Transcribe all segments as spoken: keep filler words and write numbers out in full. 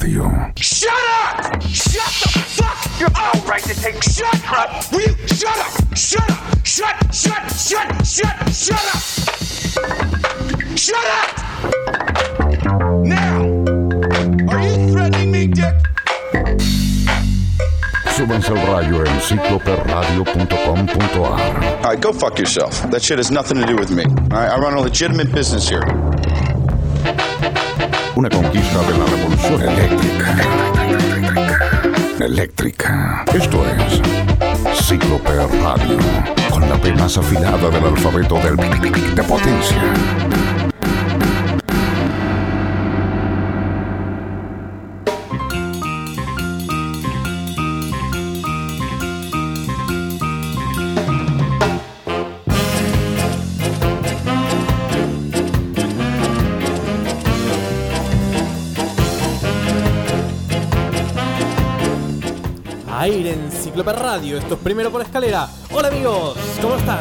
Radio. Shut up! Shut the fuck! You're all right to take shut up! Will you shut up? Shut up! Shut, shut, shut, shut, shut up! Shut up! Now! Are you threatening me, Dick? Súbanse al radio en ciclo per radio punto com punto a r. All right, go fuck yourself. That shit has nothing to do with me. All right, I run a legitimate business here. Una conquista de la revolución eléctrica. Eléctrica. Esto es Ciclo per Radio, con la P más afilada del alfabeto del de potencia. Aire en Ciclo per Radio, esto es Primero por Escalera. Hola amigos, ¿cómo están?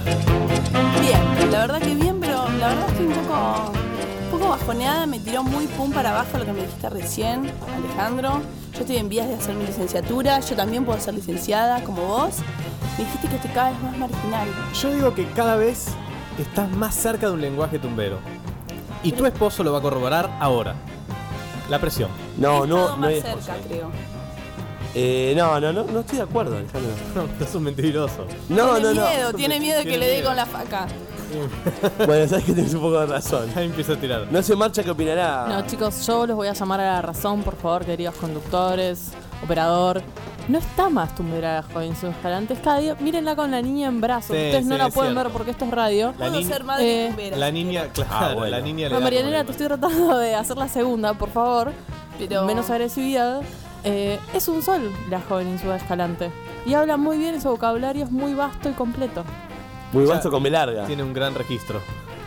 Bien, la verdad que bien, pero la verdad estoy un poco, un poco bajoneada. Me tiró muy pum para abajo lo que me dijiste recién, Alejandro. Yo estoy en vías de hacer mi licenciatura, yo también puedo ser licenciada como vos. Me dijiste que estoy cada vez más marginal. Yo digo que cada vez estás más cerca de un lenguaje tumbero. Y tu esposo lo va a corroborar ahora. La presión. No, He no, estado no más hay cerca, esposo. creo. Eh, no, no, no, no estoy de acuerdo, Alejandro. No, sos un mentiroso. No, tiene no, no. miedo, tiene miedo de que Tiene le dé miedo. con la faca. Bueno, sabes que tienes un poco de razón. Ahí empieza a tirar. No se marcha, ¿qué opinará? No, chicos, yo los voy a llamar a la razón, por favor, queridos conductores, operador. No está más tumbera joven sus escalantes. Cada día, mírenla con la niña en brazos. Sí, Ustedes no sí, la es pueden cierto. ver porque esto es radio. La Puedo niña- ser madre eh, tumbera, La si niña, quiero. claro, Ah, bueno. la niña le No, da Marianela, como te estoy tratando de hacer la segunda, por favor. Pero Menos agresividad. Eh, es un sol la joven en su escalante. Y habla muy bien, su vocabulario es muy vasto y completo. Muy Ya, vasto con B larga. Tiene un gran registro.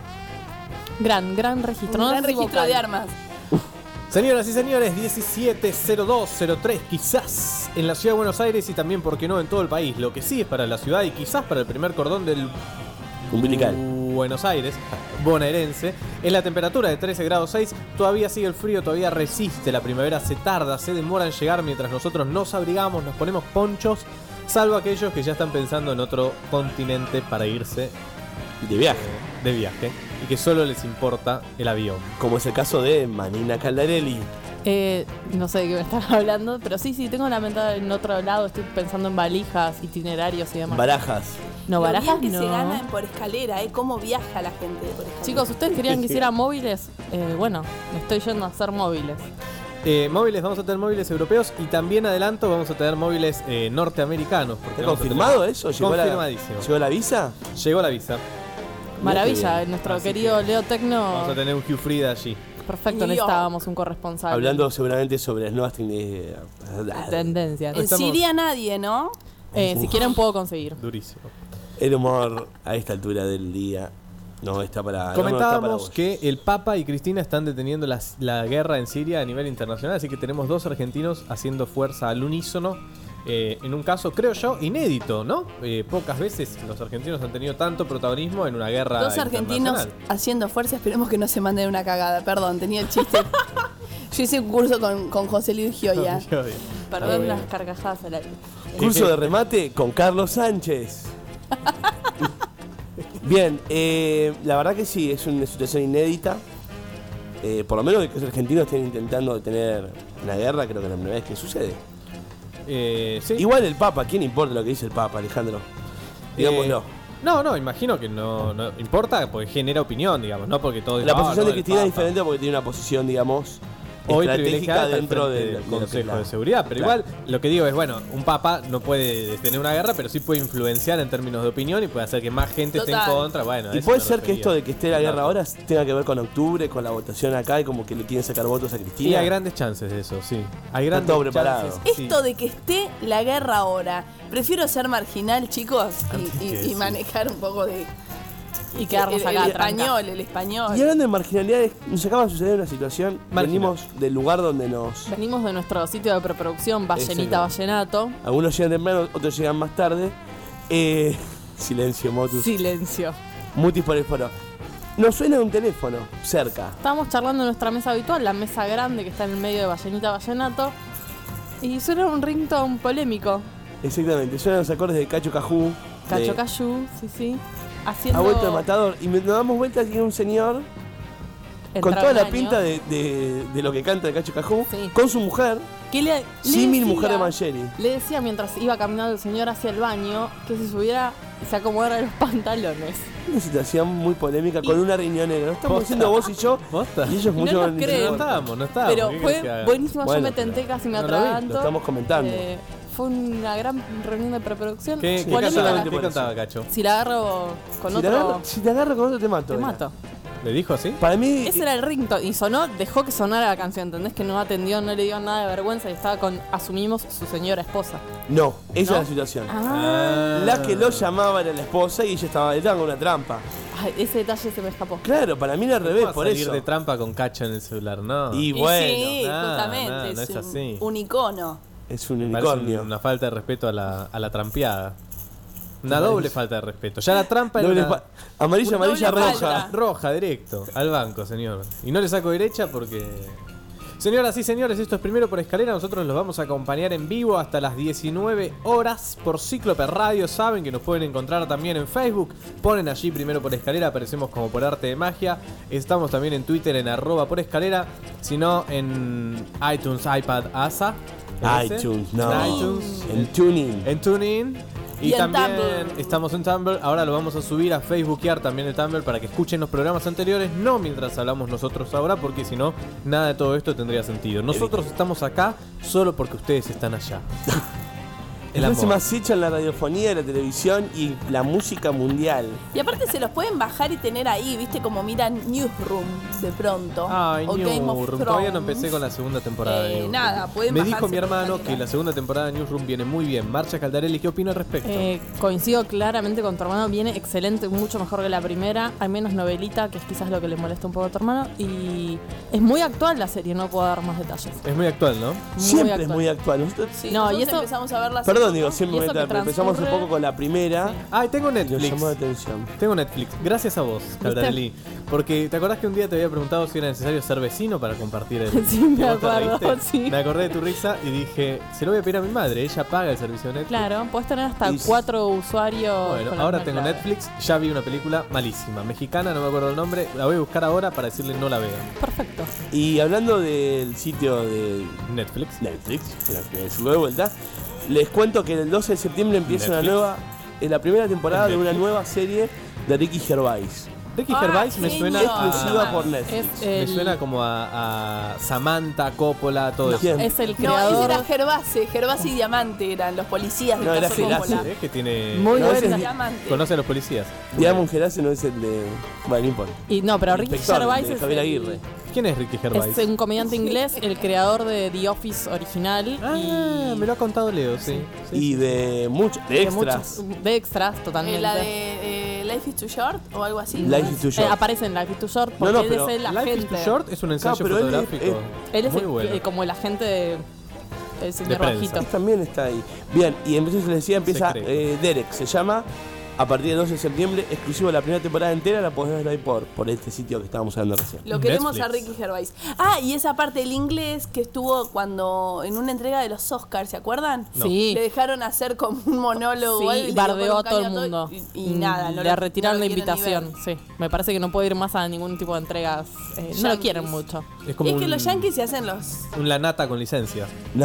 Gran, gran registro. un No gran sé si registro vocal. de armas. Señoras y señores, diecisiete cero dos cero tres, quizás en la ciudad de Buenos Aires y también, ¿por qué no?, en todo el país. Lo que sí es para la ciudad y quizás para el primer cordón del Umbilical. Buenos Aires, bonaerense, es la temperatura de trece grados seis. Todavía sigue el frío, todavía resiste. La primavera se tarda, se demora en llegar mientras nosotros nos abrigamos, nos ponemos ponchos, salvo aquellos que ya están pensando en otro continente para irse De viaje. de viaje y que solo les importa el avión. Como es el caso de Manina Caldarelli. Eh, no sé de qué me están hablando, pero sí, sí, tengo la mente en otro lado. Estoy pensando en valijas, itinerarios y demás. Barajas. No, Lo barajas bien que no. se gana por escalera, ¿eh? Cómo viaja la gente por escalera. Chicos, ¿ustedes querían que hiciera móviles? Eh, bueno, me estoy yendo a hacer móviles. Eh, móviles, vamos a tener móviles europeos y también adelanto, vamos a tener móviles eh, norteamericanos. porque ¿Está vamos a confirmado tener- eso? ¿Llegó la, Confirmadísimo. ¿Llegó la visa? Llegó la visa. Maravilla, bien. nuestro Así querido que Leo Tecno. Vamos a tener un Hugh Frida allí. Perfecto, Leo. necesitábamos un corresponsal. Hablando seguramente sobre las nuevas eh, tendencias. En estamos- Siria nadie, ¿no? Eh, si quieren puedo conseguir. Durísimo. El humor a esta altura del día no está para... no, no está para Comentábamos vos. que el Papa y Cristina están deteniendo las- la guerra en Siria a nivel internacional, así que tenemos dos argentinos haciendo fuerza al unísono. Eh, en un caso, creo yo, inédito, ¿no? Eh, pocas veces los argentinos han tenido tanto protagonismo en una guerra Dos argentinos internacional. haciendo fuerza, esperemos que no se manden una cagada. Perdón, tenía el chiste. Yo hice un curso con, con José Luis Gioia. Perdón Eh. las carcajadas al aire. Curso de remate con Carlos Sánchez. Bien, eh, la verdad que sí, es una situación inédita. Eh, por lo menos que los argentinos estén intentando detener una guerra, creo que es la primera vez que sucede. Eh, sí. Igual el Papa, ¿quién importa lo que dice el Papa, Alejandro? Digámoslo. Eh, no, no, imagino que no, no importa porque genera opinión, digamos, no porque todo La ah, posición no, de el Cristina es Papa. diferente porque tiene una posición, digamos, Hoy estratégica privilegiada está al dentro frente del, del de lo que es Consejo la- de Seguridad, pero Claro. igual lo que digo es, bueno, un papa no puede detener una guerra, pero sí puede influenciar en términos de opinión y puede hacer que más gente esté en Total. contra. Bueno, a Y eso puede me ser que refería. esto de que esté la guerra Claro. ahora tenga que ver con octubre, con la votación acá y como que le quieren sacar votos a Y Cristina. hay grandes chances de eso, sí. Hay grandes todo preparado. chances, sí. Esto de que esté la guerra ahora. Prefiero ser marginal, chicos, Antes y, y- que y sí. manejar un poco de. Y quedarnos el, acá el tranca. español, el español. Y hablando de marginalidades, nos acaba de suceder una situación. Marginal. Venimos del lugar donde nos. Venimos de nuestro sitio de preproducción, Ese Ballenita no. Vallenato. Algunos llegan temprano, otros llegan más tarde. Eh, silencio, Motus. Silencio. Mutis por el foro. nos suena un teléfono cerca. Estábamos charlando en nuestra mesa habitual, la mesa grande que está en el medio de Ballenita Vallenato. Y suena un ringtone polémico. Exactamente, suenan los acordes de Cacho Cajú. Cacho de- Cayú, sí, sí. Haciendo Ha vuelto el matador. Y me- nos damos vuelta y hay un señor con toda la entrañaño. pinta de, de, de lo que canta el Cacho Cajú, Sí. con su mujer, Que le, le símil decía- mujer de Mancheri. Le decía mientras iba caminando el señor hacia el baño que se subiera y se acomodara los pantalones. Una situación muy polémica con Y- una riñón negra. Lo estamos Posta. diciendo vos y yo. ¿Posta? Y ellos Y mucho no nos en- creen. No estábamos, no estábamos. Pero ¿Qué querés que fue haga? buenísimo, Bueno, yo me tenté casi me no lo vi, lo atraganto. estamos comentando. Eh, fue una gran reunión de preproducción. ¿Qué, qué Polémica cantaba, la- solamente ¿qué por cantaba eso. Cacho? Si la agarro con Si te, otro, agarro, si te agarro con otro te mato. te era. mato. ¿Le dijo así? Para mí, Ese era el ringtone y sonó, dejó que sonara la canción, ¿entendés? Que no atendió, no le dio nada de vergüenza y estaba con, asumimos, su señora esposa. no, esa ¿No? es la situación. Ah, La que lo llamaba era la esposa y ella estaba detrás con una trampa. ay, ese detalle se me escapó. Claro, para mí era al revés, ¿Cómo por salir eso. de trampa con Cacho en el celular? No. Y Y bueno, sí, no, justamente. no, no es un, así. un icono. es un Me parece unicornio. una falta de respeto a la, a la trampeada. Una parece? doble falta de respeto. Ya la trampa era Doble una- pa- amarilla, Una amarilla, doble roja. falta. roja, directo. Al banco, señor. Y no le saco derecha porque... Señoras y señores, esto es Primero por Escalera. Nosotros los vamos a acompañar en vivo hasta las diecinueve horas por Cíclope Radio. Saben que nos pueden encontrar también en Facebook. Ponen allí Primero por Escalera, aparecemos como por arte de magia. Estamos también en Twitter en arroba por escalera. Si no, en iTunes, iPad, Asa. ¿Es ese? iTunes, no. En iTunes. El tuning. En TuneIn. Y, Y en también Tumblr. estamos en Tumblr. Ahora lo vamos a subir a Facebookear también el Tumblr para que escuchen los programas anteriores. No mientras hablamos nosotros ahora, porque si no, nada de todo esto tendría sentido. Nosotros estamos acá solo porque ustedes están allá. El El amor. más hecha en la radiofonía, la televisión y la música mundial. Y aparte se los pueden bajar y tener ahí, ¿viste? Como miran Newsroom de pronto. Ay, o Game of Newsroom. Todavía no Thrones. empecé con la segunda temporada de Eh, Newsroom. nada, pueden Me dijo bajarse mi hermano por que la segunda temporada de Newsroom viene muy bien. Marcha Caldarelli, ¿qué opina al respecto? Eh, coincido claramente con tu hermano, viene excelente, mucho mejor que la primera. Hay menos novelita, que es quizás lo que le molesta un poco a tu hermano. Y es muy actual la serie, no puedo dar más detalles. Es muy actual, ¿no? Muy Siempre actual. es muy actual. Nosotros- Sí, No, y nosotros eso- empezamos a verla. Perdón, hace digo, poco. siempre Y me eso que entra, pero empezamos hace transcurre- poco con la primera. Ay, tengo Y nos Netflix. llamó la atención. Tengo Netflix, gracias a vos, Caldarelli. Porque te acordás que un día te había preguntado si era necesario ser vecino para compartir el. Sí, me ¿Y vos te acuerdo, reíste? sí. Me acordé de tu risa y dije, se lo voy a pedir a mi madre, ella paga el servicio de Netflix. Claro, puedes tener hasta Y- cuatro usuarios. Bueno, con la ahora misma tengo clave. Netflix, ya vi una película malísima, mexicana, no me acuerdo el nombre, la voy a buscar ahora para decirle no la vean. Perfecto. Y hablando del sitio de Netflix. Netflix, la que subió de vuelta, les cuento que el doce de septiembre empieza una Netflix. nueva, en la primera temporada de una Netflix. nueva serie de Ricky Gervais. Ricky Ah, Gervais me genio. suena Exclusiva a, por Netflix. Es me el, suena como a, a Samantha, Coppola, todo eso. ¿Quién? es el No, ese creador. era Gervase. Gervase y Diamante eran los policías de No, era Caso Gerase. Coppola. ¿Eh? Que tiene. Muy No, ese buena. es- Diamante. Conoce a los policías. Diamond Gerase no es el de. Bueno, no importa. Y no, pero Ricky Inspector, Gervais de es, Javier el- Aguirre. ¿Quién es Ricky Gervais? es un comediante inglés, el creador de The Office original Ah, y me lo ha contado Leo, sí. sí, Y sí. de muchos. De de extras. muchos- de extras totalmente. Eh, la de eh, Life is Too Short o algo así. Life is Too Eh, Short. aparece en Life is Too Short No, porque no, él pero es el Life is agente. Too Short es un ensayo pero él es- fotográfico. eh, Él es muy el- bueno. eh, como el agente de, el señor prensa. Bajito. También está ahí. Bien, y entonces les decía, empieza Secreto. eh, Derek, se llama. A partir del doce de septiembre, exclusivo la primera temporada entera, la podés ver ahí por, por este sitio que estábamos hablando recién. Lo queremos a Netflix. Ricky Gervais. Ah, y esa parte del inglés que estuvo cuando en una entrega de los Oscars, ¿se acuerdan? No. Sí. Le dejaron hacer como un monólogo. Sí, o algo y le bardeó dio a todo el caña mundo. Y, y nada, no le lo- retiraron no la lo quieren ni invitación. ver. Sí, me parece que no puede ir más a ningún tipo de entregas. eh, no lo Yankees. quieren mucho. Es como Y es que un, los yankees se hacen los. un lanata con licencia. No.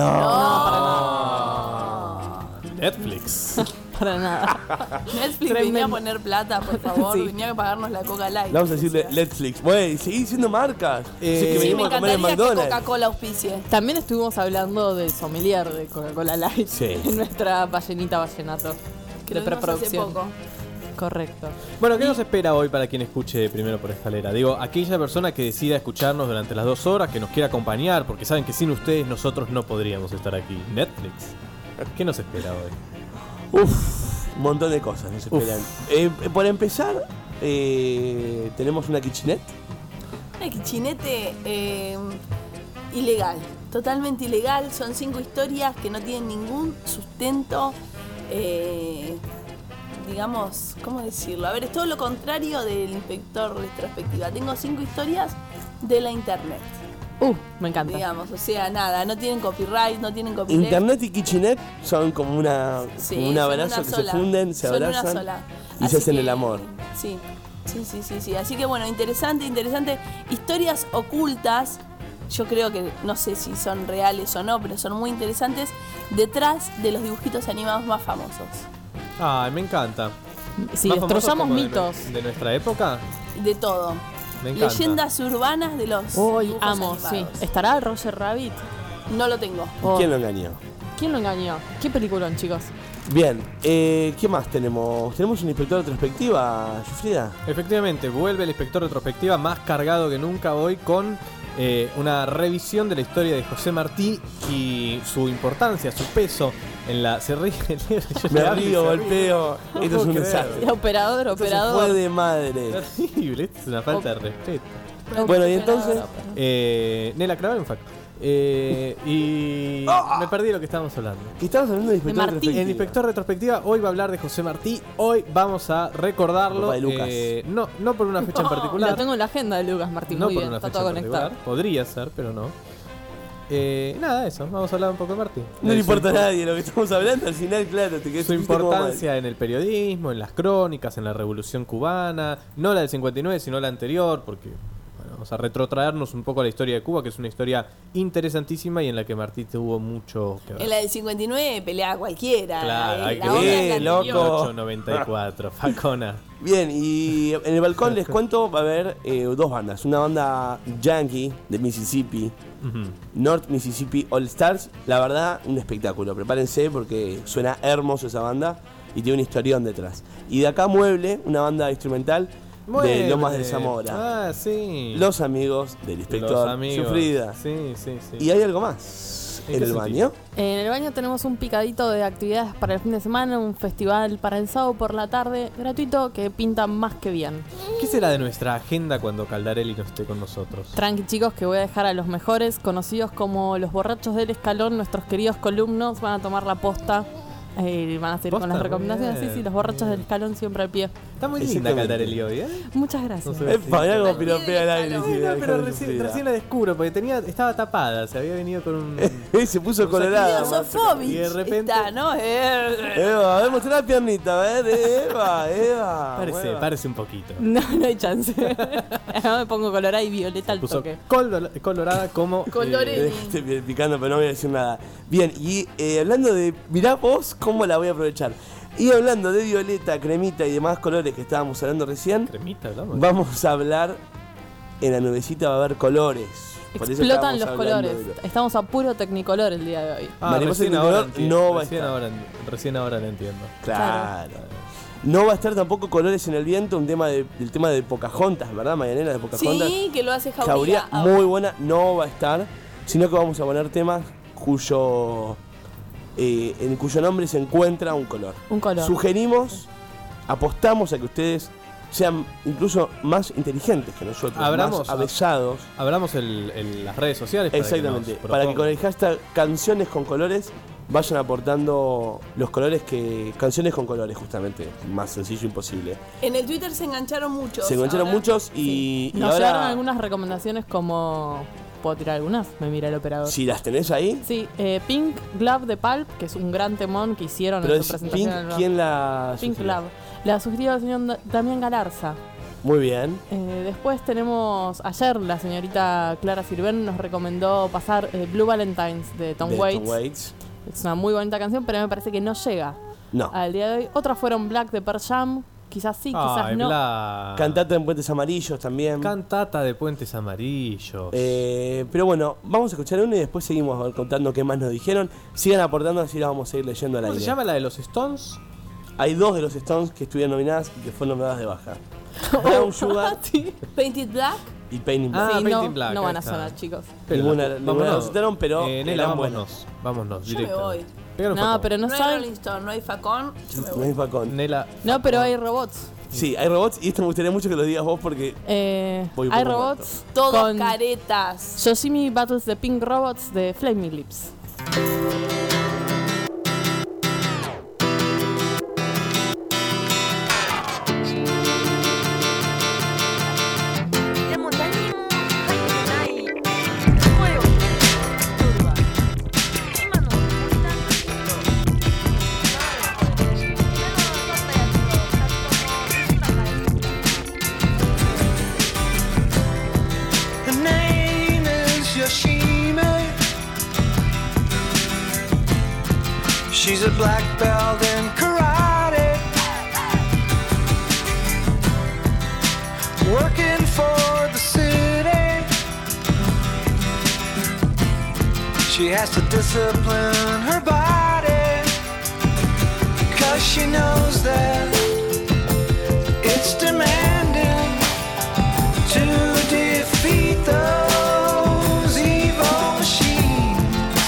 Netflix. Para nada. Netflix Tremendo. venía a poner plata, por favor. Sí. Venía a pagarnos la Coca Light. Vamos a decirle Netflix. Bueno, seguí diciendo marcas. Eh, Sí, que sí, Sí, me venimos a comer en encantaría que McDonald's. Coca-Cola auspicie. También estuvimos hablando del sommelier de Coca-Cola Light Sí. en nuestra ballenita vallenato Que de lo vimos hace preproducción. poco. Correcto. Bueno, ¿qué nos espera hoy para quien escuche Primero por Escalera? Digo, aquella persona que decida escucharnos durante las dos horas, que nos quiera acompañar, porque saben que sin ustedes nosotros no podríamos estar aquí. Netflix. ¿Qué nos espera hoy? Uf, un montón de cosas nos esperan. Eh, por empezar, eh, tenemos una kitchenette. El kitchenete eh, ilegal, totalmente ilegal. Son cinco historias que no tienen ningún sustento. eh, digamos, ¿cómo decirlo? A ver, es todo lo contrario del inspector retrospectiva. Tengo cinco historias de la internet. Uh, me encanta. Digamos, o sea, nada, no tienen copyright, no tienen copyright. Internet y Kitchenet son como una Sí, como un son abrazo una que sola. se funden, se Son una abrazan sola. y Así se hacen que, el amor. Sí, sí, sí, sí, sí. Así que bueno, interesante, interesante. Historias ocultas, yo creo que no sé si son reales o no, pero son muy interesantes detrás de los dibujitos animados más famosos. Ay, me encanta. Si ¿Más famosos destrozamos como de mitos. nue- De, nuestra época? De todo. Me encanta. Leyendas urbanas de los Hoy dibujos amo, sí. animados. ¿Estará Roger Rabbit? No lo tengo. Oh, ¿Quién lo engañó? ¿Quién lo engañó? ¿Qué peliculón, chicos? Bien, eh, ¿qué más tenemos? ¿Tenemos un inspector de retrospectiva, Jufrida? Efectivamente, vuelve el inspector retrospectiva más cargado que nunca hoy con eh, una revisión de la historia de José Martí y su importancia, su peso en la... Se ríe, yo Me le hablo y río, se ríe. golpeo. No Esto es puedo un creer. desastre. Operador, Esto se operador. fue de madre. Terrible, esto es una falta de respeto. Bueno, y entonces. Eh, Nela Kravenfak. Eh, y me perdí lo que estábamos hablando. ¿Qué estamos hablando de inspector De Martí. retrospectiva? El inspector retrospectiva hoy va a hablar de José Martí. Hoy vamos a recordarlo. Papá de Lucas. eh, no, no por una fecha en particular. Lo tengo en la agenda de Lucas Martín. no Muy por bien, una está fecha todo en conectado. particular. Podría ser, pero no. Eh, nada, eso. Vamos a hablar un poco de Martí. No De le su importa a impor- nadie lo que estamos hablando. Al final, claro, te quedas Su importancia en el periodismo, en las crónicas, en la Revolución Cubana. No la del cincuenta y nueve, sino la anterior, porque bueno, vamos a retrotraernos un poco a la historia de Cuba, que es una historia interesantísima y en la que Martí tuvo mucho que ver. En la del cincuenta y nueve peleaba cualquiera. Claro, eh, hay la que otra ver. es la Eh, loco. anterior. ocho noventa y cuatro, Falcona. Bien, y en el balcón les cuento, va a haber eh, dos bandas. Una banda yankee de Mississippi, Ujú. North Mississippi All Stars. La verdad, un espectáculo. Prepárense porque suena hermoso esa banda y tiene un historión detrás. Y de acá Mueble, una banda instrumental de Mueble. Lomas de Zamora. Ah, sí. Los amigos del inspector Los amigos. Sufrida. Sí, sí, sí. Y hay algo más ¿En en qué el sentido? baño. En el baño tenemos un picadito de actividades para el fin de semana, un festival para el sábado por la tarde, gratuito, que pinta más que bien. ¿Qué será de nuestra agenda cuando Caldarelli no esté con nosotros? Tranqui, chicos, que voy a dejar a los mejores, conocidos como los borrachos del escalón, nuestros queridos columnos, van a tomar la posta. Eh, van a seguir Posta, con las muy recomendaciones. bien, Sí, sí, los muy borrachos bien. del escalón siempre al pie. Está muy linda Exactamente. Caldarelli hoy, ¿eh? Muchas gracias. No se ve. Epa, mirá cómo Al pie piropea el del aire. escalón. sí, No, la pero hija de recién, Sufrida. recién la descubro, porque tenía, estaba tapada, se había venido con un... Eh, se puso colorada. Filosofovich Y de repente- está, ¿no? Eh, Eva, a ver, mostrá la piernita, a ver, Eva, Eva. Parece, mueva. parece un poquito. No, no hay chance. No me pongo colorada y violeta al Puso toque. col- colorada como... Colorelli. eh, Estoy picando, pero no voy a decir nada. Bien, y eh, hablando de. Mirá vos cómo la voy a aprovechar. Y hablando de violeta, cremita y demás colores que estábamos hablando recién, cremita, hablamos. vamos a hablar. En la nubecita va a haber colores. Por eso Explotan estábamos los hablando colores. de lo- Estamos a puro tecnicolor el día de hoy. Ah, Mariposa recién Tecnicolor ahora entiendo. no va a recién estar. ahora, recién ahora lo entiendo. Claro. No va a estar tampoco colores en el viento, un tema de, del tema de Pocahontas, ¿verdad, Marianela? De Pocahontas. Sí, que lo hace Jauría, Jauría. Ah, muy buena, no va a estar, sino que vamos a poner temas cuyo eh, en cuyo nombre se encuentra un color. Un color. Sugerimos, apostamos a que ustedes sean incluso más inteligentes que nosotros, Abramos- más avesados. Hablamos en las redes sociales para Exactamente, que nos para que con propongan. el hashtag canciones con colores vayan aportando los colores que. Canciones con colores, justamente. Más sencillo imposible. En el Twitter se engancharon muchos. Se engancharon ahora. muchos y, y Nos ahora. llegaron algunas recomendaciones como... ¿Puedo tirar algunas? Me mira el operador. Si las tenés ahí, Sí, eh, Pink Glove de Pulp, que es un gran temón que hicieron pero en es su Pink, presentación. en el- ¿quién la. Pink sugirió? Glove. La sugirió el señor Da- Damián Galarza. Muy bien. Eh, después tenemos, ayer la señorita Clara Sirven nos recomendó pasar eh, Blue Valentines de Tom de Waits. Tom Waits. Es una muy bonita canción, pero me parece que no llega No. al día de hoy. Otras fueron Black de Pearl Jam, quizás sí, quizás Ay, no. Bla. Cantata en Puentes Amarillos también. Cantata de Puentes Amarillos. Eh, pero bueno, vamos a escuchar uno y después seguimos contando qué más nos dijeron. Sigan aportando, así la vamos a ir leyendo al ¿Cómo aire. se llama la de los Stones? Hay dos de los Stones que estuvieron nominadas y que fueron nombradas de baja. Brown Sugar Sí. Painted Black. y Pain in Ah, Black. Sí, Painting no, Black, no ahí van a está. sonar, chicos. Ninguna- la- ninguna vámonos. nos citaron, pero Eh, Nela, eran vámonos. Vámonos, Yo directo. me voy. Pégale un No, facón. pero no, No, hay saben. Rolling Stone, no hay Facón. Yo me No voy. es Facón. Nela. No, pero hay robots. Sí, hay robots y esto me gustaría mucho que lo digas vos porque Eh, Voy un hay poco robots. Todos con caretas. Yoshimi Battles the Pink Robots de Flaming Lips. She's a black belt in karate, working for the city. She has to discipline her body, 'cause she knows that it's demanding to defeat those evil machines.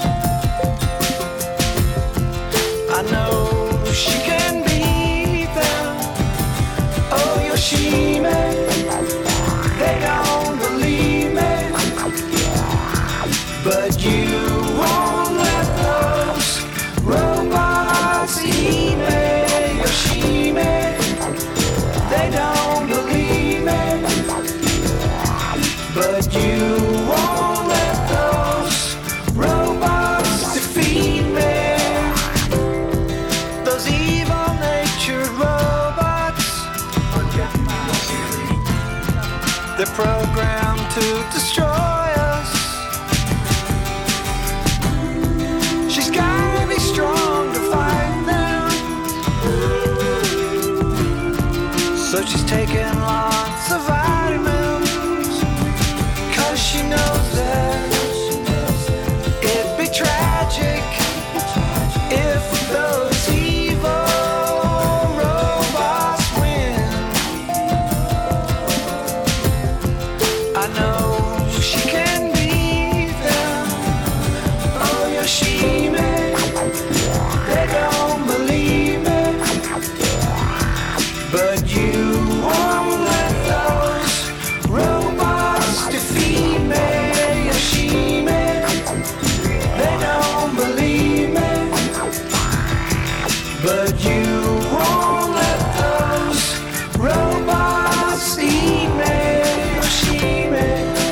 I know she can beat them. Oh, Yoshime, they don't believe me, but you won't let those robots eat me. Yoshime, they don't believe me, but you won't let those robots defeat me. Those evil-natured robots, they're programmed to destroy us. She's gotta be strong to fight them, so she's taking lots of vitamins, 'cause she knows that it'd be tragic if those evil robots win. I know she can beat them. Oh, Yoshime, they don't believe me, but you won't let those robots defeat me. Yoshime, they don't believe me, but you won't let those robots eat me. Yoshime.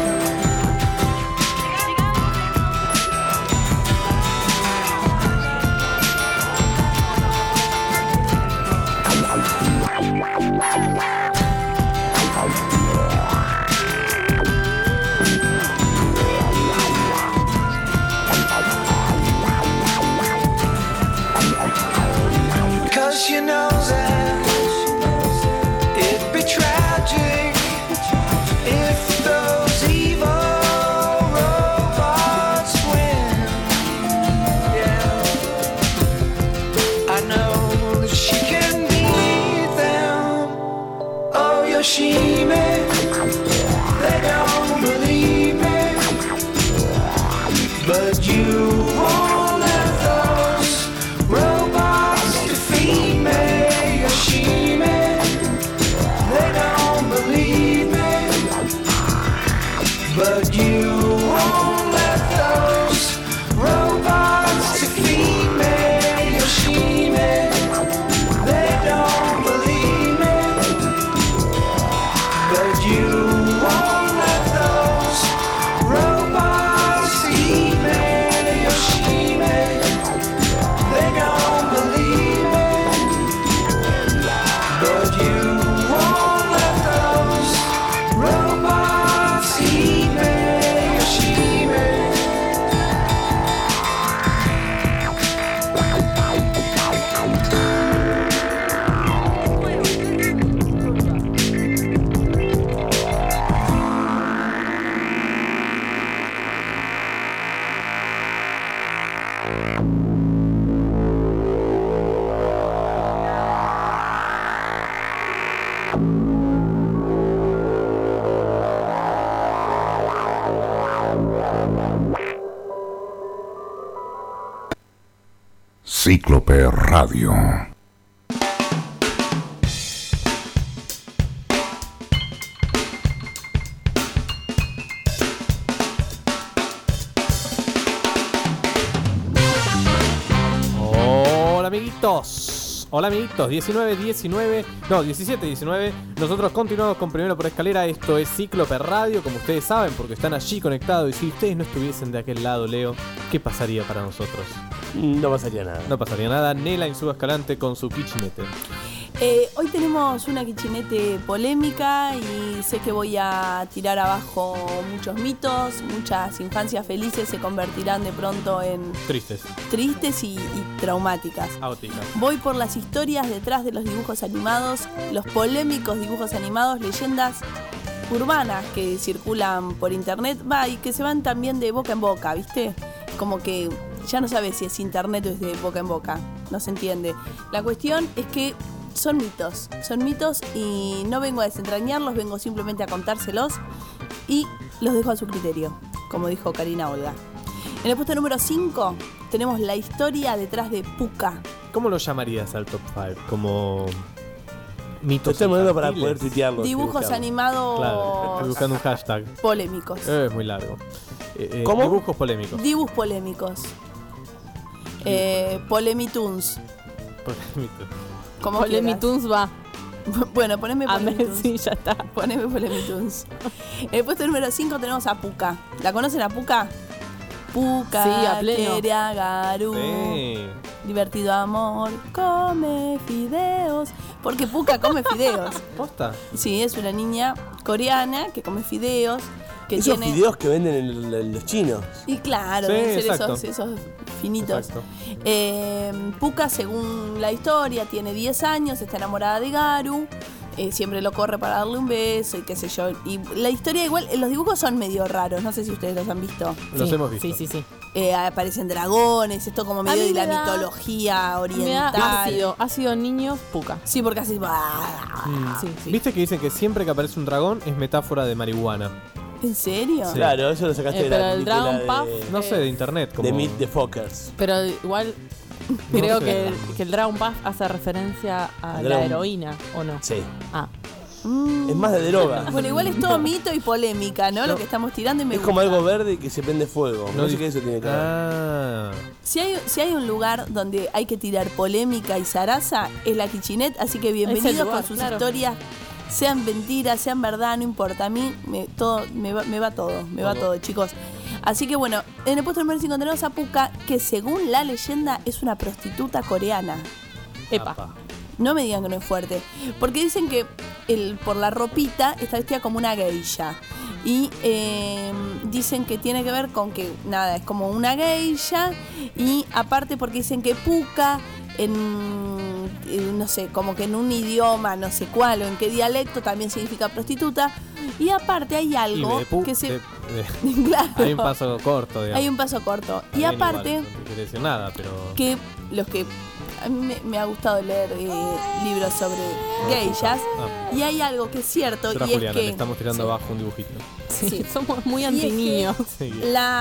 Cause you know that it'd be tragic if those evil robots win. Yeah, I know that she can beat them. Oh, Yoshime, they don't believe me, but you won't let those robots defeat me. Yoshime, they don't believe me, but you won't let those robots defeat me. Yoshime, they don't believe me, but you won't let those robots eat me. Yoshime, they don't believe me, but you won't let those robots eat me. Yoshime. Cíclope Radio. Hola amiguitos, hola amiguitos, diecinueve diecinueve, no, diecisiete diecinueve. Nosotros continuamos con Primero por Escalera. Esto es Cíclope Radio, como ustedes saben, porque están allí conectados. Y si ustedes no estuviesen de aquel lado, Leo, ¿qué pasaría para nosotros? No pasaría nada. No pasaría nada. Nela en su Escalante con su kitchenette. Eh, hoy tenemos una kitchenette polémica y sé que voy a tirar abajo muchos mitos, muchas infancias felices se convertirán de pronto en Tristes. tristes y, y traumáticas. Aóticas. Voy por las historias detrás de los dibujos animados, los polémicos dibujos animados, leyendas urbanas que circulan por internet, va, y que se van también de boca en boca, ¿viste? Como que ya no sabes si es internet o es de boca en boca, no se entiende. La cuestión es que son mitos, son mitos y no vengo a desentrañarlos, vengo simplemente a contárselos y los dejo a su criterio, como dijo Karina Olga. En el puesto número cinco tenemos la historia detrás de Pucca. ¿Cómo lo llamarías al top cinco? Como mitos Estoy moviendo para infantiles. poder tuitearlo. Dibujos animados Claro, estoy buscando un hashtag. polémicos. Eh, es muy largo. Eh, eh, ¿Cómo? Dibujos polémicos. Dibujos polémicos. Eh, Polemitunes. Polémicos. Como Polemitunes va. quieras. Bueno, poneme A ver, Polemitunes. sí, ya está. Poneme Polemitunes. En el puesto número cinco tenemos a Pucca. ¿La conocen a Pucca? Pucca, Sí, a pleno. Teria, Garú. Sí. Divertido amor, come fideos. Porque Pucca come fideos. ¿Posta? Sí, es una niña coreana que come fideos. Que Esos tiene... fideos que venden en, en los chinos. Y claro, Sí, deben ser exacto. esos, esos finitos. Exacto. Eh, Pucca, según la historia, tiene diez años, está enamorada de Garu. Eh, siempre lo corre para darle un beso y qué sé yo. Y la historia igual, los dibujos son medio raros, no sé si ustedes los han visto. Los Sí, hemos visto. Sí, sí, sí. Eh, aparecen dragones, esto como medio mí de la me da- mitología Me da oriental. ácido, ácido niños, Pucca. Sí, porque así va. Mm. Sí, sí. ¿Viste que dicen que siempre que aparece un dragón es metáfora de marihuana? ¿En serio? Sí. Claro, eso lo sacaste Eh, de la pero el película Dragon de, Puff, No sé, de internet. Como... de Meet the Fockers. Pero igual No creo sé. que, el- que el Dragon Puff hace referencia a El la Dragon- heroína, ¿o no? Sí. Ah, Mm. Es más de droga. Bueno, igual es todo mito y polémica, ¿no? Lo que estamos tirando y me Es como gusta. algo verde que se prende fuego. No, sé di- qué eso tiene que ver. Ah. Si hay, si hay un lugar donde hay que tirar polémica y zaraza, es la kitchenette, así que bienvenidos lugar, con sus claro. historias, sean mentiras, sean verdad, no importa, a mí me, todo, me, va, me va todo, me va Todo. todo, chicos. Así que bueno, en el puesto número cinco tenemos a Pucca, que según la leyenda es una prostituta coreana. epa. Apa. No me digan que no es fuerte. Porque dicen que el, por la ropita está vestida como una geisha. Y eh, dicen que tiene que ver con que, nada, es como una geisha. Y aparte porque dicen que Pucca, en, en, no sé, como que en un idioma, no sé cuál o en qué dialecto, también significa prostituta. Y aparte hay Y algo de pu- que se... de- de- Claro. Hay un paso corto, digamos. Hay un paso corto. Y También aparte... igual, no te quiere decir nada, pero... que los que a mí me, me ha gustado leer eh, libros sobre geishas Ah. y hay algo que es cierto Será y es Juliana, que le estamos tirando sí, abajo un dibujito. Sí, Sí. somos muy Y es antiniños. Sí.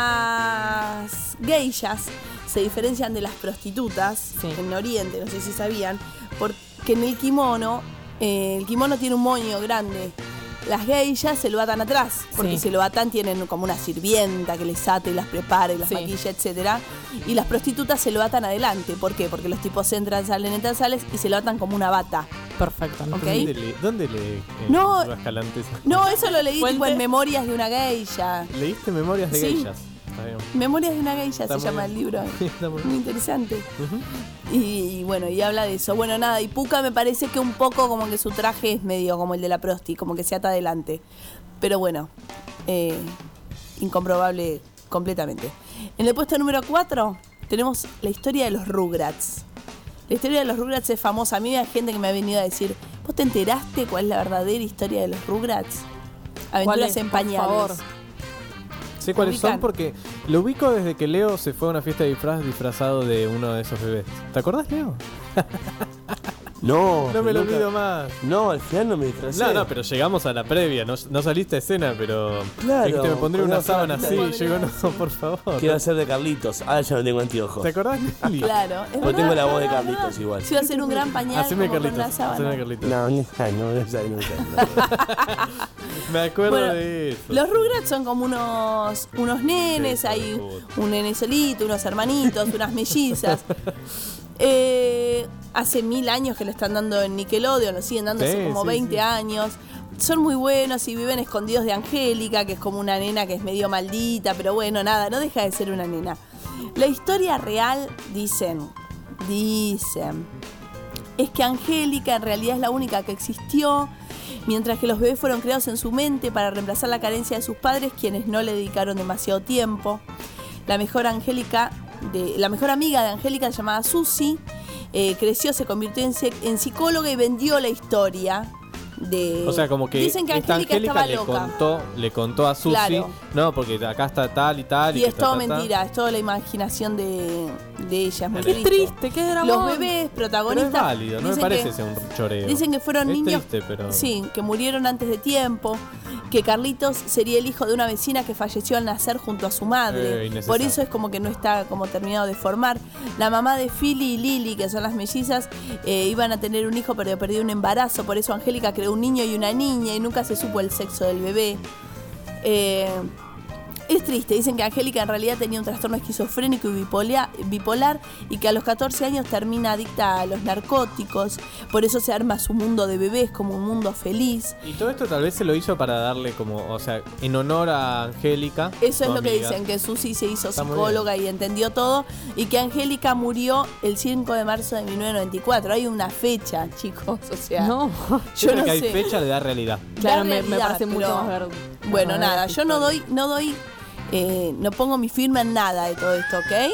las geishas se diferencian de las prostitutas Sí. en Oriente, no sé si sabían, porque en el kimono eh, el kimono tiene un moño grande. Las geishas se lo atan atrás, porque Sí. se lo atan, tienen como una sirvienta que les ata y las prepara y las Sí. maquilla, etcétera. Y las prostitutas se lo atan adelante. ¿Por qué? Porque los tipos entran, salen, entran, salen y se lo atan como una bata. Perfecto. ¿no? Ok. ¿Dónde le, dónde le eh, No. Eva Escalante? No, eso lo leí tipo Fuente. en Memorias de una geisha. ¿Leíste Memorias de Sí. Geishas? Está bien. Memorias de una geisha Está se muy llama bien. el libro. Sí, está muy bien. Muy interesante. Ujú. Y, y bueno, y habla de eso. Bueno, nada, y Pucca me parece que un poco como que su traje es medio como el de la prosti, como que se ata adelante. Pero bueno, eh, incomprobable completamente. En el puesto número cuatro tenemos la historia de los Rugrats. La historia de los Rugrats es famosa. A mí hay gente que me ha venido a decir, ¿vos te enteraste cuál es la verdadera historia de los Rugrats? Aventuras es? en Por pañales. favor. Sé cuáles ubican? son porque lo ubico desde que Leo se fue a una fiesta de disfraz disfrazado de uno de esos bebés. ¿Te acordás, Leo? No. No me lo nunca- olvido más. No, al final no me disfracé. No, no, pero llegamos a la previa, no, no saliste a escena, pero Claro, dijiste, me pondré con una una sábana sábana. así, llegó, no, por favor. Quiero hacer de Carlitos. Ah, ya no tengo anteojos. ¿Te acordás, Nelly? Claro. es Pero verdad, tengo la voz de verdad, Carlitos verdad. igual. Sí, va a ser un gran pañal Haceme como con una Carlitos, sábana. haceme Carlitos. No, no, ay, no, no, sé, no, sé, no. Me acuerdo Bueno, de eso. Los Rugrats son como unos, unos nenes, Sí, hay hijo de puta. un nene solito, unos hermanitos, unas mellizas. Eh, hace mil años que lo están dando en Nickelodeon, lo siguen dando hace Sí, como sí, veinte sí. años. Son muy buenos y viven escondidos de Angélica, que es como una nena que es medio maldita, pero bueno, nada, no deja de ser una nena. La historia real, dicen, dicen, es que Angélica en realidad es la única que existió, mientras que los bebés fueron creados en su mente para reemplazar la carencia de sus padres, quienes no le dedicaron demasiado tiempo. La mejor Angélica, de, la mejor amiga de Angélica, llamada Susi, eh, creció, se convirtió en, en psicóloga y vendió la historia. De... O sea, como que, dicen que esta Angélica, Angélica estaba le loca. contó, le contó a Susi, Claro. no, porque acá está tal y tal. Y, Y que es ta, todo ta, ta. mentira, es toda la imaginación de, de ella. Es muy Qué triste. triste, qué dramón. Los bebés Pero protagonistas. es válido, no me dicen parece que- ser un choreo. Dicen que fueron es niños. triste, pero... Sí, que murieron antes de tiempo. Que Carlitos sería el hijo de una vecina que falleció al nacer junto a su Eh, madre. innecesario. Por eso es como que no está como terminado de formar. La mamá de Philly y Lily, que son las mellizas, eh, iban a tener un hijo, pero perdió un embarazo. Por eso Angélica creó un niño y una niña y nunca se supo el sexo del bebé. Eh, es triste, dicen que Angélica en realidad tenía un trastorno esquizofrénico y bipolar, bipolar y que a los catorce años termina adicta a los narcóticos. Por eso se arma su mundo de bebés como un mundo feliz. Y todo esto tal vez se lo hizo para darle como, o sea, en honor a Angélica. Eso es su lo que amiga. dicen, que Susi se hizo Está muy psicóloga y entendió todo, y que Angélica murió el cinco de marzo de mil novecientos noventa y cuatro. Hay una fecha, chicos, o sea... No. Yo Yo creo no que hay sé. fecha le da realidad. Claro, Da me, me realidad, parece mucho pero- más ver. Bueno, más nada, ver yo no historia. doy, no doy, eh, no pongo mi firma en nada de todo esto, ¿ok?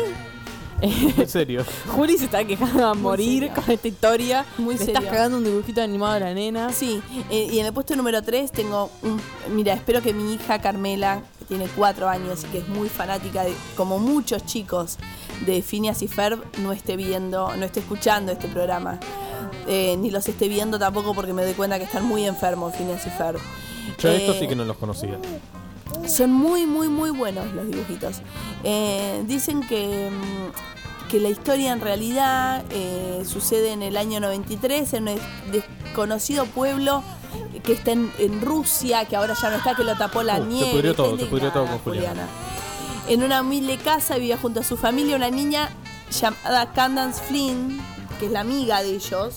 En serio. Juli se está quejando a morir serio. con esta historia. Muy Le serio. estás cagando un dibujito animado a la nena. Sí, eh, y en el puesto número tres tengo un... Mira, espero que mi hija Carmela, que tiene cuatro años y que es muy fanática, de, como muchos chicos, de Phineas y Ferb, no esté viendo, no esté escuchando este programa. Eh, ni los esté viendo tampoco, porque me doy cuenta que están muy enfermos Phineas y Ferb. Yo estos Eh, sí que no los conocía. Son muy, muy, muy buenos los dibujitos. Eh, dicen que, mm, que la historia en realidad eh, sucede en el año noventa y tres en un desconocido pueblo que está en, en Rusia, que ahora ya no está, que lo tapó la Uh, se nieve. pudrió Está todo, se pudrió todo indignada, con Juliana. En una humilde casa vivía junto a su familia una niña llamada Candace Flynn, que es la amiga de ellos,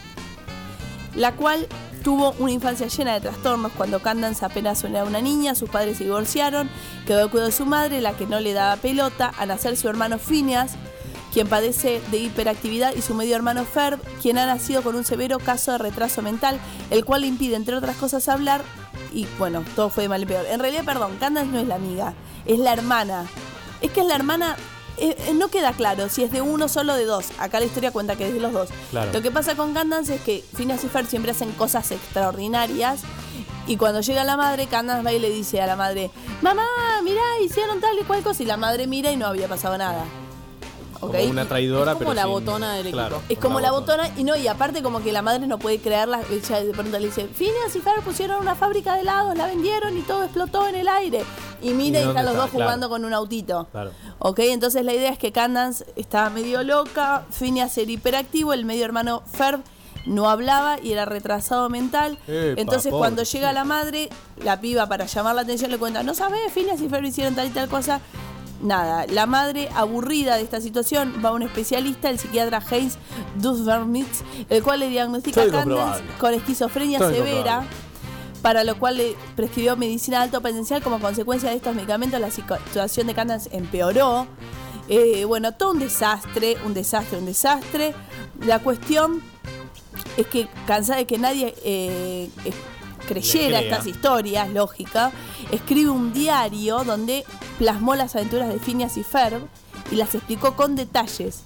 la cual tuvo una infancia llena de trastornos. Cuando Candace apenas era una niña, sus padres se divorciaron, quedó al cuidado de su madre, la que no le daba pelota. Al nacer su hermano Phineas, quien padece de hiperactividad, y su medio hermano Ferb, quien ha nacido con un severo caso de retraso mental, el cual le impide, entre otras cosas, hablar. Y bueno, todo fue de mal en peor. En realidad, perdón, Candace no es la amiga, es la hermana. Es que es la hermana... Eh, eh, no queda claro si es de uno solo o de dos. Acá la historia cuenta que es de los dos. Claro. Lo que pasa con Candace es que Phineas y Ferb siempre hacen cosas extraordinarias, y cuando llega la madre, Candace va y le dice a la madre: mamá, mirá, hicieron tal y cual cosa, y la madre mira y no había pasado nada. ¿Ok? Como una traidora, Es como pero la sin- botona del equipo. claro, Es como la botona, y no, y aparte como que la madre no puede creerla. Ella de pronto le dice: Phineas y Ferb pusieron una fábrica de helados, la vendieron y todo explotó en el aire. Y mira, ¿Y y dónde están los está? dos jugando Claro. con un autito. Claro. Ok, entonces la idea es que Candace estaba medio loca, Phineas era hiperactivo, el medio hermano Ferb no hablaba y era retrasado mental. Epa, Entonces pobre, cuando llega la madre, la piba, para llamar la atención, le cuenta: no sabés, Phineas y Ferb hicieron tal y tal cosa. Nada, la madre, aburrida de esta situación, va a un especialista, el psiquiatra Heinz Dusvermitz, el cual le diagnostica a Todo Candace incomprobable. con esquizofrenia Todo severa, incomprobable. para lo cual le prescribió medicina de alto potencial. Como consecuencia de estos medicamentos, la situación de Candace empeoró. Eh, bueno, todo un desastre, un desastre, un desastre. La cuestión es que, cansada de que nadie eh, eh, creyera Le crea. estas historias, lógica, escribe un diario donde plasmó las aventuras de Phineas y Ferb y las explicó con detalles.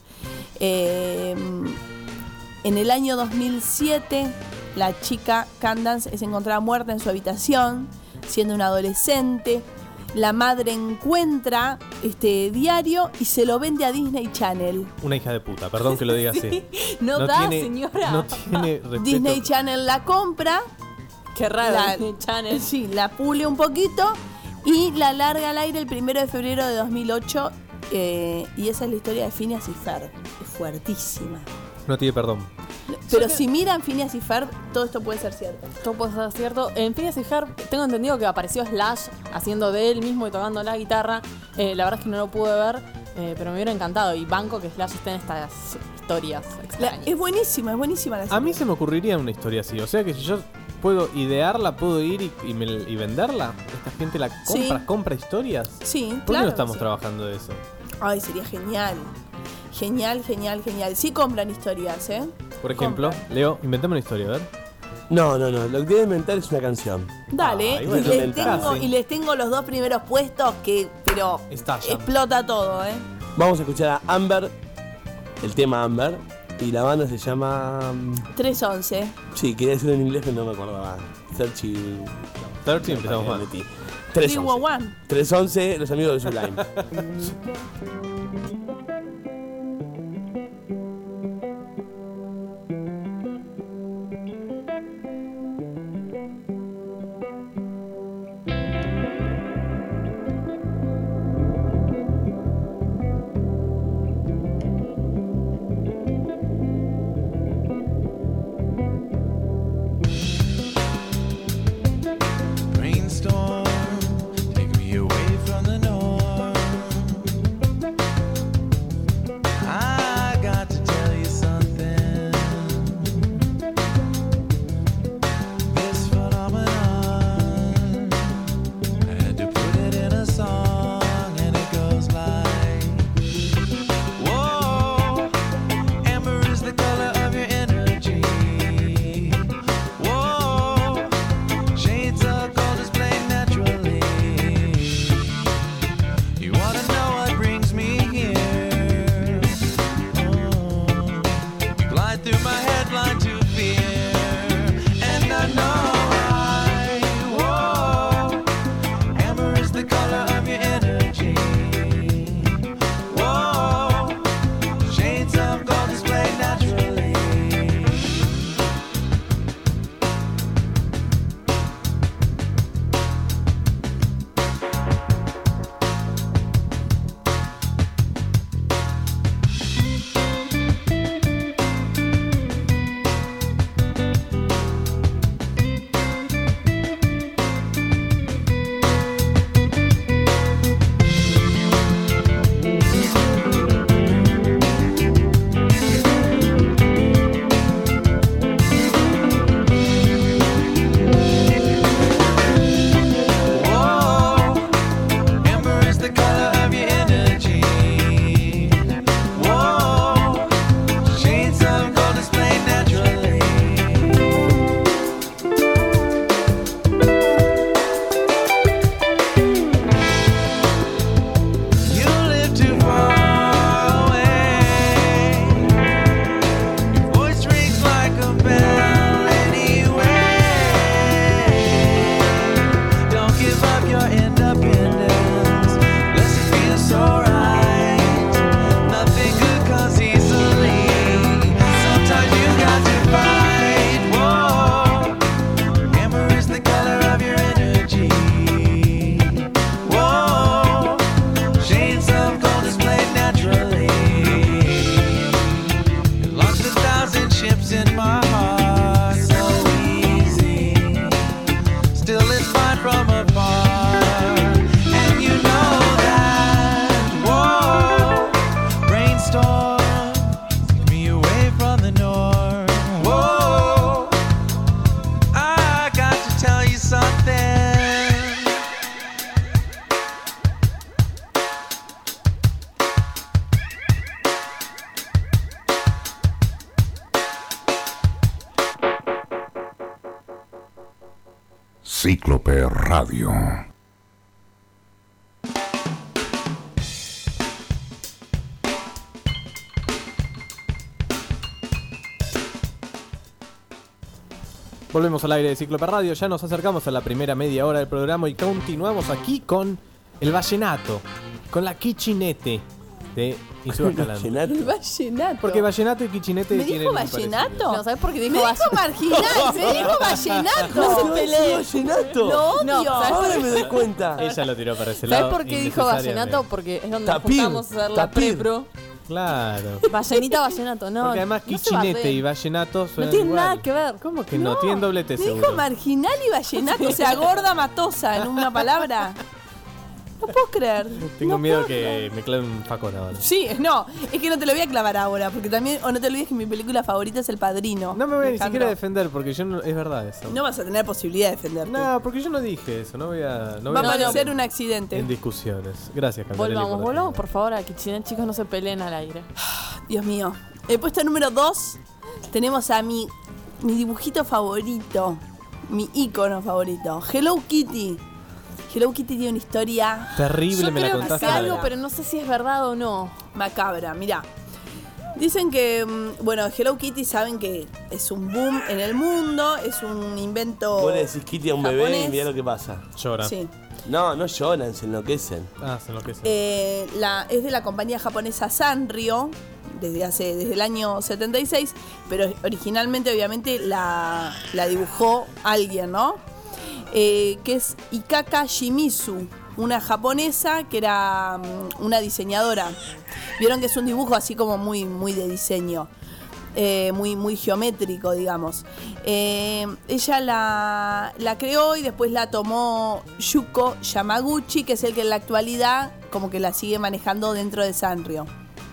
Eh, en el año dos mil siete, la chica Candace es encontrada muerta en su habitación, siendo una adolescente. La madre encuentra este diario y se lo vende a Disney Channel. Una hija de puta, perdón que lo diga así. No, da, tiene- señora. No tiene respeto. Disney Channel la compra, Qué raro. la, Disney Channel. sí, la pule un poquito y la larga al aire el primero de febrero de dos mil ocho. Eh, y esa es la historia de Phineas y Ferb. Es fuertísima. No tiene perdón. Pero si miran Phineas y Ferb, todo esto puede ser cierto. Todo puede ser cierto. En Phineas y Ferb tengo entendido que apareció Slash haciendo de él mismo y tocando la guitarra. Eh, la verdad es que no lo pude ver, eh, pero me hubiera encantado. Y banco que Slash esté en estas historias La- extrañas. es buenísima, es buenísima la A serie. mí se me ocurriría una historia así. O sea que si yo puedo idearla, puedo ir y, y, me- y venderla. Esta gente la compra, Sí. compra historias. Sí, ¿Por qué claro. no estamos sí. trabajando de eso? Ay, sería genial. Genial, genial, genial. Sí compran historias, ¿eh? Por ejemplo, Leo, inventame una historia, a ver. No, no, no. Lo que tiene que inventar es una canción. Dale, Ay, y, bueno, les inventá, tengo, sí. y les tengo los dos primeros puestos que, pero Estallan. explota todo, ¿eh? Vamos a escuchar a Amber, el tema Amber. Y la banda se llama. mm, tres once. Sí, quería decirlo en inglés, pero no me acordaba. Searchy. trece empezamos mal. tres tres once. once. tres once, los amigos de Sublime. Brainstorm, take me away from the norm. I got to tell you something. This phenomenon, I had to put it in a song, and it goes like, whoa, amber is the color of your energy. Whoa, shades of gold displayed naturally. You wanna know what brings me here? Oh, glide through my headline to fear, and I know I. Whoa, amber is the color of your energy. Whoa, shades of gold displayed naturally. Whoa, amber is the color of your energy. Whoa, shades of gold displayed naturally. You live too far away. Voice rings like a bell anyway. Don't give up your independence. Unless it feels so right. Nothing good comes easily. Sometimes you got to fight. Whoa, amber is the color of your energy. Whoa, shades of gold displayed naturally. You launched a thousand ships in my heart so easy. Still it's fine from afar. And you know that. Whoa, brainstorm, take me away from the norm. Whoa, I got to tell you something. Cíclope Radio. Volvemos al aire de Cíclope Radio, ya nos acercamos a la primera media hora del programa y continuamos aquí con el vallenato, con la Kitchinete de Insúa Calando. Vallenato. El vallenato. Porque vallenato y Kitchinete ¿Me tienen dijo muy parecido. vallenato? No, ¿sabes por qué Me dijo dijo vallenato? marginal, me dijo vallenato. No se pelee. Vallenato. Lo No, odio. ¿sabes Ahora me doy cuenta. Ella lo tiró para ese lado. ¿Sabes por qué dijo innecesariamente. vallenato? Porque es donde Tapir, nos juntamos a hacer la tapir. prepro. Claro. Vallenita, vallenato, no. Porque además no se Kitchinete bardeen. y vallenato No suenan tiene igual. nada que ver. ¿Cómo que no? Tienen doble T Me seguro. dijo marginal y vallenato, o sea, gorda matosa en una palabra. No puedo creer. Tengo no miedo puedo que creer. me clave un facón ahora. Sí, no, es que no te lo voy a clavar ahora, porque también, o no te olvides que mi película favorita es El Padrino. No me voy a ni Alejandro. siquiera defender porque yo no, es verdad eso. No vas a tener posibilidad de defenderte. No, porque yo no dije eso, no voy a... No Va voy a a parecer un accidente. en discusiones. Gracias, Cantarelli. Volvamos, por volvamos defender. por favor a Kitchenet, chicos, no se peleen al aire. Dios mío. He puesto número dos. tenemos a mi, mi dibujito favorito, mi ícono favorito, Hello Kitty. Hello Kitty tiene una historia Terrible, Yo me la creo que contaste. sé algo, pero no sé si es verdad o no. macabra, mirá. Dicen que, mm, bueno, Hello Kitty saben que es un boom en el mundo, es un invento Vos le decís Kitty a un bebé japonés. y mirá lo que pasa. Llora. Sí. No, no lloran, se enloquecen. Ah, se enloquece. Eh, la, es de la compañía japonesa Sanrio, desde hace desde el año setenta y seis, pero originalmente obviamente la, la dibujó alguien, ¿no? Eh, que es Ikaka Shimizu, una japonesa que era um, una diseñadora. Vieron que es un dibujo así como muy, muy de diseño, eh, muy, muy geométrico, digamos. Eh, ella la, la creó y después la tomó Yuko Yamaguchi, que es el que en la actualidad como que la sigue manejando dentro de Sanrio.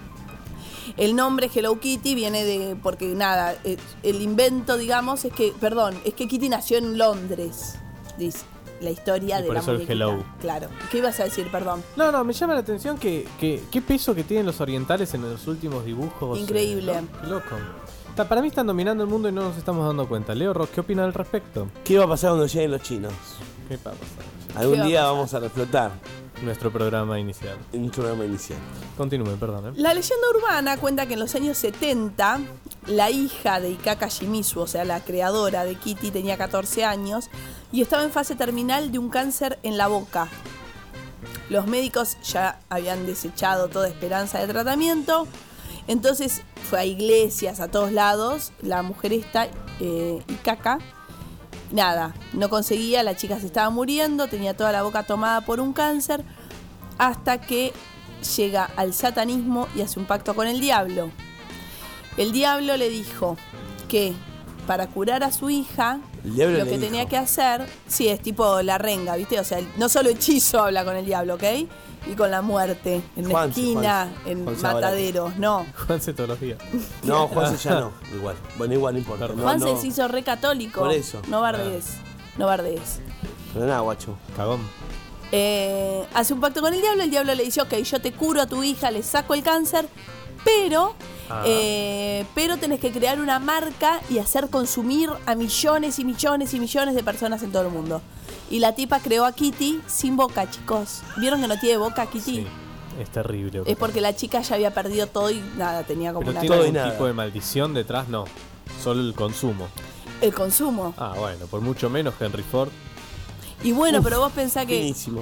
El nombre Hello Kitty viene de, porque nada, eh, el invento, digamos, es que, perdón, es que Kitty nació en Londres, dice la historia Y de por la eso el muñequita. hello. Claro. ¿Qué ibas a decir, perdón? No, no, me llama la atención que, que qué peso que tienen los orientales en los últimos dibujos. Increíble. eh, ¿no? Qué loco. Está- para mí están dominando el mundo y no nos estamos dando cuenta. Leo Ross, ¿qué opina al respecto? ¿Qué va a pasar cuando lleguen los chinos? ¿Qué va a pasar? Algún va a día pasar? vamos a reflotar Nuestro programa inicial. en un programa inicial. Continúe, perdón. ¿eh? La leyenda urbana cuenta que en los años setenta, la hija de Ikaka Shimizu, o sea, la creadora de Kitty, tenía catorce años y estaba en fase terminal de un cáncer en la boca. Los médicos ya habían desechado toda esperanza de tratamiento, entonces fue a iglesias, a todos lados, la mujer esta, eh, Ikaka, nada, no conseguía, la chica se estaba muriendo, tenía toda la boca tomada por un cáncer, hasta que llega al satanismo y hace un pacto con el diablo. El diablo le dijo que para curar a su hija, El diablo lo le que dijo. tenía que hacer, sí, es tipo la renga, ¿viste? O sea, no solo hechizo habla con el diablo, ¿ok? Y con la muerte, en una Juanse, esquina, Juanse, en Juanse ahora. mataderos, no. Juanse todos los días. No, Juanse ya no, igual. Bueno, igual no importa. No, Juanse no. se hizo re católico. Por eso. No bardees, no bardees. Pero nada, guacho. Cagón. Eh, hace un pacto con el diablo, el diablo le dice, ok, yo te curo a tu hija, le saco el cáncer, pero, Ah. eh, pero tenés que crear una marca y hacer consumir a millones y millones y millones de personas en todo el mundo. Y la tipa creó a Kitty sin boca, chicos. ¿Vieron que no tiene boca Kitty? Sí, es terrible. Es porque la chica ya había perdido todo y nada, tenía como Pero una... tiene todo y algún nada. tipo de maldición detrás, no. Solo el consumo. El consumo. Ah, bueno, por mucho menos Henry Ford. Y bueno, Uf, pero vos pensás que... Finísimo.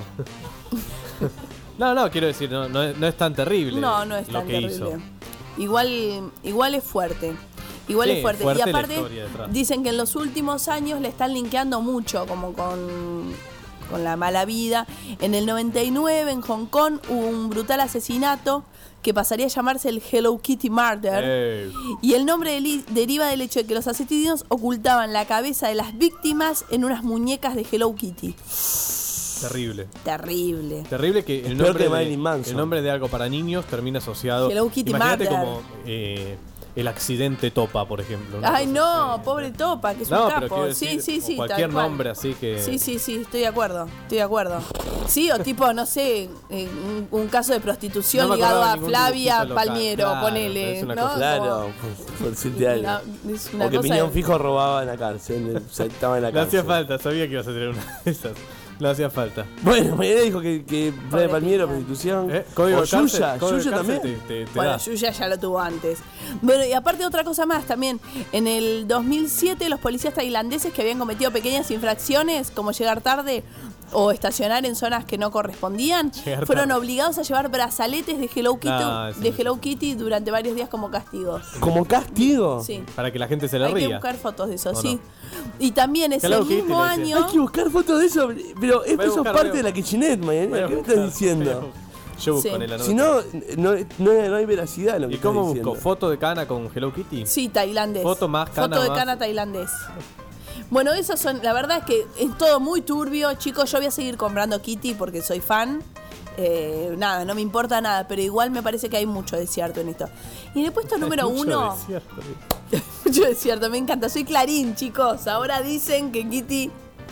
No, no, quiero decir, no, no, es- no es tan terrible. No, no es lo tan que terrible. hizo. Igual, igual es fuerte. Igual Sí, es fuerte. fuerte Y la aparte, historia detrás. dicen que en los últimos años le están linkeando mucho, como con, con la mala vida. En el noventa y nueve, en Hong Kong, hubo un brutal asesinato que pasaría a llamarse el Hello Kitty Murder. Eh, Y el nombre deli- deriva del hecho de que los asesinos ocultaban la cabeza de las víctimas en unas muñecas de Hello Kitty. terrible. Terrible. Terrible que el peor nombre, que de, Marilyn Manson. el nombre de algo para niños termina asociado. Hello Kitty Imagínate Murder. como eh, el accidente Topa, por ejemplo. una Ay, cosa no, así. pobre Topa, que es No, un pero capo. quiero Sí, decir, sí, o sí. cualquier tal cual. nombre así que. Sí, sí, sí, estoy de acuerdo, estoy de acuerdo. Sí, o tipo, no sé, eh, un, un caso de prostitución No me ligado acordaba a de ningún Flavia dibujito local. Palmiero, Claro, ponele. es una ¿no? cosa- Claro, Como- por, por decirte algo. Una- es una O que cosa Piñón de- Fijo robaba en la cárcel, saltaba en la No cárcel. hacía falta, sabía que ibas a tener una de esas. No hacía falta. Bueno, mañana dijo que, que Flavia Palmiero, Piñón. prostitución. ¿Eh? Código o de cárcel, Yuya, código de Yuya cárcel también. Te, te, te Bueno, da. Yuya ya lo tuvo antes. Bueno, y aparte otra cosa más también. En el dos mil siete los policías tailandeses que habían cometido pequeñas infracciones, como llegar tarde o estacionar en zonas que no correspondían, Llegar fueron tarde. obligados a llevar brazaletes de Hello Kitty, No, eso de no Hello sé. Kitty durante varios días como castigo. ¿Como castigo? Sí. Para que la gente se le Hay que ría. buscar fotos de eso, ¿O no? sí. Y también ese Hello Kitty, mismo le decía. año... Hay que buscar fotos de eso, pero Voy a eso es buscar, parte voy a- de la kitchenette, Voy a mañana. ¿Qué me buscar, estás diciendo? voy a- Yo busco Sí. en el Si no, no, no, no hay veracidad en lo que ¿Y cómo estás busco? diciendo. ¿Foto de cana con Hello Kitty? Sí, tailandés. Foto más cana Foto de más. cana tailandés. Bueno, esos son, la verdad es que es todo muy turbio, chicos. Yo voy a seguir comprando Kitty porque soy fan. Eh, nada, no me importa nada, pero igual me parece que hay mucho desierto en esto. Y en el puesto número Mucho uno, desierto. mucho desierto, me encanta. Soy Clarín, chicos. Ahora dicen que Kitty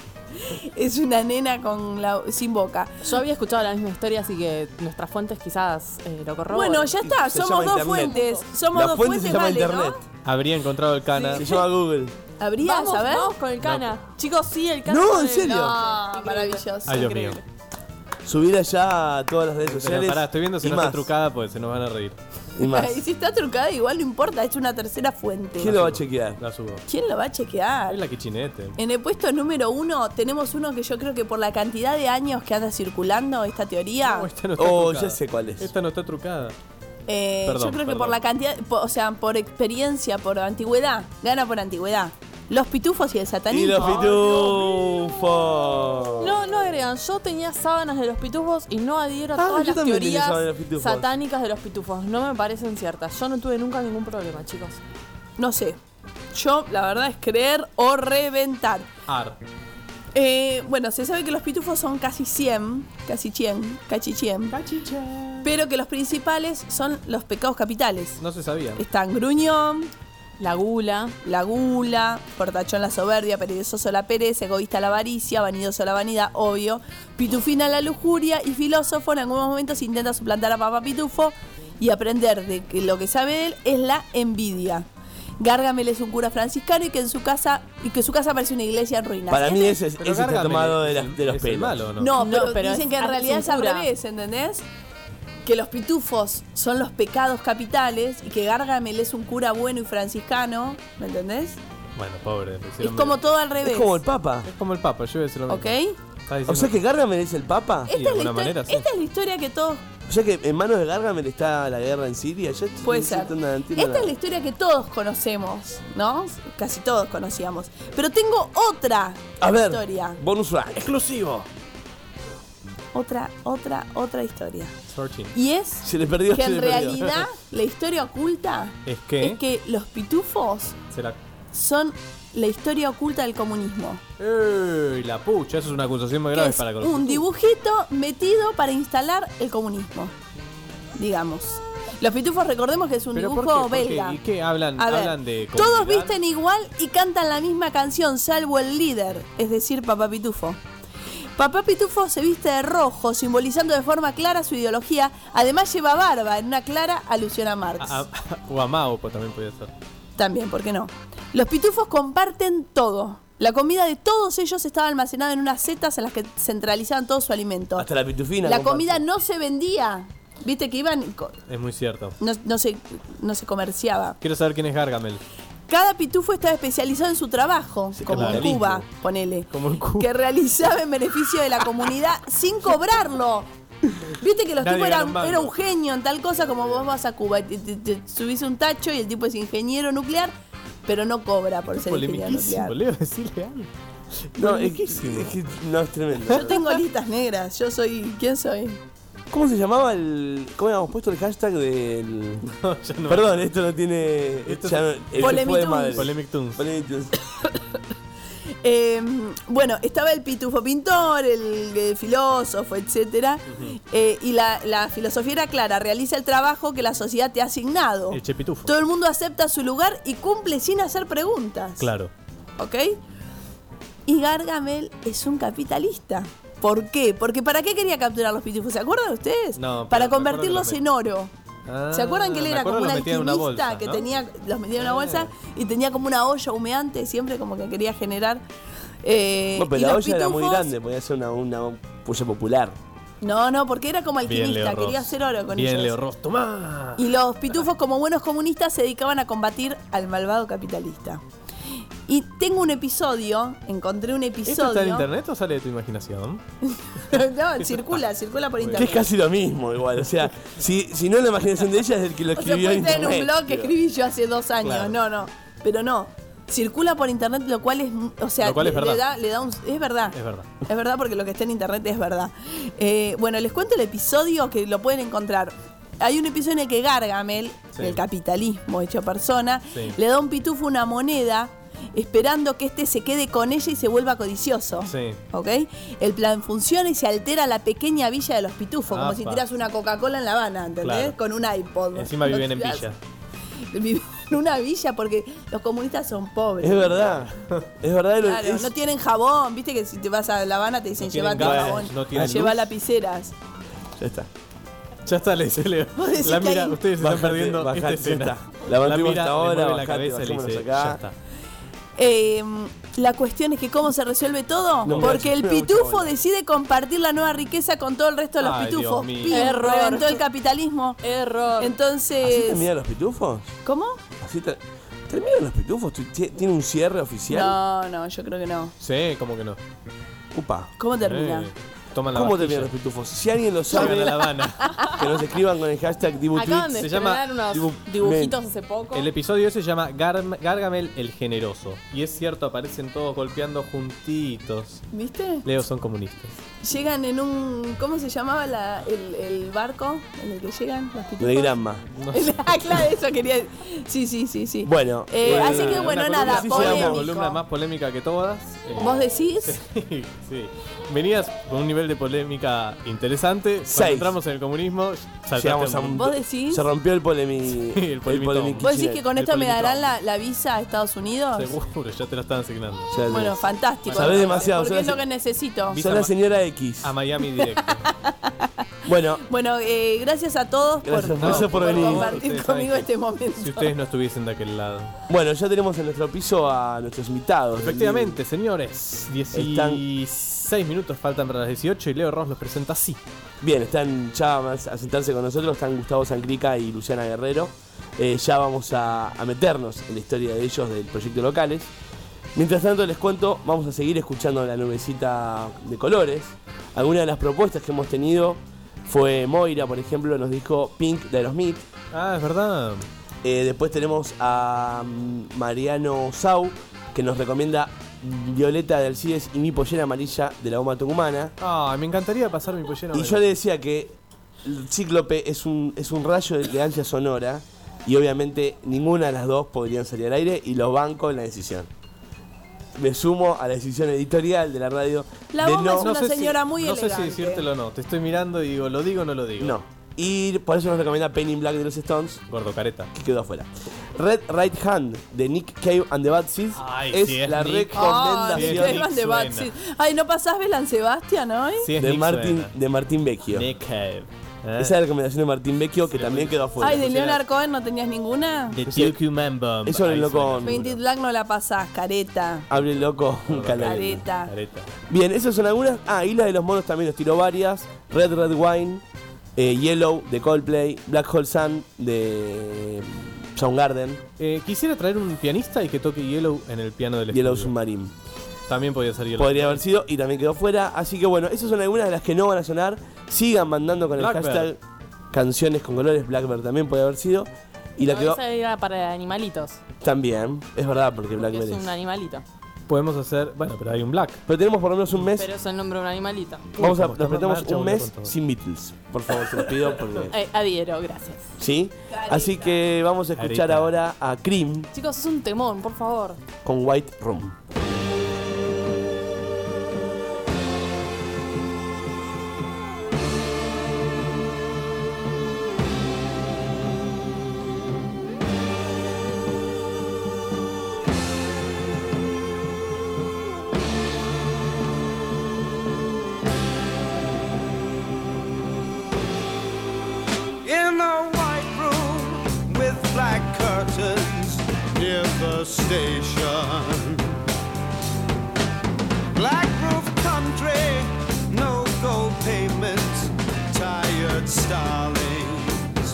es una nena con la, sin boca. Yo había escuchado la misma historia, así que nuestras fuentes quizás eh, lo corroboran. Bueno, ya está, Se somos llama dos internet. fuentes. Somos La dos fuente fuentes, se llama vale, internet. ¿no? Habría encontrado el cana. Se llama Google. ¿Habría, Vamos, saber? vamos con el cana. Chicos, sí, el cana. No, con ¿en el- serio? No, Increíble. maravilloso. Ay, Dios mío. Increíble. Subir allá a todas las redes Pero sociales. pará, estoy viendo si y no más, está trucada, pues se nos van a reír. Y más. Y si está trucada, igual no importa, es una tercera fuente. ¿Quién lo va a chequear? La subo. ¿Quién lo va a chequear? Es la quichinete. En el puesto número uno tenemos uno que yo creo que por la cantidad de años que anda circulando esta teoría, No, esta no está Oh, trucada. ya sé cuál es. Esta no está trucada. eh, Perdón, yo creo que perdón. por la cantidad, po- o sea, por experiencia, por antigüedad, gana por antigüedad. Los pitufos y el Y satanismo. los pitufos. No, no agregan. Yo tenía sábanas de los pitufos y no adhiero a Ah, todas yo las también tenía teorías sábanas de los pitufos. satánicas de los pitufos. No me parecen ciertas. Yo no tuve nunca ningún problema, chicos. No sé. Yo, la verdad, es creer o reventar. Ar. Eh, bueno, se sabe que los pitufos son casi cien, casi cien, casi cien, pero que los principales son los pecados capitales. No se sabía. Están gruñón, La gula. la gula, portachón la soberbia, perezoso la pereza, egoísta la avaricia, vanidoso la vanidad, obvio, pitufina la lujuria y filósofo en algunos momentos intenta suplantar a Papá Pitufo y aprender de que lo que sabe él es la envidia. Gargamel es un cura franciscano y que en su casa y que su casa parece una iglesia en ruinas. Para mí Este- ese, Pero ese está Gargamel tomado de, es la- el- de los es el pelos. malo, ¿no? No, No, pero, pero dicen es- que en es realidad un es al cura. revés, ¿entendés? Que los pitufos son los pecados capitales y que Gargamel es un cura bueno y franciscano, ¿me entendés? Bueno, pobre. le Es hicieron como medio- todo al revés. Es como el Papa. Es como el Papa, yo iba a decir lo mismo. ¿Ok? Estás diciendo- O sea que Gargamel es el Papa. Esta, de es la alguna historia, manera, sí. esta es la historia que todos... O sea que en manos de Gargamel está la guerra en Siria. Yo Puede no ser. entiendo nada, entiendo Esta es nada. la historia que todos conocemos, ¿no? Casi todos conocíamos. Pero tengo otra A ver, historia. bonus track. Exclusivo. Otra, otra, otra historia. Searching. Y es Se le perdió, que se en le perdió. realidad la historia oculta ¿Es que? es que los pitufos Se la... son la historia oculta del comunismo. ¡Ey! La pucha, eso es una acusación muy Que grave es para con un dibujito metido para instalar el comunismo. Digamos. Los pitufos, recordemos que es un ¿Pero por dibujo qué? ¿Por qué? belga. ¿Y qué hablan? A ver, hablan de todos comunidad? visten igual y cantan la misma canción, salvo el líder, es decir, Papá Pitufo. Papá Pitufo se viste de rojo, simbolizando de forma clara su ideología. Además lleva barba, en una clara alusión a Marx. A- a- o a Mao pues, también podía ser. También, ¿por qué no? Los pitufos comparten todo. La comida de todos ellos estaba almacenada en unas setas en las que centralizaban todo su alimento. Hasta la pitufina. La comparte. comida no se vendía. Viste que iban... co- Es muy cierto. No, no se, no se comerciaba. Quiero saber quién es Gargamel. Cada pitufo estaba especializado en su trabajo, como en capitalismo. Cuba, ponele. Como en Cuba. Que realizaba en beneficio de la comunidad sin cobrarlo. Viste que los Nadie tipos gana eran un mango. era un genio en tal cosa como vos vas a Cuba y te, te- te subís un tacho y el tipo es ingeniero nuclear, pero no cobra por ser ingeniero Polemiquísimo, nuclear. Leo, decirle algo. No, es que, Polemiquísimo. es que- no, es tremendo. Yo tengo listas negras, yo soy... ¿Quién soy? ¿Cómo se llamaba el. ¿Cómo habíamos puesto el hashtag del. No, ya no. Perdón, esto no tiene. Esto ya no- es- el Polemic fue de Tunes. madre. Polemic Tunes. Polemic Tunes. Eh, bueno, estaba el pitufo pintor, el, eh, filósofo, etcétera. Eh, y la, la filosofía era clara, realiza el trabajo que la sociedad te ha asignado. El Chepitufo. Todo el mundo acepta su lugar y cumple sin hacer preguntas. Claro. ¿Ok? Y Gargamel es un capitalista. ¿Por qué? Porque ¿para qué quería capturar los pitufos? ¿Se acuerdan ustedes? No, Para pero me convertirlos acuerdo que en los oro. Ah, ¿Se acuerdan que él me era acuerdo como un los metía en una alquimista bolsa, que ¿no? tenía, los metía en una bolsa y tenía como una olla humeante siempre como que quería generar... eh, Bueno, pero y la los olla era muy pitufos- grande, podía ser una, una olla popular. No, no, porque era como Bien, Leo alquimista, quería Ross. hacer oro con Bien, ellos. Leo Ross. ¡Tomá! Y los pitufos, como buenos comunistas, se dedicaban a combatir al malvado capitalista. Y tengo un episodio, encontré un ¿Esto episodio. está en internet o sale de tu imaginación? No, circula, circula por Que es internet. casi lo mismo, igual. O sea, si, si no es la imaginación de ella, es el que lo O sea, escribió puede en estar en internet. un blog que digo. escribí yo hace dos años. Claro. No, no. Pero no. Circula por internet, lo cual es. O sea, Lo cual es le, le verdad. da, le da un. Es verdad. Es verdad. Es verdad porque lo que está en internet es verdad. Eh, bueno, les cuento el episodio que lo pueden encontrar. Hay un episodio en el que Gargamel, Sí. el capitalismo hecho persona, Sí. le da a un pitufo una moneda esperando que éste se quede con ella y se vuelva codicioso. Sí. ¿Ok? El plan funciona y se altera la pequeña villa de los pitufos, como Apa. si tiras una Coca-Cola en La Habana, ¿entendés? Claro. Con un iPod. Encima No viven en tirás- villa. Viven en una villa porque los comunistas son pobres. Es verdad. Es verdad. lo- Claro, es- no tienen jabón, viste que si te vas a La Habana te dicen No lleva tienen tu gas, jabón, no tienen lleva luz. lapiceras. Ya está. Ya está, le dice Leo. Vos decís La que mira, hay- ustedes se están Bájate, perdiendo bájate, esta ya escena. está. La La mantuvimos mira, hasta le ahora, mueve la bajate, cabeza y le bajémonos dice, acá. ya está. Eh, la cuestión es que cómo se resuelve todo, No me porque da- el me da mucha pitufo bola. decide compartir la nueva riqueza con todo el resto de los Ay, pitufos. Dios mío. ¡Pim! Error. Reventó el capitalismo. Error. ¿Así Entonces, terminan los pitufos? ¿cómo? ¿Así te- terminan los pitufos? ¿Ti- ¿Tiene un cierre oficial? No, no, yo creo que no. Sí, como que no. Upa. ¿Cómo termina? Eh, toman la ¿Cómo pastilla. terminan los pitufos? Si alguien lo Llegan sabe, a La Habana. que nos escriban con el hashtag DibuTweets. Acaban de Se llama estrenar unos dibu- dibujitos hace poco. El episodio ese se llama Gar- Gargamel el Generoso. Y es cierto, aparecen todos golpeando juntitos. ¿Viste? Leo, son comunistas. Llegan en un. ¿Cómo se llamaba la, el, el barco en el que llegan los pitufos? De Granma. No Ah, claro, eso quería. Sí, sí, sí, sí. Bueno, Eh, eh, así que Una bueno, columna- nada, sí, una polémico. columna más polémica que todas. Eh, ¿Vos decís? Sí, sí. Venías con un nivel de polémica interesante. Cuando Seis. entramos en el comunismo, saltaste llegamos a un- ¿Vos decís? Se rompió el polemi. Sí, el polemitón. polemic ¿Vos decís kitchener. que con El esto me polémico. darán la, la visa a Estados Unidos? Seguro, ya te la están asignando. Ya lo Bueno, tenés. fantástico. Sabés demasiado, Porque sos es la lo que necesito. Visa Sos la ma- señora X. A Miami directo. Bueno, Bueno, eh, gracias a todos Gracias, por, gracias por venir. compartir Ustedes saben conmigo que este momento. Si ustedes no estuviesen de aquel lado. bueno, ya tenemos en nuestro piso a nuestros invitados. Efectivamente, señores. dieciséis minutos faltan para las dieciocho y Leo Ross los presenta así. Bien, están ya más a sentarse con nosotros, están Gustavo Sancrica y Luciana Guerrero. Eh, ya vamos a, a meternos en la historia de ellos, del proyecto Locales. Mientras tanto les cuento, vamos a seguir escuchando la nubecita de colores. Algunas de las propuestas que hemos tenido fue Moira, por ejemplo, nos dijo Pink de Aerosmith. Ah, es verdad. Eh, después tenemos a mm, Mariano Sau, que nos recomienda Violeta de Alcides y Mi Pollera Amarilla de la Goma Tucumana. Ah, me encantaría pasar mi pollera. Y yo le decía que el Cíclope es un, es un rayo de elegancia sonora y obviamente ninguna de las dos podrían salir al aire y los banco en la decisión. Me sumo a la decisión editorial de la radio La de Goma no, es una sé si- señora muy no elegante. sé si decírtelo o no. Te estoy mirando y digo, ¿lo digo o no lo digo? no. Y por eso nos recomienda Pain in Black de los Stones, Gordo careta. que quedó afuera. Red Right Hand de Nick Cave and the Bad Seeds Ay, es sí, es la Nick. Ay, recomendación Sí, qué Nick grande Bad suena. Seed. Ay, ¿no pasás Belan Sebastián hoy? Sí, es de Nick Martin, suena. de Martín Vecchio. Nick Cave. ¿Eh? Esa es la recomendación de Martín Vecchio, que Sí, también muy- quedó afuera. Ay, de pusiera- Leonard Cohen no tenías ninguna. The Eso- Tucuman Bomb. eso Ahí lo suena. con- Painted Black no la pasás, careta. Hable loco, un canal. Careta. Careta. Bien, esas son algunas. Ah, y la de los monos también nos tiró varias. Red Red Wine, eh, Yellow de Coldplay, Black Hole Sun de mm, Soundgarden, Eh, quisiera traer un pianista y que toque Yellow en el piano del Yellow estudio. Submarine. También podría ser Yellow. Podría haber sido y también quedó fuera. Así que bueno, esas son algunas de las que no van a sonar. Sigan mandando con el Blackbird. hashtag canciones con colores. Blackbird también puede haber sido. Y la No, que va- esa era para animalitos. también, es verdad, porque Porque Blackbird es es. un animalito. Podemos hacer. Bueno, pero hay un Black. Pero tenemos por lo menos un mes. Pero es el nombre de un animalito. Vamos a, Como está nos metemos marcha, un boludo, mes con todo. sin Beatles. Por favor, se los pido porque. Eh, adhiero, gracias. ¿Sí? Así que vamos a escuchar Carita. ahora a Cream Chicos, es un temón, por favor. con White Room. In a white room with black curtains near the station. Black roof country, no gold pavements, tired starlings.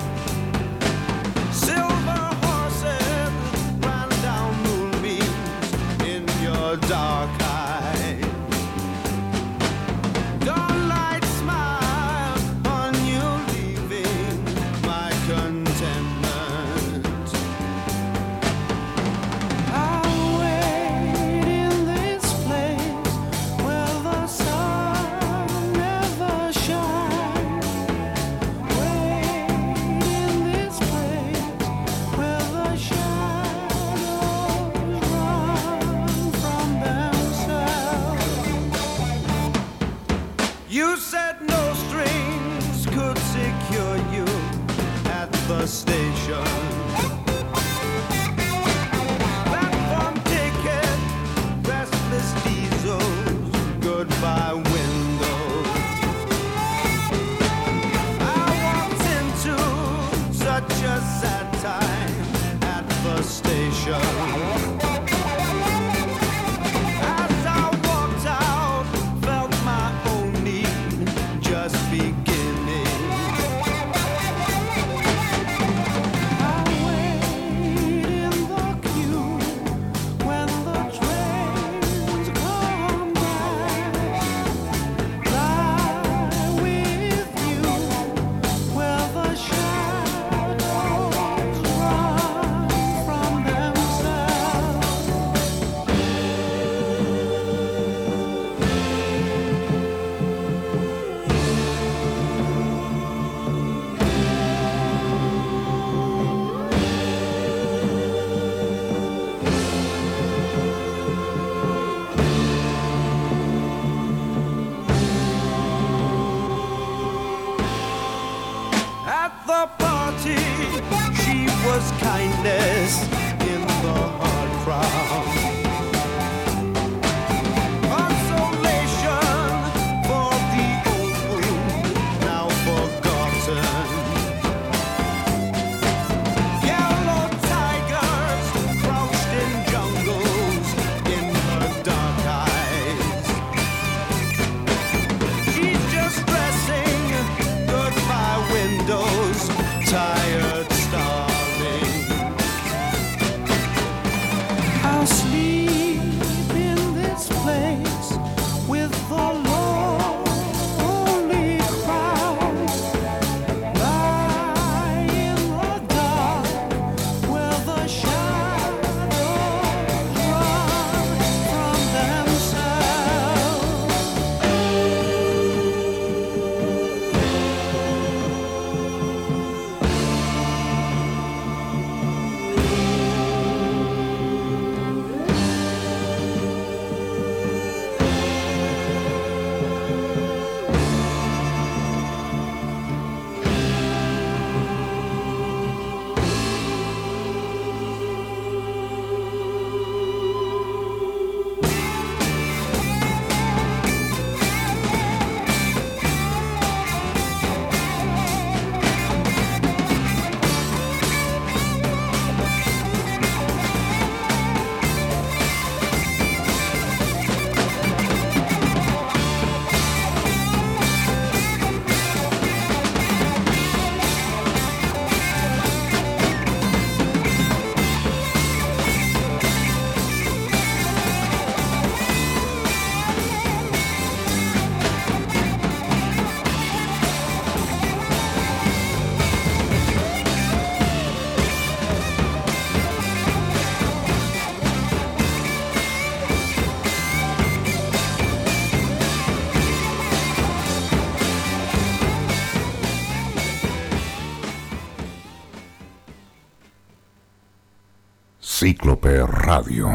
Silver horses ran down moonbeams in your dark eyes. Dawnlight smile on you leaving my contentment. I'll wait in this place where the sun never shines. As I walked out, felt my own need just beginning. I wait in the queue when the trains come back. Lie with you where the shadows run from themselves. At the party, she was kindness in the hard crowd. Consolation for the old wound now forgotten. Yellow tigers crouched in jungles in her dark eyes. She's just dressing goodbye windows, tired, starving. I'll sleep in this place with the lonely crowd. Lie in the dark where the shadows run from themselves. Cíclope Radio.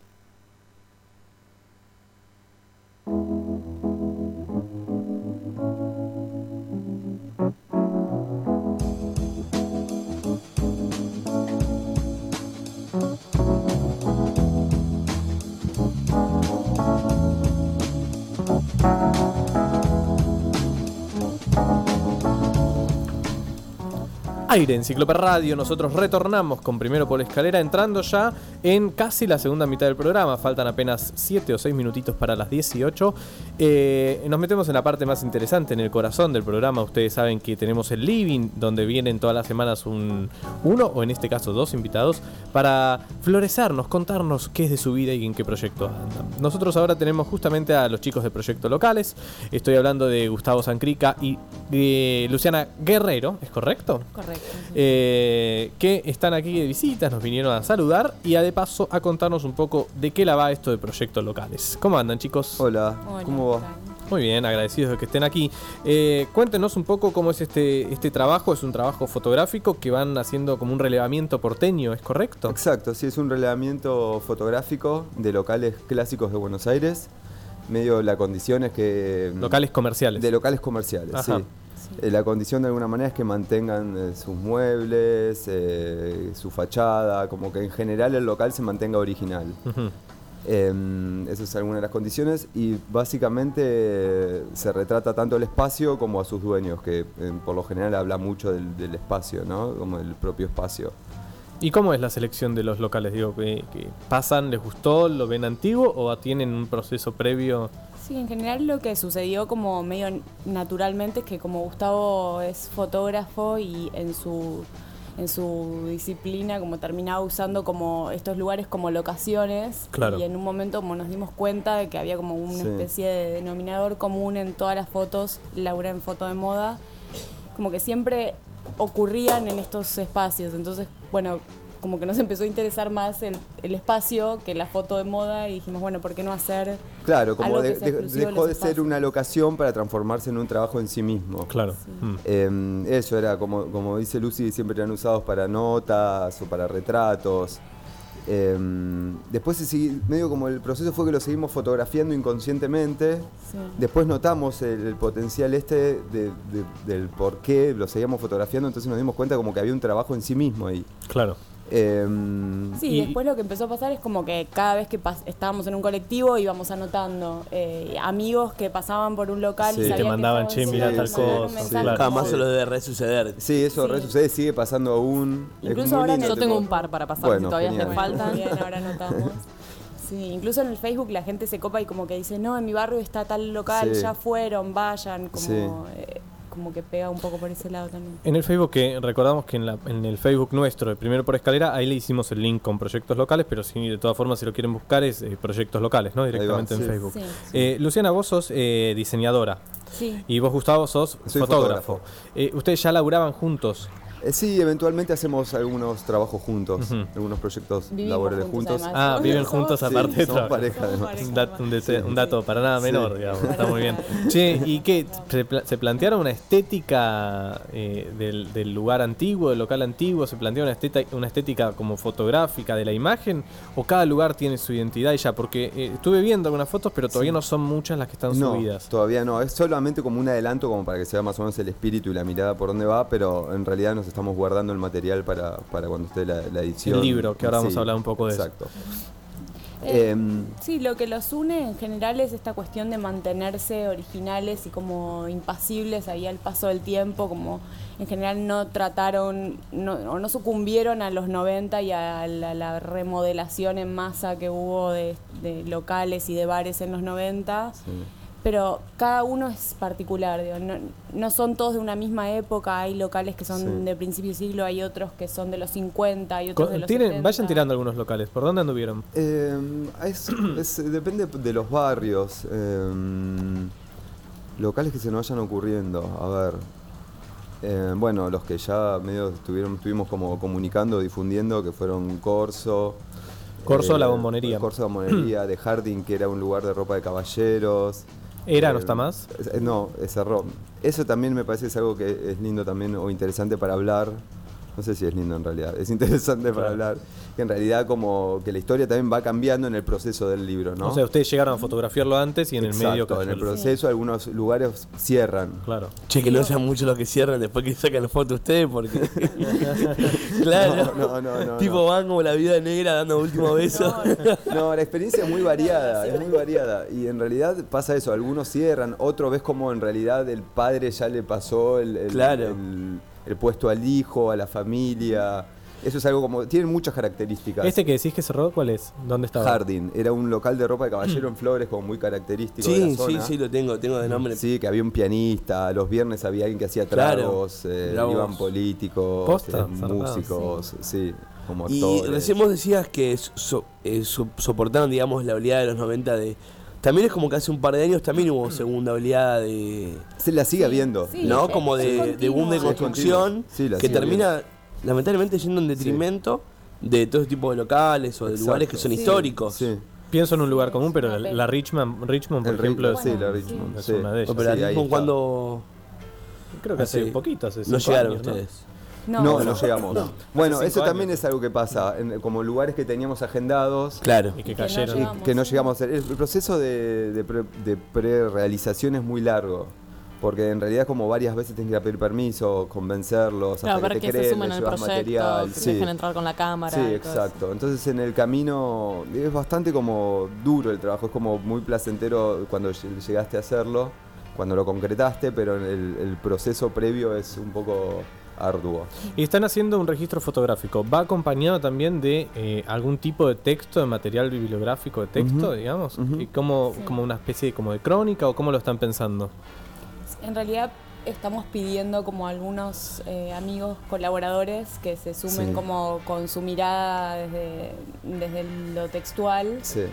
Aire en Cíclope Radio, nosotros retornamos con Primero por la Escalera, entrando ya en casi la segunda mitad del programa. Faltan apenas siete o seis minutitos para las dieciocho. Eh, nos metemos en la parte más interesante, en el corazón del programa. Ustedes saben que tenemos el Living, donde vienen todas las semanas un, uno, o en este caso dos invitados, para florecernos, contarnos qué es de su vida y en qué proyecto andan. Nosotros ahora tenemos justamente a los chicos de Proyectos Locales. Estoy hablando de Gustavo Sancrica y de Luciana Guerrero, ¿es correcto? Correcto. Eh, que están aquí de visitas, nos vinieron a saludar y a de paso a contarnos un poco de qué la va esto de Proyectos Locales. ¿Cómo andan, chicos? Hola, Hola, ¿cómo va? ¿qué tal? Muy bien, agradecidos de que estén aquí. Eh, cuéntenos un poco cómo es este, este trabajo. Es un trabajo fotográfico que van haciendo como un relevamiento porteño, ¿es correcto? Exacto, sí, es un relevamiento fotográfico de locales clásicos de Buenos Aires. Medio la condición es que... Locales comerciales. De locales comerciales, Ajá. sí. Eh, la condición de alguna manera es que mantengan eh, sus muebles, eh, su fachada, como que en general el local se mantenga original. Ujú. Eh, esas son algunas de las condiciones y básicamente eh, se retrata tanto el espacio como a sus dueños, que eh, por lo general habla mucho del, del espacio, ¿no? Como del propio espacio. ¿Y cómo es la selección de los locales? Digo, que, que pasan, les gustó, lo ven antiguo o tienen un proceso previo. Sí, en general lo que sucedió como medio naturalmente es que como Gustavo es fotógrafo y en su en su disciplina como terminaba usando como estos lugares como locaciones. Claro. Y en un momento como nos dimos cuenta de que había como una Sí. especie de denominador común en todas las fotos, Laura en foto de moda, como que siempre ocurrían en estos espacios. Entonces, bueno, como que nos empezó a interesar más el, el espacio que la foto de moda y dijimos, bueno, ¿por qué no hacer Claro, como algo de- que sea de- exclusivo dejó los de ser espacios? una locación para transformarse en un trabajo en sí mismo. Claro. Mm. Eh, eso era, como, como dice Lucy, siempre eran usados para notas o para retratos. Eh, después se sigue- medio como el proceso fue que lo seguimos fotografiando inconscientemente. Sí. Después notamos el, el potencial este de- de- del por qué lo seguíamos fotografiando, entonces nos dimos cuenta como que había un trabajo en sí mismo ahí. Claro. Eh, Sí, Y- después lo que empezó a pasar es como que cada vez que pas- estábamos en un colectivo íbamos anotando eh, amigos que pasaban por un local Sí. y Te sabían que mandaban, estaban- "Che, mirá sí, tal nos mandaron un cosa", mensaje claro. Jamás como- se lo debe resuceder. sí, eso Sí. re sucede, sigue pasando aún. Es Incluso muy ahora en lindo, el- Yo tipo- tengo un par para pasar Bueno, si todavía genial. me faltan. Bien, ahora anotamos. Sí, incluso en el Facebook la gente se copa y como que dice, no, en mi barrio está tal local, Sí. ya fueron, vayan, como, Sí. eh, como que pega un poco por ese lado también. En el Facebook, que recordamos que en, la- en el Facebook nuestro, de Primero por Escalera, ahí le hicimos el link con proyectos locales, pero si de todas formas si lo quieren buscar es eh, proyectos locales, ¿no? Directamente Ahí va, en sí. Facebook. Sí. Eh, Luciana, vos sos eh, diseñadora Sí. y vos, Gustavo, sos Soy fotógrafo. fotógrafo. Eh, ¿Ustedes ya laburaban juntos? Eh, sí, eventualmente hacemos algunos trabajos juntos, Ujú. algunos proyectos Vivimos laborales juntos, juntos. además. Ah, viven Somos- juntos Sí, aparte de somos trabajar. pareja, Somos además. pareja. Un, dat- un dete- un dato para nada Sí. menor, digamos. Está muy bien. Che, ¿y qué? ¿Se, pla- se plantearon una estética eh, del, del lugar antiguo, del local antiguo? ¿Se plantea una estética, una estética como fotográfica de la imagen? ¿O cada lugar tiene su identidad y ya? Porque eh, estuve viendo algunas fotos, pero todavía no son muchas las que están No, subidas. todavía no. Es solamente como un adelanto como para que se vea más o menos el espíritu y la mirada por dónde va, pero en realidad nos estamos guardando el material para, para cuando esté la, la edición. El libro, que ahora vamos Sí, a hablar un poco de eso. exacto. Eh, Em, sí, lo que los une en general es esta cuestión de mantenerse originales y como impasibles ahí al paso del tiempo, como en general no trataron no, o no sucumbieron a los noventa y a la, la remodelación en masa que hubo de, de locales y de bares en los noventa. sí. Pero cada uno es particular, digo, no, no son todos de una misma época, hay locales que son Sí. de principio de siglo, hay otros que son de los cincuenta, hay otros Co- de los tiren- setenta. vayan tirando algunos locales. ¿Por dónde anduvieron? Eh, es- es- depende de los barrios. eh, locales que se nos vayan ocurriendo. A ver. Eh, bueno, los que ya medio estuvieron, estuvimos como comunicando, difundiendo, que fueron Corso. Corso, La Bombonería. Corso, La Bombonería, de Harding, que era un lugar de ropa de caballeros. ¿Era, no Eh, está más? eh, No, eh, cerró. Eso también me parece es algo que es lindo también o interesante para hablar. No sé si es lindo en realidad, es interesante para Claro. hablar. Que en realidad como que la historia también va cambiando en el proceso del libro, ¿no? O sea, ustedes llegaron a fotografiarlo antes y en el medio Exacto, cayó en el el- proceso algunos lugares cierran. Claro. Che, que no sean muchos los que cierran después que sacan la foto ustedes, porque. claro. No, no, no, Tipo no. van como la vida negra dando último beso. No, la experiencia es muy variada, es muy variada. Y en realidad pasa eso, algunos cierran, otros ves como en realidad el padre ya le pasó el, el- Claro. el- el puesto al hijo, a la familia. Eso es algo como, tienen muchas características. ¿Este que decís que cerró, cuál es? ¿Dónde estaba? Harding, era un local de ropa de caballero en Flores como muy característico de Sí, la sí, zona. sí, lo tengo, tengo de nombre. Sí, que había un pianista, los viernes había alguien que hacía Claro, tragos, eh, mirá vos. iban políticos, Posta, eh, zarpado, músicos, sí, como Y actores. recién vos decías que so- eh, so- soportaron, digamos, la oleada de los noventa de... También es como que hace un par de años también hubo segunda oleada de... Se la sigue habiendo. sí. ¿No? es- Como es de, de continua. boom de Sí, es construcción continua. Sí, la que sigue termina lamentablemente yendo en detrimento de todo tipo de locales o de Exacto. lugares que son Sí. históricos. Sí, Pienso en un lugar común, pero la, Sí. la Richmond, Richmond por el ejemplo, Richmond, es, sí, la Richmond, es sí. una de ellas. O pero Sí, al ahí mismo está. cuando Creo que hace hace- poquito, hace no cinco llegaron años, ¿no? ustedes. No, No, no, llegamos. Bueno, Hace eso cinco también años. es algo que pasa, en- como lugares que teníamos agendados, Claro. Y que Que no cayeron. llegamos. que no llegamos a hacer. El proceso de, de, pre- de pre-realización es muy largo, porque en realidad como varias veces tienes que ir a pedir permiso, convencerlos, Claro, hasta ver que que te se creen, sumen les al llevas proyecto, material. que Sí. dejen entrar con la cámara. Sí, y todo eso. exacto. Entonces en el camino es bastante como duro el trabajo, es como muy placentero cuando ll- llegaste a hacerlo, cuando lo concretaste, pero el, el proceso previo es un poco arduo. Y están haciendo un registro fotográfico. ¿Va acompañado también de eh, algún tipo de texto, de material bibliográfico de texto, Ujú, digamos? ujú. ¿Y cómo, Sí. como una especie de, como de crónica o cómo lo están pensando? En realidad estamos pidiendo como a algunos eh, amigos colaboradores que se sumen Sí. como con su mirada desde, desde lo textual. Sí.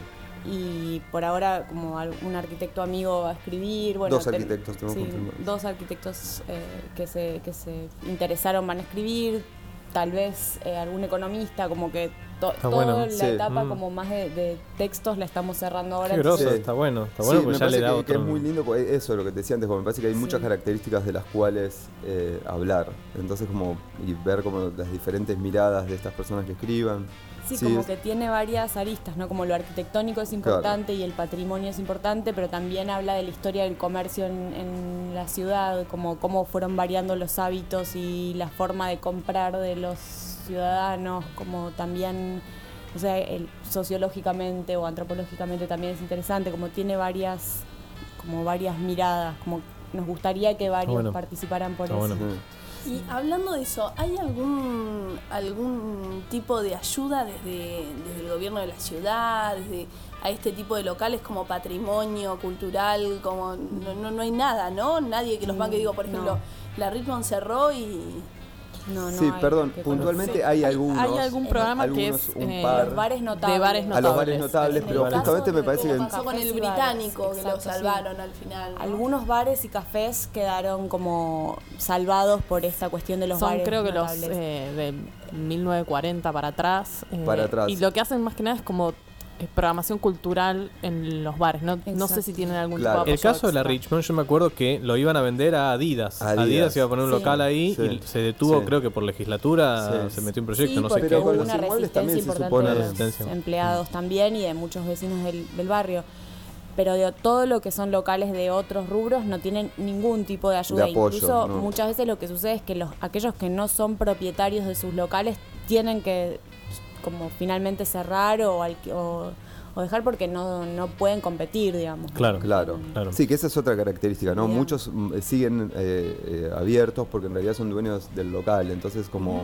Y por ahora como al- un arquitecto amigo va a escribir. Bueno, Dos ten- arquitectos tengo sí, confirmados. dos arquitectos eh, que, se, que se interesaron van a escribir. Tal vez eh, algún economista, como que to- Está toda bueno. la Sí. etapa Mm. como más de, de textos la estamos cerrando ahora. Qué groso, Sí. está bueno. Está Sí, bueno me porque ya parece le da que, otro... que es muy lindo, porque eso, lo que te decía antes, como me parece que hay Sí. muchas características de las cuales eh, hablar. Entonces, como, y ver como las diferentes miradas de estas personas que escriban. Sí, Sí, como es- que tiene varias aristas, ¿no? Como lo arquitectónico es importante y el patrimonio es importante, pero también habla de la historia del comercio en, en la ciudad, como cómo fueron variando los hábitos y la forma de comprar de los ciudadanos, como también, o sea, el, sociológicamente o antropológicamente también es interesante, como tiene varias, como varias miradas, como nos gustaría que varios bueno. participaran por Está eso. bueno. Mm. Y hablando de eso, ¿hay algún algún tipo de ayuda desde, desde el gobierno de la ciudad, desde a este tipo de locales como patrimonio cultural, como no, no, no hay nada, ¿no? Nadie que los banque, digo, por No. ejemplo, la Richmond cerró y No, no Sí, hay perdón, que puntualmente conocer. hay Hay- algunos. hay algún programa que algunos, es, un eh, par. Los bares notables. De bares A los bares notables. notables, En pero el caso justamente me de parece como que. pasó con el Cafés y británico, bares, que lo exacto, sí. salvaron al final, ¿no? Algunos bares y cafés quedaron como salvados por esta cuestión de los Son bares creo que los notables. eh, de mil novecientos cuarenta para atrás. eh, Para atrás. Y lo que hacen más que nada es como eh, programación cultural en los bares. No, no sé Exacto. si tienen algún Claro. tipo de El apoyo caso de la extra. Richmond, yo me acuerdo que lo iban a vender a Adidas. Adidas. Adidas, iba a poner un Sí. local ahí Sí. y se detuvo, Sí. creo que por legislatura, Sí. se metió un proyecto, Sí, no sé porque qué. hubo Con los una inmuebles resistencia también se importante supone- de los Resistencia. empleados también y de muchos vecinos del, del barrio. Pero de todo lo que son locales de otros rubros no tienen ningún tipo de ayuda. De apoyo, Incluso no. muchas veces lo que sucede es que los aquellos que no son propietarios de sus locales tienen que como finalmente cerrar o, alqui- o, o dejar porque no, no pueden competir, digamos. Claro. Claro. Claro. Sí, que esa es otra característica, ¿no? Bien. Muchos mm, eh, siguen eh, eh, abiertos porque en realidad son dueños del local, entonces como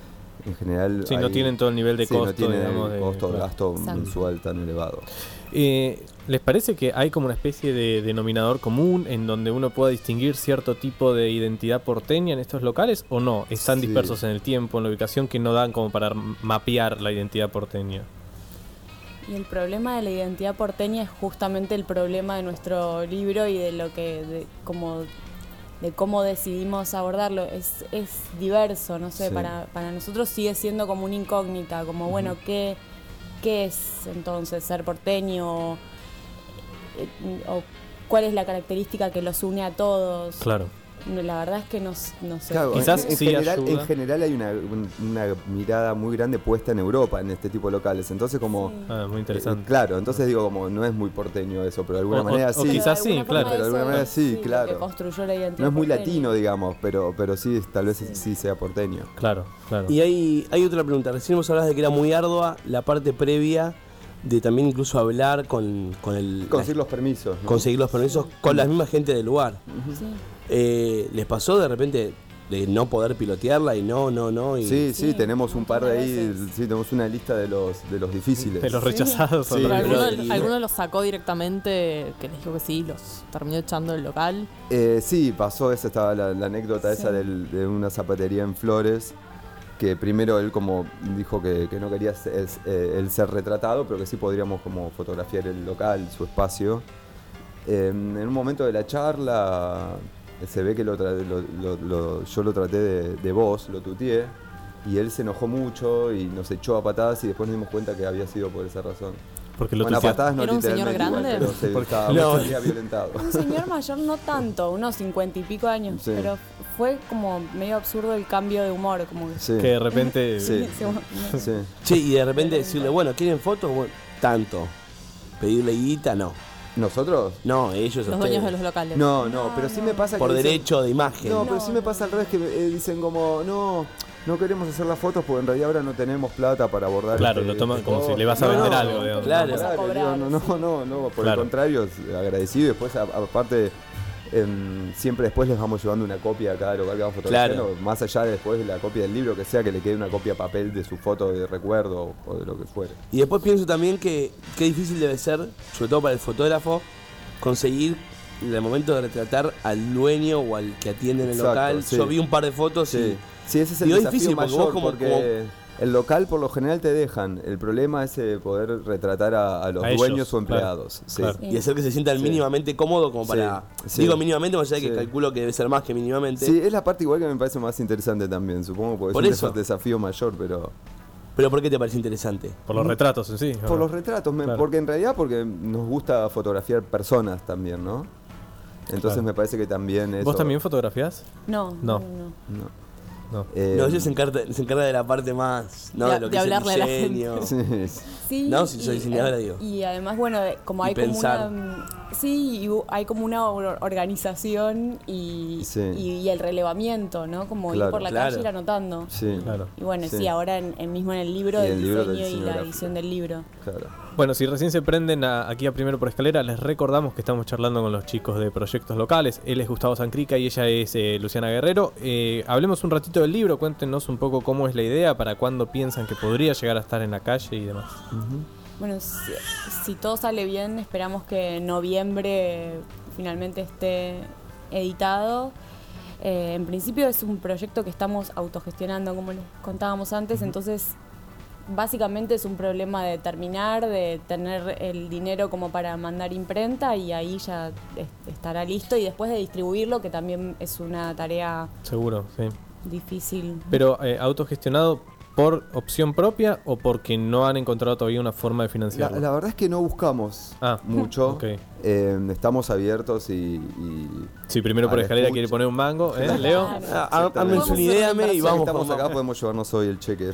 en general... Sí, no hay- tienen todo el nivel de sí, costo, no tienen digamos, el de- costo, claro. gasto Exacto. mensual tan elevado. Eh, ¿Les parece que hay como una especie de denominador común en donde uno pueda distinguir cierto tipo de identidad porteña en estos locales o no? ¿Están Sí. dispersos en el tiempo, en la ubicación, que no dan como para m- mapear la identidad porteña? Y el problema de la identidad porteña es justamente el problema de nuestro libro y de lo que, de, como, de cómo decidimos abordarlo. Es, es diverso, no sé, Sí. para, para nosotros sigue siendo como una incógnita, como bueno, ¿qué, qué es entonces ser porteño? O, eh, o cuál es la característica que los une a todos. Claro. No, la verdad es que no, s- no sé. Claro, Quizás en, en sí general, ayuda. en general hay una, un- una mirada muy grande puesta en Europa en este tipo de locales, entonces como... Sí. Ah, muy eh, interesante. claro, entonces digo como no es muy porteño eso, pero de alguna O- o- manera o sí. quizás de alguna sí, claro. forma Pero de alguna eso manera es, sí, lo claro. que construyó la identidad No es muy porteña. latino, digamos, pero, pero sí, tal vez sí, sea porteño. Claro, claro. Y hay, hay otra pregunta. Recién vos hablabas de que era muy ardua la parte previa de también incluso hablar con, con el... Conseguir los permisos. ¿no? conseguir los permisos con la misma gente del lugar. Sí. Eh, ¿Les pasó de repente de no poder pilotearla y no, no, no? Y... Sí, sí, Sí, tenemos un par de ahí, muchas veces. sí, tenemos una lista de los de los difíciles. De los rechazados. Sí. o Pero los- alguno, pero- alguno los sacó directamente, que les dijo que sí, los terminó echando del local. Eh, sí, pasó, esa estaba la, la anécdota Sí. esa del- de una zapatería en Flores, que primero él como dijo que, que no quería ser, es, eh, él ser retratado, pero que sí podríamos como fotografiar el local, su espacio. Eh, en un momento de la charla eh, se ve que lo tra- lo- lo- lo- yo lo traté de, de voz, lo tuteé, y él se enojó mucho y nos echó a patadas y después nos dimos cuenta que había sido por esa razón. Porque lo Bueno, a tuteó. patadas no ¿Era un señor literalmente igual, grande? pero se Porque- estaba No. se había violentado. Un señor mayor no tanto, unos cincuenta y pico años, Sí. pero fue como medio absurdo el cambio de humor, como que... Sí. Que de repente... Sí. Sí. Sí. Che, y de repente decirle, bueno, ¿quieren fotos? Bueno, tanto. Pedirle guita, no. ¿Nosotros? No, ellos Los ustedes. dueños de los locales. No, no, pero sí me pasa Por que dicen- derecho de imagen. No, pero No, sí me no. pasa al revés que eh, dicen como, no, no queremos hacer las fotos porque en realidad ahora no tenemos plata para abordar. Claro, este- lo toman este como costo". si le vas a No, vender no, algo, digamos. claro. Vamos a Claro, cobrar, digo, no, no, no, no, por Claro. el contrario, agradecido y después a- aparte em, siempre después les vamos llevando una copia a cada local que vamos fotografiando, Claro. más allá de después de la copia del libro, que sea que le quede una copia papel de su foto de recuerdo o de lo que fuere. Y después pienso también que qué difícil debe ser, sobre todo para el fotógrafo, conseguir en el momento de retratar al dueño o al que atiende en el Exacto, local. sí. Yo vi un par de fotos Sí, y... sí, ese es el digo, desafío difícil porque mayor, vos como- porque el local por lo general te dejan. El problema es eh, poder retratar a, a los A ellos, dueños o claro, empleados. Sí. claro. Y hacer que se sientan Sí. mínimamente cómodos como para... Sí, sí. Digo mínimamente, más allá de que Sí. calculo que debe ser más que mínimamente. Sí, es la parte igual que me parece más interesante también, supongo, porque Por es eso. un desa- desafío mayor, pero... Pero ¿por qué te parece interesante? Por los retratos en sí. ¿o Por no? los retratos, me- Claro. porque en realidad porque nos gusta fotografiar personas también, ¿no? Entonces Claro. me parece que también eso... ¿Vos también fotografías? No, No. no, no. No. No. Eh, No, ella se encarga, se encarga de la parte más, ¿no? De- De, lo que de es el hablarle a la diseño. sí, sí. Sí, No, si soy y, diseñadora, eh, digo. Y además, bueno, de- como Y hay como pensar. una... mm, Sí, y hu- hay como una or- organización y, Sí. y, y el relevamiento, ¿no? Como Claro. ir por la Claro. calle ir anotando. Sí, Claro. Y bueno, sí, Sí. ahora en, en mismo en el libro Y del el libro del diseño y diseño la gráfico. edición del libro. claro. Bueno, si recién se prenden a- aquí a Primero por Escalera, les recordamos que estamos charlando con los chicos de Proyectos Locales. Él es Gustavo Sancrica y ella es eh, Luciana Guerrero. Eh, hablemos un ratito del libro, cuéntenos un poco cómo es la idea, para cuándo piensan que podría llegar a estar en la calle y demás. Bueno, si, si todo sale bien, esperamos que en noviembre finalmente esté editado. Eh, en principio es un proyecto que estamos autogestionando, como les contábamos antes, entonces básicamente es un problema de terminar, de tener el dinero como para mandar imprenta y ahí ya est- estará listo, y después de distribuirlo, que también es una tarea Seguro, sí. difícil. Pero eh, autogestionado por opción propia o porque no han encontrado todavía una forma de La, financiarlo. la verdad es que no buscamos Ah, mucho. ok. Eh, estamos abiertos y... y Si Primero por a la Escalera escucha. quiere poner un mango, ¿eh, Leo? Claro. Ah, ah, Háganme Exactamente. una idea y Ya que vamos estamos por acá, podemos llevarnos hoy el cheque.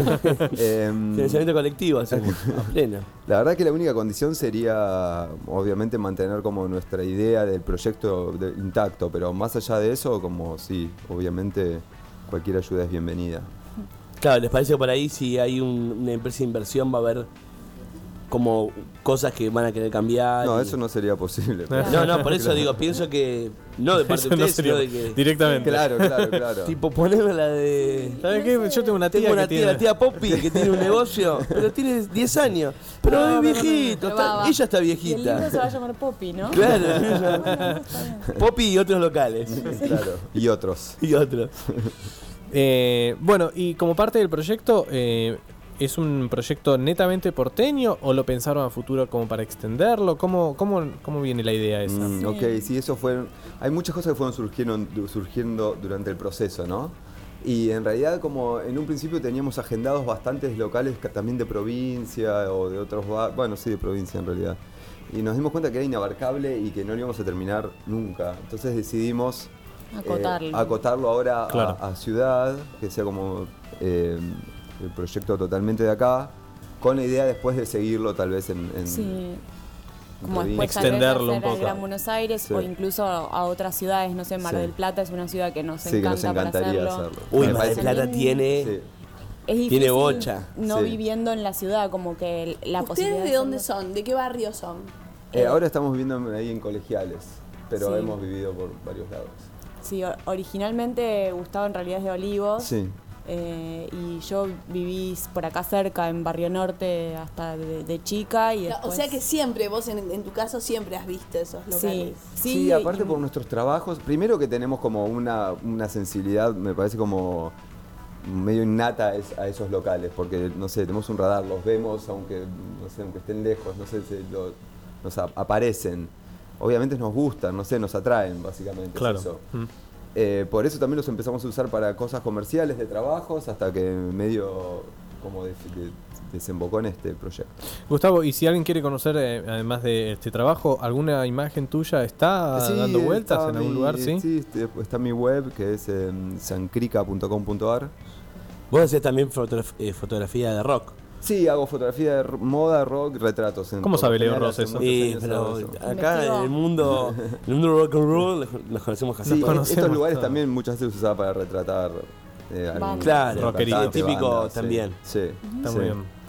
Em, financiamiento colectivo, hacemos, a pleno. La verdad que la única condición sería, obviamente, mantener como nuestra idea del proyecto de- intacto, pero más allá de eso, como sí, obviamente cualquier ayuda es bienvenida. Claro, ¿les parece que por ahí si hay un- una empresa de inversión va a haber como cosas que van a querer cambiar? No, y- eso no sería posible. No, no, por eso digo, pienso que no de parte Eso de no ustedes, sería sino de que... directamente. Claro, claro, claro. Tipo, poneme la de... ¿Sabes qué? Yo tengo una tía Tengo una que tía, tiene... la tía Poppy, que tiene un negocio, pero tiene diez años. Pero No, es no, no, no, viejito, pero está- va, va. ella está Y el libro viejita. se va a llamar Poppy, ¿no? Claro, Bueno, está bien. Poppy y otros locales. Claro. Y otros. Y otros. Eh, bueno, y como parte del proyecto, eh, ¿es un proyecto netamente porteño o lo pensaron a futuro como para extenderlo? ¿Cómo, cómo, cómo viene la idea esa? Mm, ok, sí, eso fue... Hay muchas cosas que fueron surgiendo, surgiendo durante el proceso, ¿no? Y en realidad, como en un principio teníamos agendados bastantes locales que también de provincia o de otros barrios, bueno, sí, de provincia en realidad. Y nos dimos cuenta que era inabarcable y que no lo íbamos a terminar nunca. Entonces decidimos eh, Acotarlo. acotarlo ahora a- Claro. a, ciudad, que sea como eh, el proyecto totalmente de acá, con la idea después de seguirlo tal vez en, en, Sí. en Como provincia. después tal vez Extenderlo hacer un a poco. Gran Buenos Aires Sí. o incluso a otras ciudades, no sé, Mar Sí. del Plata es una ciudad que nos Sí, que encanta nos encantaría para hacerlo. hacerlo. Uy, Me Mar del parece- Plata También- tiene... Sí. Es difícil Tiene bocha. no Sí. viviendo en la ciudad, como que el- la posibilidad ¿Ustedes de dónde hacerlo- son? ¿De qué barrio son? Eh, ahora estamos viviendo ahí en Colegiales, pero Sí. hemos vivido por varios lados. Sí, o- originalmente Gustavo en realidad es de Olivos. Sí. eh, y yo viví por acá cerca, en Barrio Norte, hasta de, de chica. Y O después... sea que siempre, vos en, en tu caso siempre has visto esos Sí, locales. sí, Sí, aparte y- por nuestros trabajos, primero que tenemos como una, una sensibilidad, me parece como medio innata a, es- a esos locales, porque no sé, tenemos un radar, los vemos aunque, no sé, aunque estén lejos, no sé, se lo- nos a- aparecen. Obviamente nos gustan, no sé, nos atraen básicamente. es Claro. eso. Mm. Eh, por eso también los empezamos a usar para cosas comerciales, de trabajos, hasta que medio como de- de- desembocó en este proyecto. Gustavo, y si alguien quiere conocer, eh, además de este trabajo, ¿alguna imagen tuya está Sí, dando vueltas está en algún mi- lugar? Sí. Sí, este, está mi web que es eh, sancrica punto com punto ar. Vos hacés también fotograf- eh, fotografía de rock. Sí, hago fotografía de r- moda, rock, retratos. En ¿Cómo por sabe lo Leo general Ross hace eso? muchos Y, años pero hago eso. acá Investigó. en el mundo, en el mundo rock and roll los, los conocemos casi Sí, todos. conocemos estos lugares todo. también muchas veces se usaba para retratar eh, algún Bandas. Claro, cantante, típico banda, sí. también. Sí, Está sí. muy bien.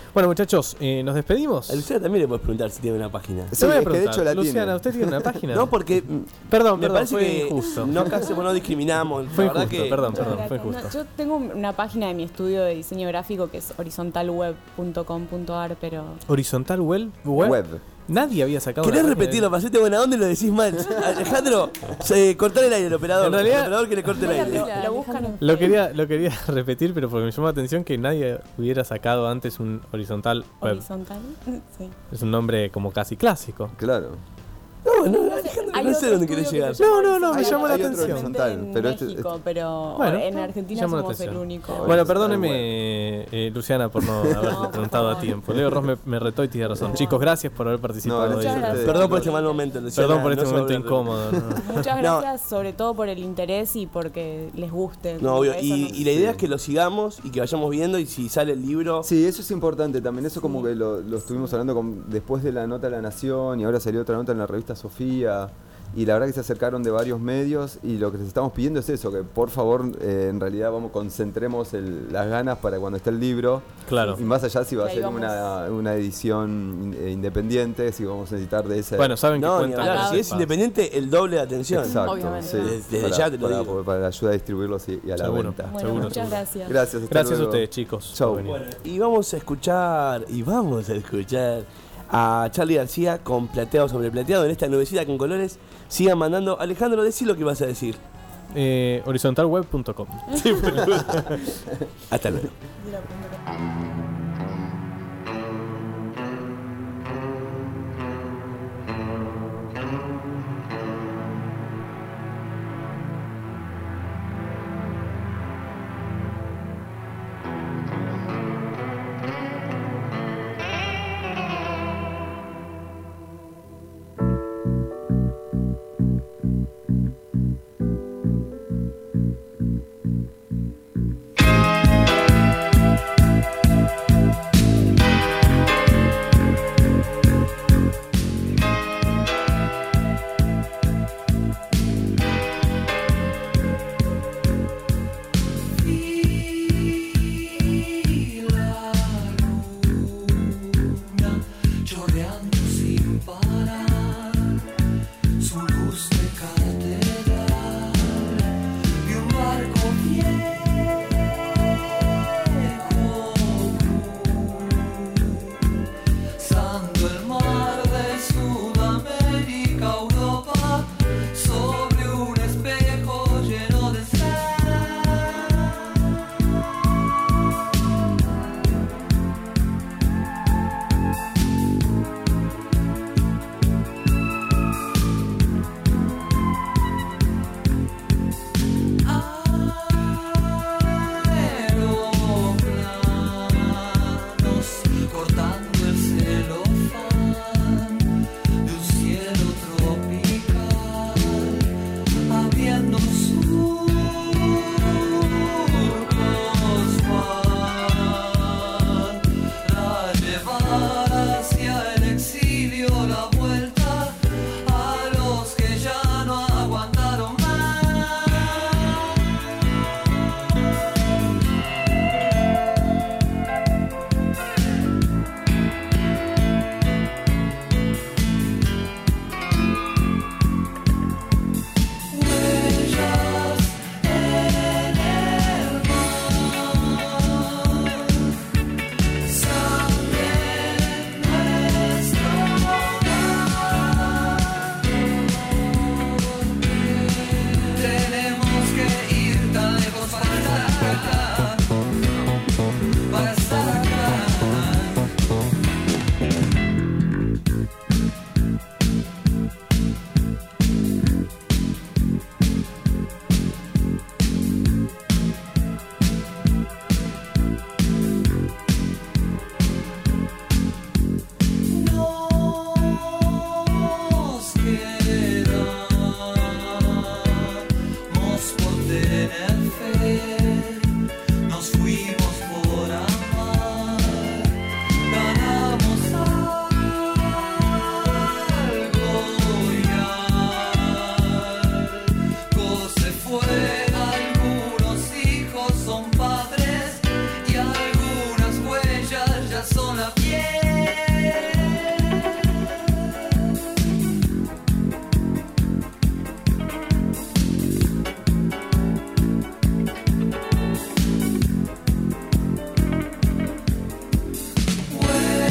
Bueno, muchachos, eh, ¿nos despedimos? A Luciana también le puedes preguntar si tiene una página. Te voy a es que de preguntar, hecho la Luciana, tiene. ¿usted tiene una página? No, porque Perdón, me perdón, parece fue que injusto. no casi no discriminamos. Fue la verdad injusto, que perdón, perdón, fue No, injusto. yo tengo una página de mi estudio de diseño gráfico que es horizontalweb punto com punto a r, pero ¿Horizontal web? web? Web. Nadie había sacado ¿Querés una página repetirlo? Pasete buena onda y lo decís mal. Alejandro, se, cortar el aire, el operador. En realidad- el operador que le corte el aire. lo, lo buscan en Lo quería, lo quería repetir, pero porque me llamó la atención que nadie hubiera sacado antes un horizontal web. horizontal. Sí. Es un nombre como casi clásico. Claro. No, no, Alejandro, Hay no sé otro dónde estudio querés que llegar. se llama No, no, no, me horizontal. llamó la Hay otro atención. horizontal, En pero este- México, pero Bueno, en Argentina llama la somos el atención. único. Bueno, Horizontal perdóneme, eh, Luciana, por no haberle por preguntado a favor. tiempo. Leo Ross me, me retó y tiene razón. Chicos, gracias por haber participado. No, hoy. muchas gracias. Perdón por este mal momento, Luciana. Perdón por este no se momento va a hablar. incómodo. ¿no? Muchas No. gracias, sobre todo por el interés y porque les guste. No, obvio. Eso Y, no- y la idea es que lo sigamos y que vayamos viendo y si sale el libro. Sí, eso es importante también. Eso como que lo, lo estuvimos hablando con, después de la nota de La Nación y ahora salió otra nota en la revista Sofía. Y la verdad que se acercaron de varios medios y lo que les estamos pidiendo es eso, que por favor eh, en realidad vamos concentremos el- las ganas para cuando esté el libro. Claro. Y más allá si va a Y ahí ser vamos. una, una edición eh, independiente, si vamos a necesitar de esa... Bueno, saben que No, ni cuentan hablar. con Si es Paz. independiente, el doble de atención. Exacto, Obviamente. sí. Desde para, ya te lo para, digo. para ayudar a distribuirlos y, y a la Seguro. venta. Bueno, Seguro, muchas seguro. gracias. Gracias, hasta Gracias a luego. ustedes, chicos. Chau. por venir. Y vamos a escuchar, y vamos a escuchar a Charly García con Plateado sobre Plateado en esta nubecita con colores. Sigan mandando. Alejandro, decí lo que vas a decir. Eh, horizontal web punto com. Hasta luego.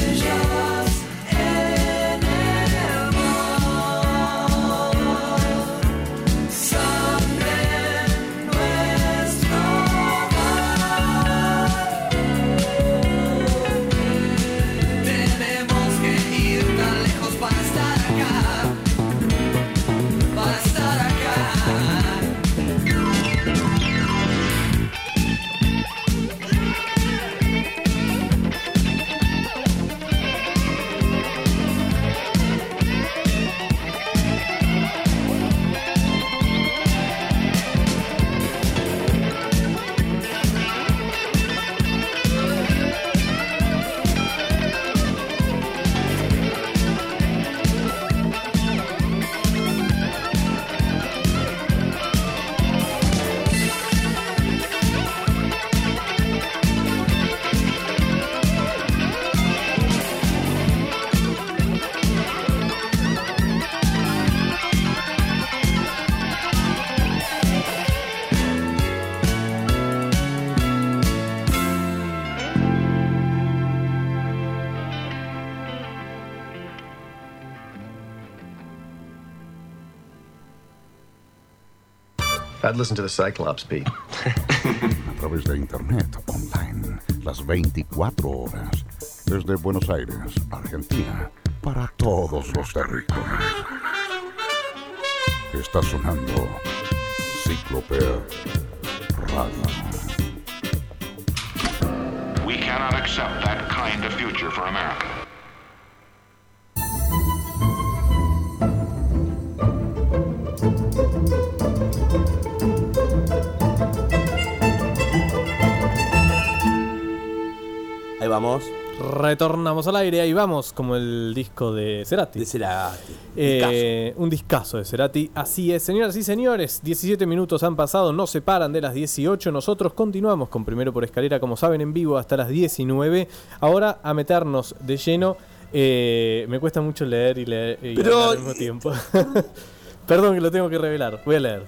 Estrellas en el mar, sangre en nuestro mar. Tenemos que ir tan lejos para estar acá, para estar acá. I'd listen to the Cyclops beat. A través de internet, online, las veinticuatro horas. Desde Buenos Aires, Argentina, para todos los territorios. Está sonando Cíclope Radio. We cannot accept that kind of future for America. Ahí vamos. Retornamos al aire, ahí vamos, como el disco de Cerati. De Cerati. Eh, un discazo de Cerati. Así es, señoras y señores, diecisiete minutos han pasado, no se paran de las dieciocho. Nosotros continuamos con Primero por Escalera, como saben, en vivo hasta las diecinueve. Ahora a meternos de lleno. Eh, me cuesta mucho leer y leer y Pero... hablar al mismo tiempo. Perdón que lo tengo que revelar, voy a leer.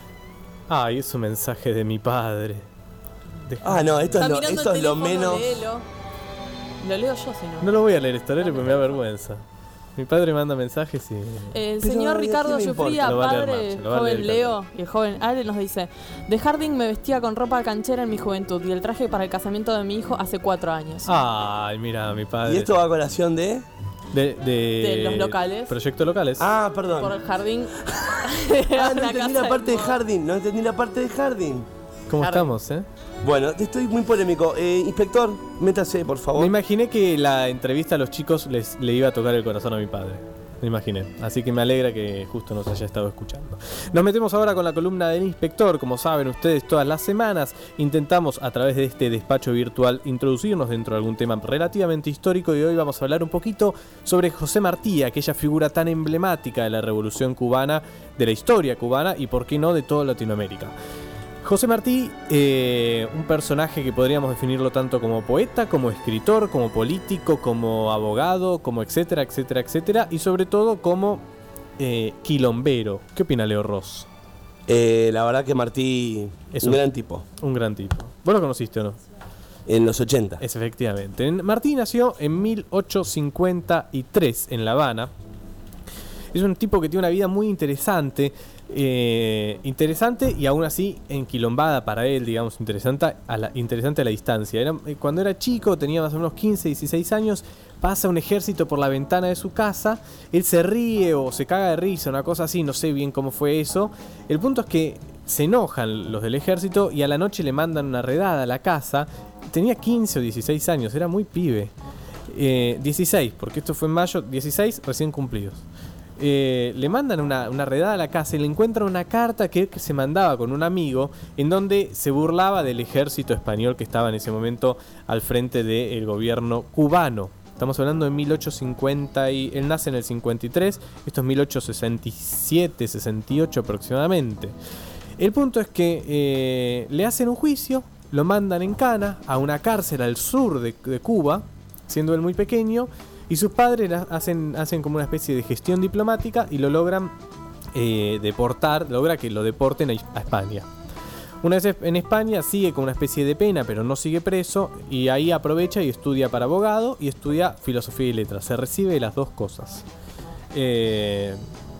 Ay, es un mensaje de mi padre. De... Ah, no, esto Está es lo, mirando esto el es lo teléfono, menos... léelo. Lo leo yo, si no. No lo voy a leer esto, leer porque me da vergüenza. Mi padre manda mensajes y... El Pero, señor ¿a Ricardo quién le Sufría, importa? Lo va a leer padre, Marce, lo va a leer joven el Leo y el joven Ale nos dice: de Harding me vestía con ropa canchera en mi juventud y el traje para el casamiento de mi hijo hace cuatro años. Ay, mira, mi padre. ¿Y esto va a colación de...? De, de, De los locales. Proyectos locales. Ah, perdón. Por el jardín. Ah, no entendí la parte de Harding, no entendí la parte de Harding. ¿Cómo Harding. estamos, eh? Bueno, estoy muy polémico. Eh, inspector, métase, por favor. Me imaginé que la entrevista a los chicos les, le iba a tocar el corazón a mi padre. Me imaginé. Así que me alegra que justo nos haya estado escuchando. Nos metemos ahora con la columna del inspector. Como saben ustedes, todas las semanas intentamos a través de este despacho virtual introducirnos dentro de algún tema relativamente histórico, y hoy vamos a hablar un poquito sobre José Martí, aquella figura tan emblemática de la Revolución Cubana, de la historia cubana y, por qué no, de toda Latinoamérica. José Martí, eh, un personaje que podríamos definirlo tanto como poeta, como escritor, como político, como abogado, como etcétera, etcétera, etcétera, y sobre todo como eh, quilombero. ¿Qué opina Leo Ross? Eh, la verdad que Martí es un, un gran tipo. Un gran tipo. ¿Vos lo conociste o no? En los ochenta. Es, efectivamente. Martí nació en mil ochocientos cincuenta y tres en La Habana. Es un tipo que tiene una vida muy interesante. Eh, interesante y aún así enquilombada para él, digamos, interesante a la, interesante a la distancia. Era, cuando era chico, tenía más o menos quince, dieciséis años, pasa un ejército por la ventana de su casa, él se ríe o se caga de risa, una cosa así, no sé bien cómo fue eso. El punto es que se enojan los del ejército y a la noche le mandan una redada a la casa. Tenía quince o dieciséis años, era muy pibe. Eh, dieciséis, porque esto fue en mayo, dieciséis recién cumplidos. Eh, le mandan una, una redada a la casa y le encuentran una carta que, que se mandaba con un amigo en donde se burlaba del ejército español que estaba en ese momento al frente del gobierno cubano. Estamos hablando de mil ochocientos cincuenta y... Él nace en el cincuenta y tres, esto es mil ochocientos sesenta y siete, sesenta y ocho aproximadamente. El punto es que eh, le hacen un juicio, lo mandan en cana a una cárcel al sur de, de Cuba, siendo él muy pequeño. Y sus padres hacen, hacen como una especie de gestión diplomática y lo logran eh, deportar, logra que lo deporten a, a España. Una vez en España sigue con una especie de pena, pero no sigue preso, y ahí aprovecha y estudia para abogado y estudia filosofía y letras. Se recibe de las dos cosas. Eh,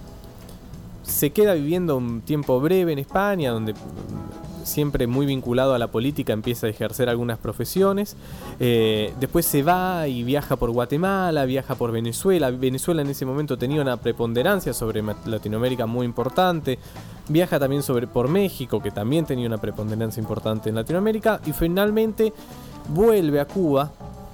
se queda viviendo un tiempo breve en España, donde siempre muy vinculado a la política empieza a ejercer algunas profesiones. Eh, después se va y viaja por Guatemala, viaja por Venezuela. Venezuela en ese momento tenía una preponderancia sobre Latinoamérica muy importante. Viaja también sobre, por México, que también tenía una preponderancia importante en Latinoamérica. Y finalmente vuelve a Cuba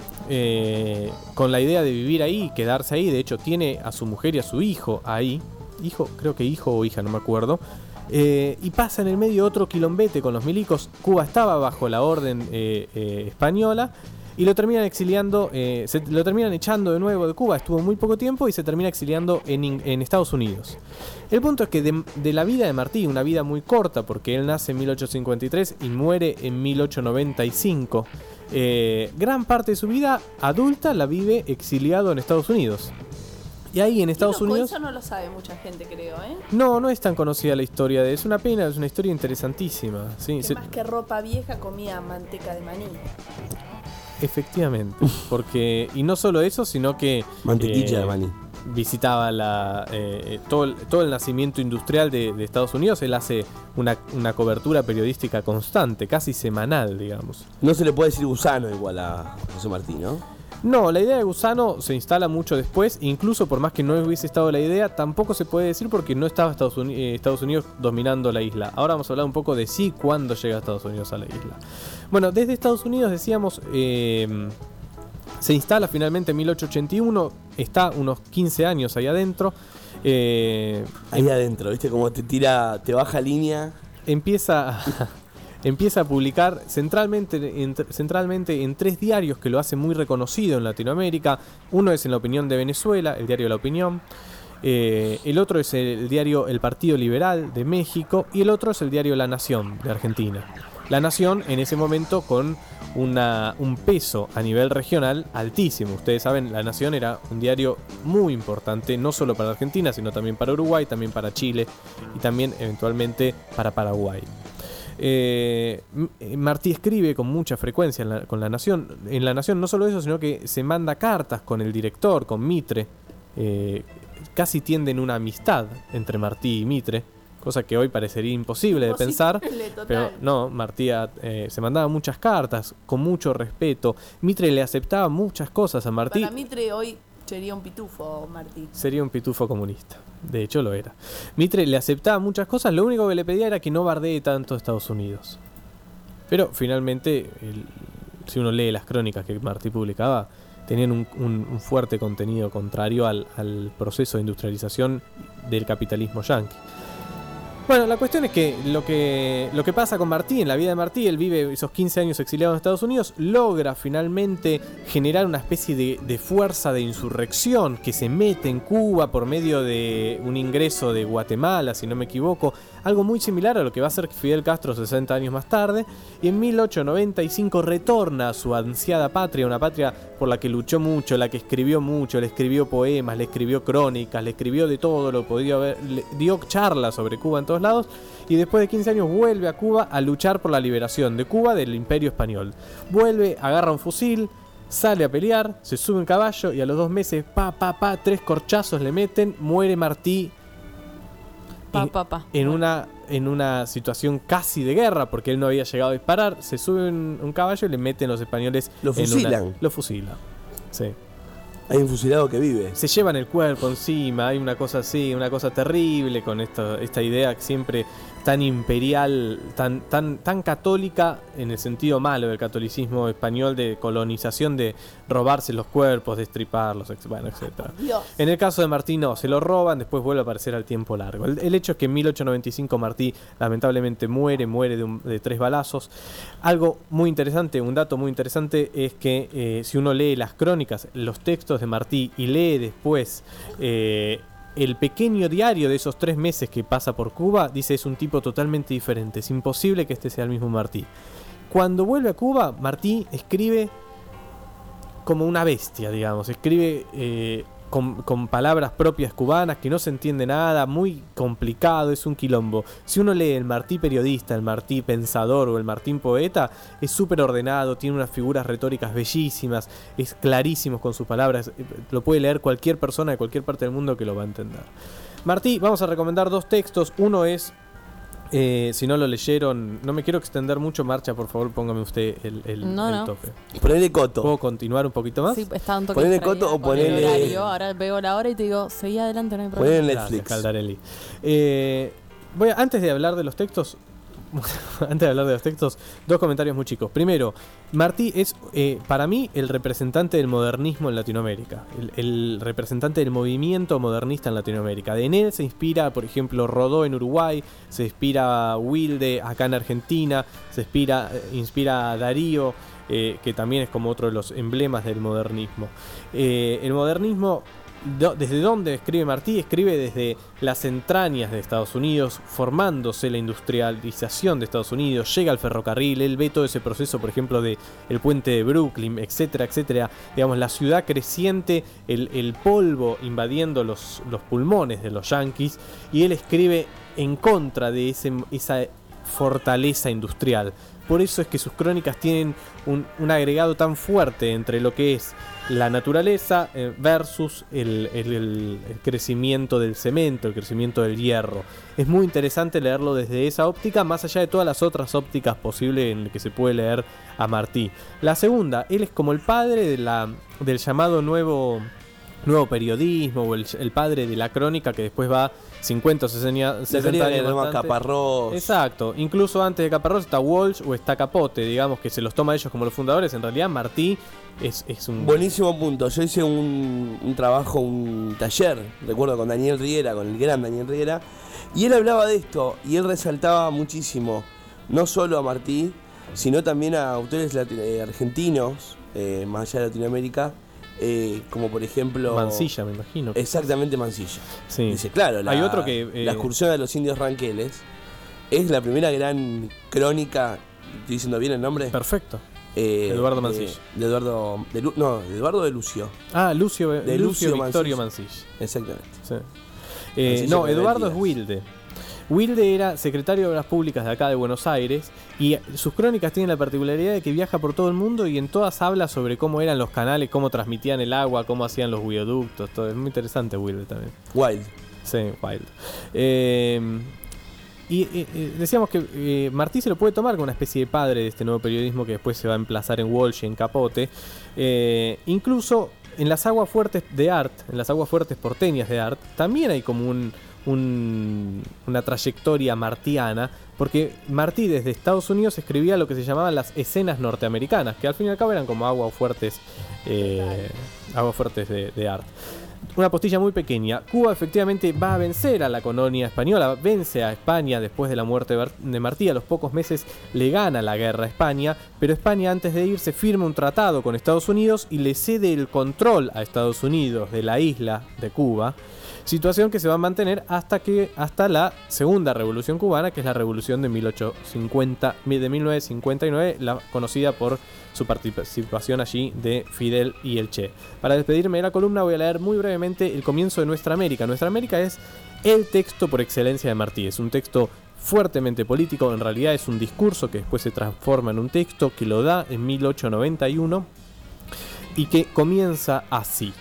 eh, con la idea de vivir ahí, quedarse ahí. De hecho tiene a su mujer y a su hijo ahí. Hijo, creo que hijo o hija, no me acuerdo. Eh, y pasa en el medio otro quilombete con los milicos. Cuba estaba bajo la orden eh, eh, española y lo terminan exiliando, eh, se, lo terminan echando de nuevo de Cuba. Estuvo muy poco tiempo y se termina exiliando en, en Estados Unidos. El punto es que de, de la vida de Martí, una vida muy corta, porque él nace en mil ochocientos cincuenta y tres y muere en mil ochocientos noventa y cinco, eh, gran parte de su vida adulta la vive exiliado en Estados Unidos. Y ahí en Estados loco, Unidos... Eso no lo sabe mucha gente, creo, ¿eh? No, no es tan conocida la historia de... Es una pena, es una historia interesantísima. Sí, Que se- más que ropa vieja comía manteca de maní. Efectivamente. Porque... Y no solo eso, sino que... Mantequilla de maní. Visitaba la, eh, todo, el, todo el nacimiento industrial de, de Estados Unidos. Él hace una, una cobertura periodística constante, casi semanal, digamos. No se le puede decir gusano igual a José Martí, ¿no? No, la idea de gusano se instala mucho después. Incluso por más que no hubiese estado la idea, tampoco se puede decir porque no estaba Estados Unidos, eh, Estados Unidos dominando la isla. Ahora vamos a hablar un poco de sí, cuándo llega Estados Unidos a la isla. Bueno, desde Estados Unidos decíamos... Eh, se instala finalmente en mil ochocientos ochenta y uno. Está unos quince años ahí adentro. Eh, Ahí adentro, ¿viste? Como te tira, te baja línea. Empieza... Empieza a publicar centralmente en, centralmente en tres diarios que lo hacen muy reconocido en Latinoamérica. Uno es En la Opinión de Venezuela, el diario La Opinión. Eh, el otro es el diario El Partido Liberal de México. Y el otro es el diario La Nación de Argentina. La Nación en ese momento con una, un peso a nivel regional altísimo. Ustedes saben, La Nación era un diario muy importante, no solo para Argentina, sino también para Uruguay, también para Chile y también eventualmente para Paraguay. Eh, Martí escribe con mucha frecuencia en la, con la Nación. En La Nación no solo eso, sino que se manda cartas con el director, con Mitre. Eh, casi tienden una amistad entre Martí y Mitre, cosa que hoy parecería imposible de pensar. Total. Pero no, Martí eh, se mandaba muchas cartas con mucho respeto. Mitre le aceptaba muchas cosas a Martí. Para Mitre hoy sería un pitufo, Martí. Sería un pitufo comunista. De hecho lo era. Mitre le aceptaba muchas cosas. Lo único que le pedía era que no bardee tanto a Estados Unidos. Pero finalmente, el, si uno lee las crónicas que Martí publicaba, tenían un, un, un fuerte contenido contrario al, al proceso de industrialización del capitalismo yanqui. Bueno, la cuestión es que lo que lo que pasa con Martí, en la vida de Martí, él vive esos quince años exiliado en Estados Unidos, logra finalmente generar una especie de, de fuerza de insurrección que se mete en Cuba por medio de un ingreso de Guatemala, si no me equivoco, algo muy similar a lo que va a hacer Fidel Castro sesenta años más tarde, y en mil ochocientos noventa y cinco retorna a su ansiada patria, una patria por la que luchó mucho, la que escribió mucho, le escribió poemas, le escribió crónicas, le escribió de todo lo que podía haber, le dio charlas sobre Cuba en todos lados, y después de quince años vuelve a Cuba a luchar por la liberación de Cuba del Imperio Español. Vuelve, agarra un fusil, sale a pelear, se sube un caballo y a los dos meses, pa, pa, pa, tres corchazos le meten, muere Martí Pa, en, pa, pa. en una en una situación casi de guerra, porque él no había llegado a disparar, se sube un, un caballo y le meten los españoles. Lo en fusilan. una- lo fusilan. Sí. Hay un fusilado que vive. Se llevan el cuerpo encima, hay una cosa así, una cosa terrible con esto, esta idea que siempre tan imperial, tan, tan, tan católica en el sentido malo del catolicismo español, de colonización, de robarse los cuerpos, destriparlos, ex- bueno, etcétera. Dios. En el caso de Martí no, se lo roban, después vuelve a aparecer al tiempo largo. El, el hecho es que en mil ochocientos noventa y cinco Martí lamentablemente muere, muere de, un- de tres balazos. Algo muy interesante, un dato muy interesante es que eh, si uno lee las crónicas, los textos de Martí y lee después eh, el pequeño diario de esos tres meses que pasa por Cuba, dice es un tipo totalmente diferente, es imposible que este sea el mismo Martí. Cuando vuelve a Cuba, Martí escribe como una bestia, digamos, escribe eh, con, con palabras propias cubanas, que no se entiende nada, muy complicado, es un quilombo. Si uno lee el Martí periodista, el Martí pensador o el Martín poeta, es súper ordenado, tiene unas figuras retóricas bellísimas, es clarísimo con sus palabras, lo puede leer cualquier persona de cualquier parte del mundo que lo va a entender. Martí, vamos a recomendar dos textos. Uno es, eh, si no lo leyeron, no me quiero extender mucho, Marcha, por favor póngame usted el, el, No, el no. tope. Ponele coto. ¿Puedo continuar un poquito más? Sí, está un toque Ponele distraída coto o con el ponele- horario. Ahora veo la hora y te digo, seguí adelante, no hay problema. Ponele Gracias, Netflix. Caldarelli. Eh, voy a- antes de hablar de los textos, antes de hablar de los textos, dos comentarios muy chicos. Primero, Martí es eh, para mí el representante del modernismo en Latinoamérica, el, el representante del movimiento modernista en Latinoamérica. De en él se inspira, por ejemplo, Rodó en Uruguay, se inspira Wilde acá en Argentina, se inspira, eh, inspira a Darío, eh, que también es como otro de los emblemas del modernismo. Eh, el modernismo, do- ¿desde dónde escribe Martí? Escribe desde las entrañas de Estados Unidos, formándose la industrialización de Estados Unidos, llega al ferrocarril, él ve todo ese proceso, por ejemplo, de el puente de Brooklyn, etcétera, etcétera. Digamos, la ciudad creciente, el, el polvo invadiendo los, los pulmones de los yanquis, y él escribe en contra de ese, esa fortaleza industrial. Por eso es que sus crónicas tienen un, un agregado tan fuerte entre lo que es la naturaleza eh, versus el, el- el- el crecimiento del cemento, el crecimiento del hierro. Es muy interesante leerlo desde esa óptica, más allá de todas las otras ópticas posibles en las que se puede leer a Martí. La segunda, él es como el padre de la, del llamado nuevo... nuevo periodismo, o el, el padre de la crónica, que después va cincuenta o sesenta, sesenta años llama más antes. Caparrós. Exacto, incluso antes de Caparrós está Walsh o está Capote, digamos, que se los toma ellos como los fundadores. En realidad Martí es, es un... Buenísimo punto. Yo hice un, un trabajo, un taller, recuerdo, con Daniel Riera, con el gran Daniel Riera, y él hablaba de esto, y él resaltaba muchísimo, no solo a Martí, sino también a autores lati- eh, argentinos, eh, más allá de Latinoamérica, eh, como por ejemplo... Mansilla, me imagino. Exactamente, Mansilla. Sí. Dice, claro, la, Hay otro que, eh, la excursión de los indios ranqueles es la primera gran crónica, ¿estoy diciendo bien el nombre? Perfecto. Eh, Eduardo de- Mansilla. De, Eduardo, de Lu- no, de Eduardo de Lucio. Ah, Lucio, De Lucio, Lucio Victorio Mansilla. Mansilla. Exactamente. Sí. Eh, Mansilla no, con Eduardo mentiras. es Wilde. Wilde era secretario de Obras Públicas de acá de Buenos Aires, y sus crónicas tienen la particularidad de que viaja por todo el mundo y en todas habla sobre cómo eran los canales, cómo transmitían el agua, cómo hacían los bioductos, todo. Es muy interesante Wilde también. Wild. Sí, Wild. Eh, y eh, eh, decíamos que eh, Martí se lo puede tomar como una especie de padre de este nuevo periodismo que después se va a emplazar en Walsh y en Capote. Eh, incluso en las aguas fuertes de Art, en las aguas fuertes porteñas de Art, también hay como un, un- una trayectoria martiana, porque Martí desde Estados Unidos escribía lo que se llamaban las escenas norteamericanas, que al fin y al cabo eran como aguas fuertes, eh, aguas fuertes de, de Art. Una postilla muy pequeña. Cuba efectivamente va a vencer a la colonia española, vence a España después de la muerte de Bar- de Martí. A los pocos meses le gana la guerra a España, pero España antes de irse firma un tratado con Estados Unidos y le cede el control a Estados Unidos de la isla de Cuba. Situación que se va a mantener hasta que hasta la segunda revolución cubana, que es la revolución de mil ochocientos cincuenta, de mil novecientos cincuenta y nueve, la conocida por su participación allí de Fidel y el Che. Para despedirme de la columna voy a leer muy brevemente el comienzo de Nuestra América. Nuestra América es el texto por excelencia de Martí. Es un texto fuertemente político, en realidad es un discurso que después se transforma en un texto, que lo da en mil ochocientos noventa y uno y que comienza así.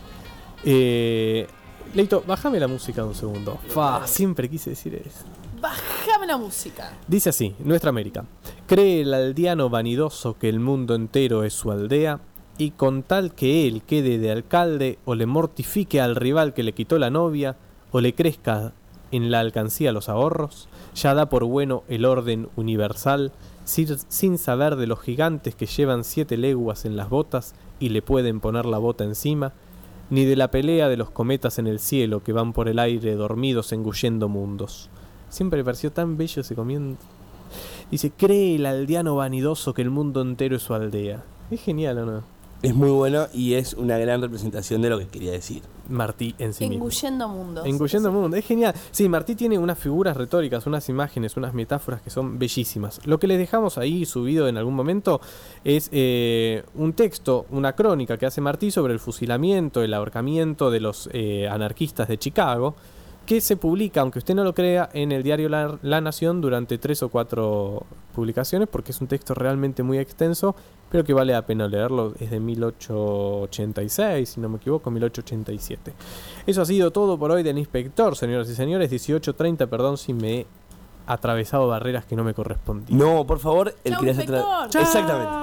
Eh... Leito, bájame la música un segundo. Fa, siempre quise decir eso. Bájame la música. Dice así, Nuestra América. Cree el aldeano vanidoso que el mundo entero es su aldea, y con tal que él quede de alcalde, o le mortifique al rival que le quitó la novia, o le crezca en la alcancía los ahorros, ya da por bueno el orden universal, sin, sin saber de los gigantes que llevan siete leguas en las botas y le pueden poner la bota encima, ni de la pelea de los cometas en el cielo que van por el aire dormidos engullendo mundos. Siempre me pareció tan bello ese comienzo. Dice, cree el aldeano vanidoso que el mundo entero es su aldea. Es genial, ¿o no? Es muy bueno y es una gran representación de lo que quería decir Martí en sí mismo. Engullendo mundos. Engullendo mundo, es genial. Sí, Martí tiene unas figuras retóricas, unas imágenes, unas metáforas que son bellísimas. Lo que les dejamos ahí subido en algún momento es eh, un texto, una crónica que hace Martí sobre el fusilamiento, el ahorcamiento de los eh, anarquistas de Chicago, que se publica, aunque usted no lo crea, en el diario La, La Nación durante tres o cuatro publicaciones, porque es un texto realmente muy extenso, pero que vale la pena leerlo. Es de mil ochocientos ochenta y seis, si no me equivoco, mil ochocientos ochenta y siete. Eso ha sido todo por hoy del Inspector, señoras y señores. dieciocho treinta, perdón si me he atravesado barreras que no me correspondían. No, por favor, el Chau, que les atra- Inspector. Chau. Exactamente.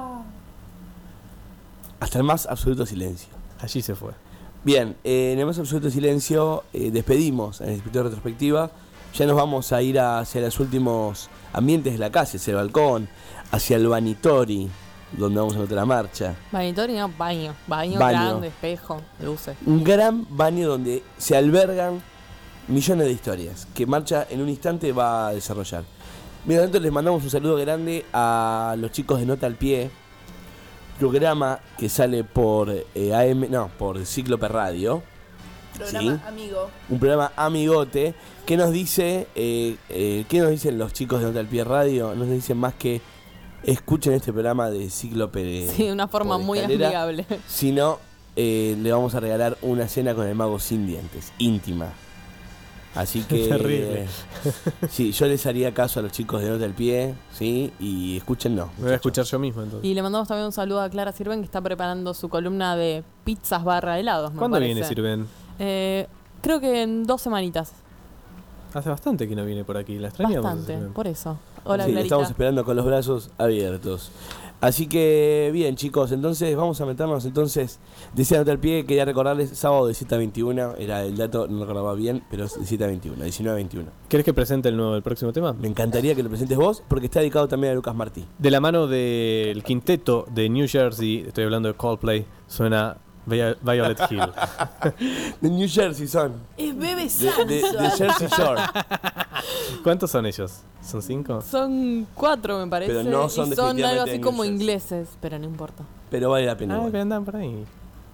Hasta el más absoluto silencio. Allí se fue. Bien, eh, en el más absoluto silencio eh, despedimos al Inspector de Retrospectiva. Ya nos vamos a ir hacia los últimos ambientes de la casa, hacia el balcón, hacia el vanitori, donde vamos a meter la marcha. Vanitori, no, baño. Baño, Baño. grande, espejo, luces. Un gran baño donde se albergan millones de historias que Marcha en un instante va a desarrollar. Mientras tanto, les mandamos un saludo grande a los chicos de Nota al Pie, programa que sale por eh, A M, no, por Cíclope Radio. Programa ¿sí? amigo. Un programa amigote que nos dice, eh, eh, ¿qué nos dicen los chicos de Nota al Pie Radio? Nos dicen más que escuchen este programa de Cíclope de, Sí, de una forma por muy escalera, amigable. si no, eh, le vamos a regalar una cena con el mago sin dientes, íntima. Así que Terrible. sí, yo les haría caso a los chicos de Nota al Pie, ¿sí? Y escuchen no. Me voy a escuchar yo mismo entonces. Y le mandamos también un saludo a Clara Sirven, que está preparando su columna de pizzas barra helados. me ¿Cuándo parece. viene Sirven? Eh, creo que en dos semanitas. Hace bastante que no viene por aquí, la extrañamos. Bastante, Sirven. por eso. Hola, Sí, la Clarita. estamos esperando con los brazos abiertos. Así que, bien, chicos, entonces vamos a meternos. Entonces, decía Nota al Pie, quería recordarles, sábado de siete a veintiuno, era el dato, no lo recordaba bien, pero es de siete a veintiuno, diecinueve a veintiuno. ¿Querés que presente el nuevo, el próximo tema? Me encantaría que lo presentes vos, porque está dedicado también a Lucas Martí. De la mano del quinteto de New Jersey, estoy hablando de Coldplay, suena Vi- Violet Hill. De New Jersey son. Es Bebe De, Sansa. de- de Jersey Shore. ¿Cuántos son ellos? ¿Son cinco? Son cuatro, me parece. Pero no son y son algo definitivamente así de New como Jersey. ingleses, pero no importa. Pero vale la pena. Ah, igual. que andan por ahí.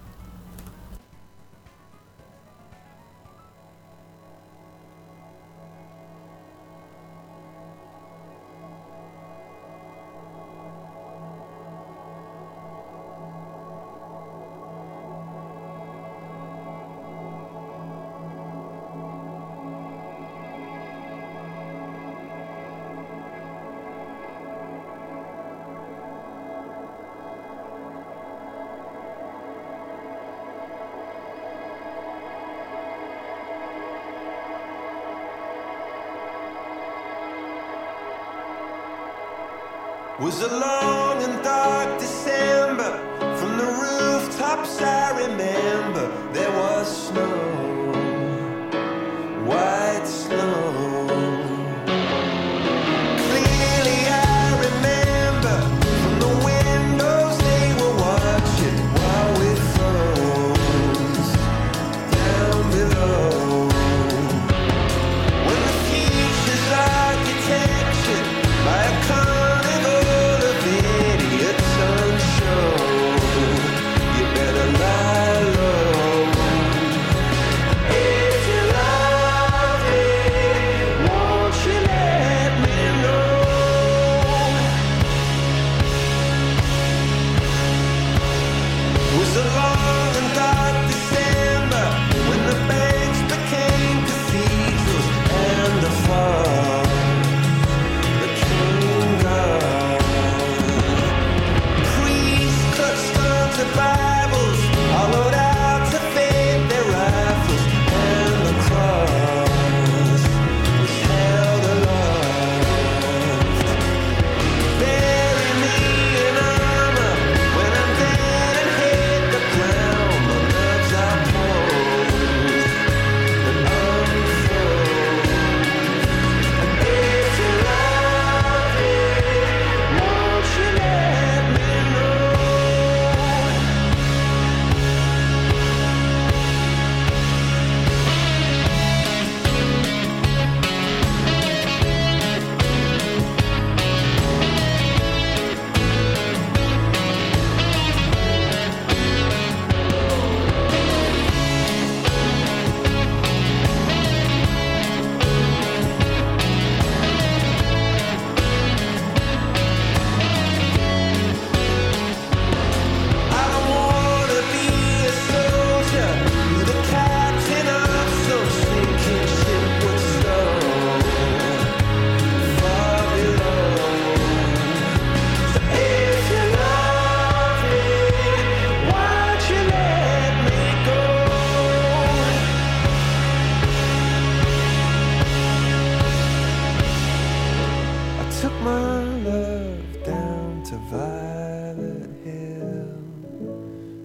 Was a long and dark December. From the rooftops I remember there was snow, white snow. Clearly I remember from the windows they were watching while we froze down below. When the future's architecture by a carnival of idiots on show, you better lie low.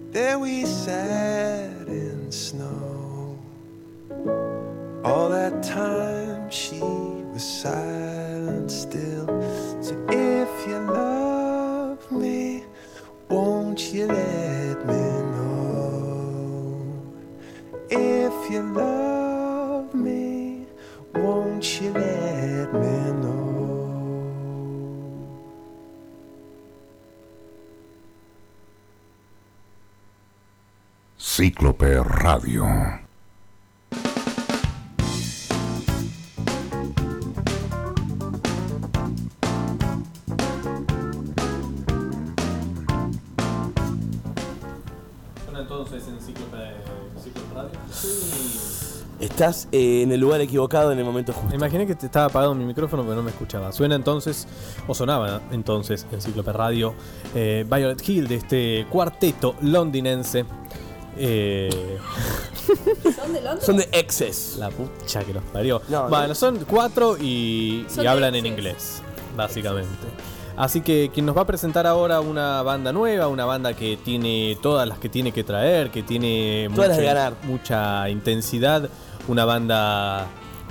There we sat in snow. All that time she was silent still. So if you love me, won't you let me know? If you love me, won't you let me know? Cíclope Radio. Bueno, entonces en Cíclope, Cíclope Radio. Sí. Estás eh, en el lugar equivocado en el momento justo. Imaginé que te estaba apagado mi micrófono pero no me escuchaba. Suena entonces, o sonaba entonces en Cíclope Radio, eh, Violet Hill, de este cuarteto londinense. Eh... ¿Son de Londres? Son de Excess. La pucha que los parió. No, bueno, no. son cuatro y, Son y de hablan en Excess. inglés, básicamente. Así que quien nos va a presentar ahora una banda nueva, una banda que tiene todas las que tiene que traer, que tiene Todas las mucha, de ganar. mucha intensidad, una banda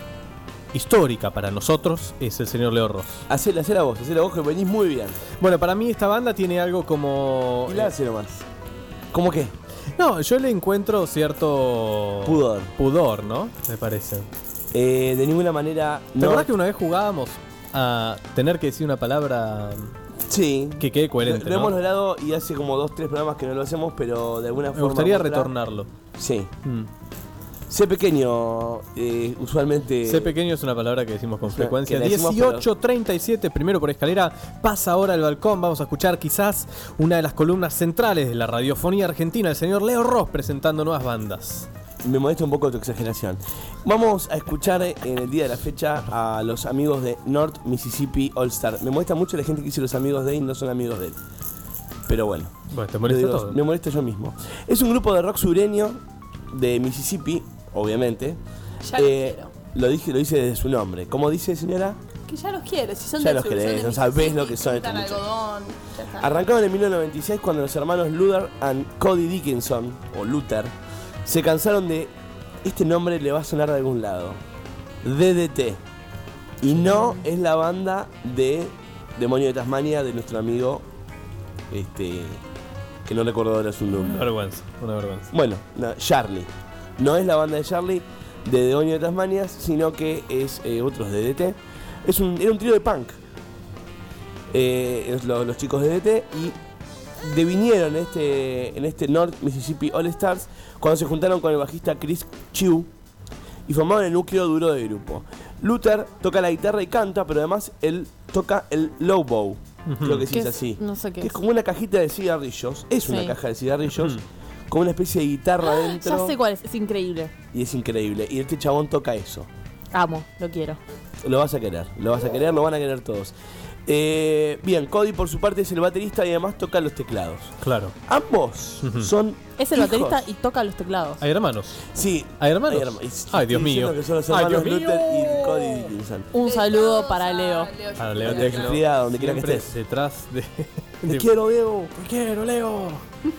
histórica para nosotros, es el señor Leo Ross. Hacela, hacela vos, hacela vos que venís muy bien. Bueno, para mí esta banda tiene algo como... Y la hace nomás. ¿Cómo qué? No, yo le encuentro cierto... Pudor. Pudor, ¿no? Me parece. Eh, de ninguna manera. ¿Te no. acordás que una vez jugábamos a tener que decir una palabra Sí. que quede coherente, Lo, lo ¿no? hemos logrado y hace como dos, tres programas que no lo hacemos, pero de alguna Me forma. gustaría u otra- retornarlo. Sí. Mm. Sé pequeño, eh, usualmente. Sé pequeño es una palabra que decimos con Sí, frecuencia. que la decimos, dieciocho treinta y siete, primero por escalera, pasa ahora al balcón. Vamos a escuchar quizás una de las columnas centrales de la radiofonía argentina, el señor Leo Ross presentando nuevas bandas. Me molesta un poco tu exageración. Vamos a escuchar en el día de la fecha a los amigos de North Mississippi All Star. Me molesta mucho la gente que dice los amigos de él y no son amigos de él. Pero bueno. Bueno, te molesta Lo digo, todo. Me molesta yo mismo. Es un grupo de rock sureño de Mississippi, obviamente. Ya los Eh, quiero. Lo dije, lo dice desde su nombre. ¿Cómo dice, señora? Que ya los quiero. Si son Ya de los sur, son querés, de no sabés Mississippi, lo que son estos juntan muchachos. algodón. Ya está. Arrancaron en mil novecientos noventa y seis cuando los hermanos Luther and Cody Dickinson, o Luther, se cansaron de este nombre le va a sonar de algún lado. D D T. Y no es la banda de Demonio de Tasmania de nuestro amigo, este, que no recuerdo ahora su Una nombre. vergüenza, una vergüenza. Bueno, no, Charlie. No es la banda de Charlie de Demonio de Tasmania, sino que es eh, otros D D T. Es un, era un trío de punk. Eh, es lo- los chicos de D D T y devinieron en este, en este North Mississippi All Stars cuando se juntaron con el bajista Chris Chew y formaron el núcleo duro del grupo. Luther toca la guitarra y canta, pero además él toca el low bow. Creo que sí ¿Qué es es? así. No sé qué que es. es como una cajita de cigarrillos. Es una Sí. caja de cigarrillos con una especie de guitarra adentro. Ya sé cuál es, es increíble. Y es increíble. Y este chabón toca eso. Amo, lo quiero. Lo vas a querer. Lo vas a querer, lo van a querer todos. Eh, bien, Cody por su parte es el baterista y además toca los teclados. Claro. Ambos Ujú. son Es el hijos. baterista y toca los teclados. ¿Hay hermanos? Sí. ¿Hay hermanos? Hay herma- y- Ay, Dios estoy diciendo mío. que son los Ay, hermanos Dios mío. Luther y Cody Dickinson. Un saludo para Leo. Para Leo Donde Tecno. quiera, donde quiera que Siempre estés. detrás de... Te de- quiero, Diego. Te quiero, Leo.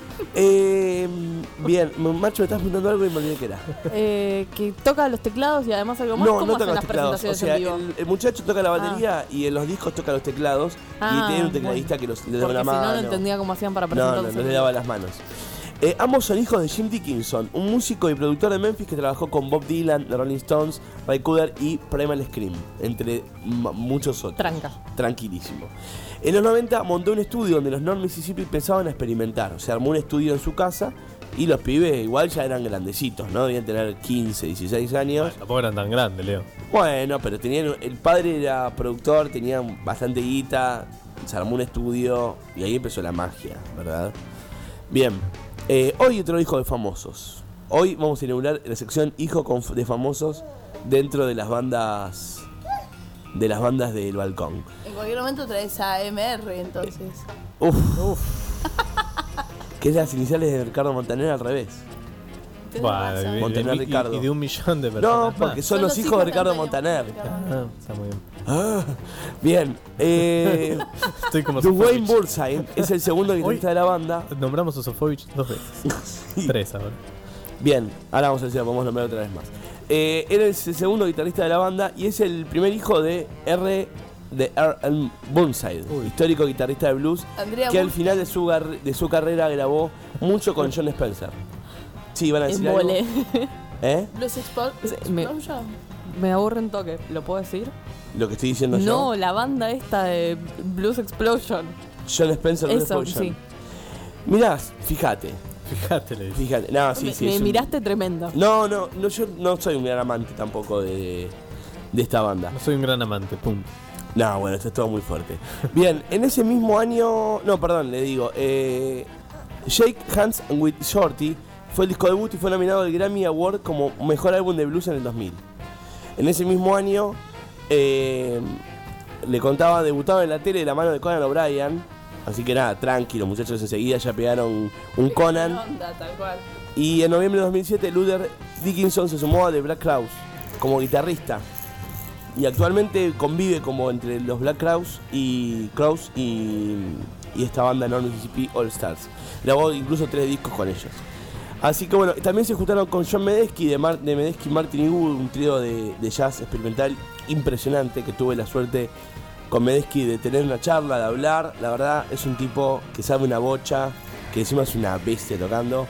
Eh, bien, Macho, me estás preguntando algo y me olvidé que era. Eh, que toca los teclados y además algo más. No, ¿Cómo no hacen toca los las teclados. O presentaciones sea, en vivo? el, el muchacho toca la batería y en los discos toca los teclados. Ah, y tiene un tecladista que los, le da Porque una si mano. no, no entendía cómo hacían para No, presentarse. no, no en le vivo. daba las manos. Eh, ambos son hijos de Jim Dickinson, un músico y productor de Memphis que trabajó con Bob Dylan, The Rolling Stones, Ray Cooder y Primal Scream, entre m- muchos otros. Tranca. Tranquilísimo. En los noventa montó un estudio donde los North Mississippi pensaban experimentar. O sea, armó un estudio en su casa y los pibes igual ya eran grandecitos, ¿no? Debían tener quince, dieciséis años. Tampoco eran tan grandes, Leo. Bueno, pero tenían, el padre era productor, tenían bastante guita, se armó un estudio y ahí empezó la magia, ¿verdad? Bien, eh, hoy otro hijo de famosos. Hoy vamos a inaugurar la sección hijo con- de famosos dentro de las bandas de las bandas del balcón. En cualquier momento traes a M R, entonces. Uf, que es las iniciales de Ricardo Montaner al revés. Tenés Buah, razón. y- Montaner y- Ricardo. Y de un millón de personas. No, porque más. son los hijos de Ricardo Montaner. Ah, está muy bien. Ah, bien. Eh, Estoy como Dwayne Sofovich. Burnside es el segundo guitarrista de la banda. Nombramos a Sofovich dos veces. Tres ahora. Bien, ahora vamos a ver si lo podemos nombrar otra vez más. Eh, él es el segundo guitarrista de la banda y es el primer hijo de R. de R. L. Burnside, histórico guitarrista de blues, Andrea que al Burns- final de su, gar- de su carrera grabó mucho con John Spencer. Sí, van a decir algo. Embole. ¿Eh? Blues Expo- Me, Explosion. me aburre un toque, ¿lo puedo decir? Lo que estoy diciendo No, yo. la banda esta de Blues Explosion. John Spencer Blues Eso, Explosion. sí. Mirá, fíjate. Fíjate, le dice. Fíjate. No, sí, me sí. me es un- miraste tremendo. No, no, no, yo no soy un gran amante tampoco de, de esta banda. No soy un gran amante, punto. No, bueno, esto es todo muy fuerte. Bien, en ese mismo año. No, perdón, le digo. Eh, Shake Hands with Shorty fue el disco debut y fue nominado al Grammy Award como mejor álbum de blues en el dos mil. En ese mismo año, eh, le contaba, debutaba en la tele de la mano de Conan O'Brien. Así que nada, tranquilo, muchachos, enseguida ya pegaron un Conan. Onda, tal cual. Y en noviembre de dos mil siete, Luther Dickinson se sumó a The Black Crowes como guitarrista. Y actualmente convive como entre los Black Crowes y, Crowes y, y esta banda North Mississippi All Stars. Grabó incluso tres discos con ellos. Así que bueno, también se juntaron con John Medeski de, Mar de Medeski Martin y Wood, un trío de, de jazz experimental impresionante que tuve la suerte con Medeski de tener una charla, de hablar. La verdad es un tipo que sabe una bocha, que encima es una bestia tocando.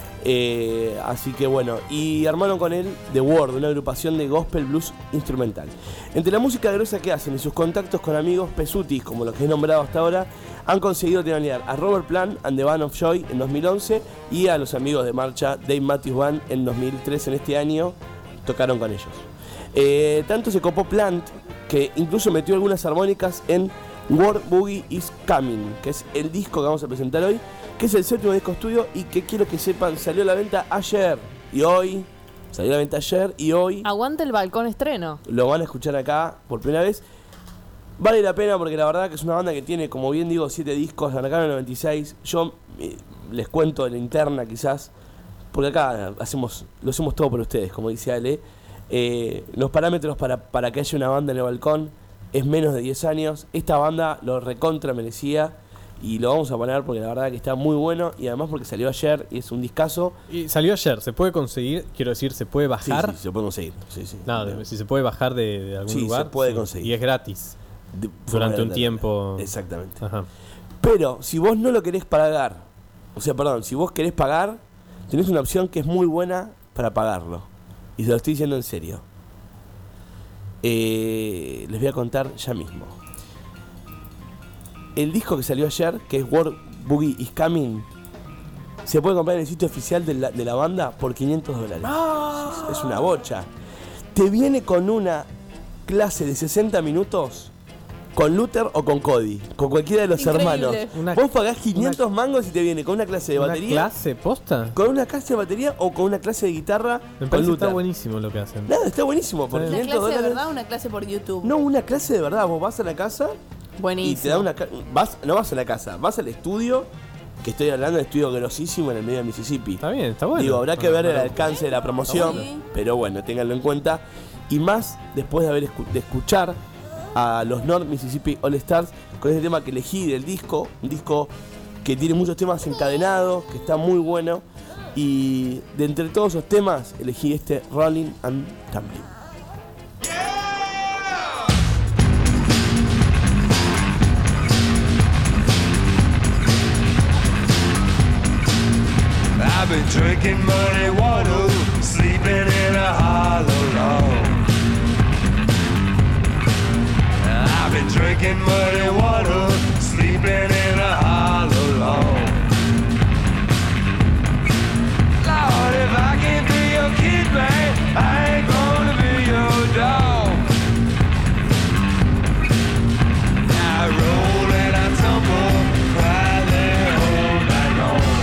Eh, así que bueno, y armaron con él The Word, una agrupación de gospel blues instrumental. Entre la música grosa que hacen y sus contactos con amigos pesutis, como los que he nombrado hasta ahora, han conseguido tener a Robert Plant and the Band of Joy en dos mil once y a los amigos de marcha Dave Matthews Band en dos mil tres. En este año tocaron con ellos. Eh, tanto se copó Plant que incluso metió algunas armónicas en World Boogie Is Coming, que es el disco que vamos a presentar hoy, que es el séptimo disco estudio y que quiero que sepan, salió a la venta ayer y hoy, salió a la venta ayer y hoy Aguante el balcón estreno. lo van a escuchar acá por primera vez. Vale la pena porque la verdad que es una banda que tiene, como bien digo, siete discos, arrancaron en el noventa y seis. Yo eh, les cuento de la interna quizás, porque acá hacemos, lo hacemos todo por ustedes, como dice Ale. Eh, los parámetros para, para que haya una banda en el balcón es menos de diez años. Esta banda lo recontra merecía y lo vamos a poner porque la verdad que está muy bueno y además porque salió ayer y es un discazo. Y salió ayer, ¿se puede conseguir? Quiero decir, ¿se puede bajar? Sí, sí, se puede conseguir. Sí, sí. No, de- si se puede bajar de, de algún Sí, lugar. se puede conseguir. Y es gratis. De- Durante un de- tiempo. Exactamente. Ajá. Pero si vos no lo querés pagar, o sea, perdón, si vos querés pagar, tenés una opción que es muy buena para pagarlo. Y se lo estoy diciendo en serio. Eh, les voy a contar ya mismo. El disco que salió ayer, que es World Boogie Is Coming, se puede comprar en el sitio oficial de la, de la banda por quinientos dólares. Es, es una bocha. Te viene con una clase de sesenta minutos con Luther o con Cody, con cualquiera de los Increíble. hermanos. Una- Vos pagás quinientos mangos y te viene con una clase de ¿Una batería. clase posta? Con una clase de batería o con una clase de guitarra Me con parece que Luther. está buenísimo lo que hacen. Nada, está buenísimo. Por ¿Una ¿Una quinientos clase de dólares. verdad o una clase por YouTube? No, una clase de verdad. Vos vas a la casa Buenísimo. y te da una ca- vas No vas a la casa, vas al estudio, que estoy hablando de estudio grosísimo en el medio de Mississippi. Está bien, está bueno. Digo, habrá que ver el Bueno, alcance de la promoción, Sí. pero bueno, ténganlo en cuenta. Y más después de haber escu- de escuchar a los North Mississippi All Stars con ese tema que elegí del disco, un disco que tiene muchos temas encadenados, que está muy bueno. Y de entre todos esos temas elegí este Rolling and Tumbling. I've been drinking muddy water, sleeping in a hollow log. I've been drinking muddy water, sleeping in a hollow log. Lord, if I can't be your kid, man, I ain't gonna be your dog. I roll and I tumble, cry there all night long.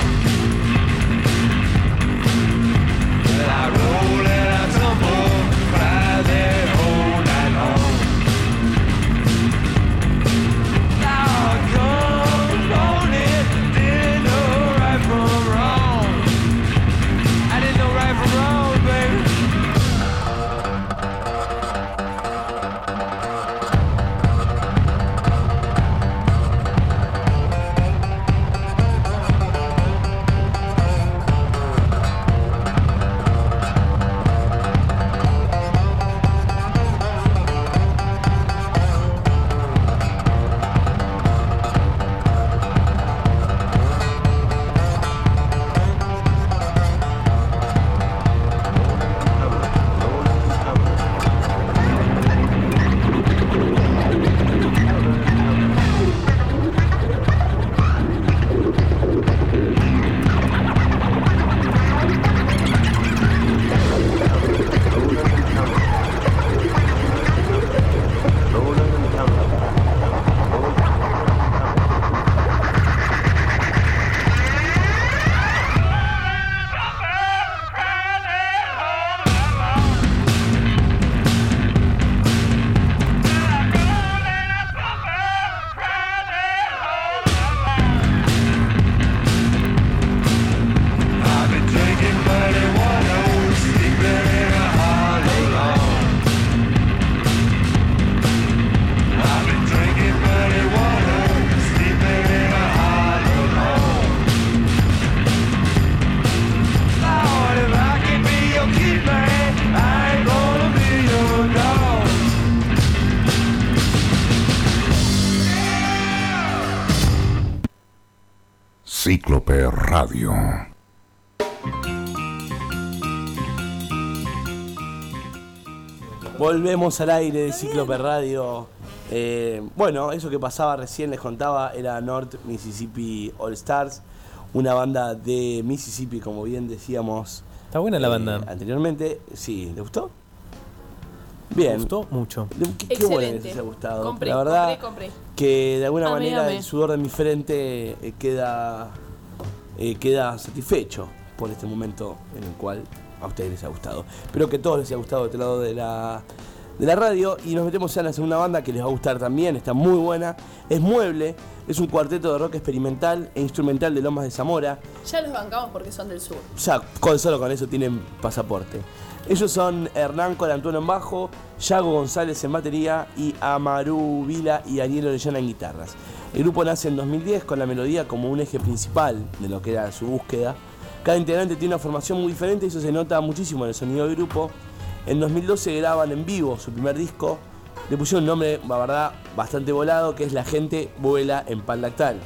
I roll and I tumble, cry there all night long. Now come on it, Cíclope Radio. Volvemos al aire de Cíclope Radio. Eh, bueno, eso que pasaba recién les contaba era North Mississippi All Stars, una banda de Mississippi, como bien decíamos. Está buena la eh, banda. Anteriormente, sí, ¿le gustó? Bien. Me gustó mucho. Qué, qué bueno que les haya gustado. Compré, la verdad compré, compré. que de alguna Ame, manera ame. el sudor de mi frente eh, queda, eh, queda satisfecho por este momento en el cual a ustedes les ha gustado. Espero que a todos les haya gustado de este lado de la, de la radio. Y nos metemos ya en la segunda banda que les va a gustar también, está muy buena. Es Mueble, es un cuarteto de rock experimental e instrumental de Lomas de Zamora. Ya los bancamos porque son del sur. Ya, con, solo con eso tienen pasaporte. Ellos son Hernán Colantuono en bajo, Yago González en batería y Amaru Vila y Ariel Orellana en guitarras. El grupo nace en dos mil diez con la melodía como un eje principal de lo que era su búsqueda. Cada integrante tiene una formación muy diferente y eso se nota muchísimo en el sonido del grupo. En dos mil doce graban en vivo su primer disco. Le pusieron un nombre, la verdad, bastante volado, que es La gente vuela en pan lactal.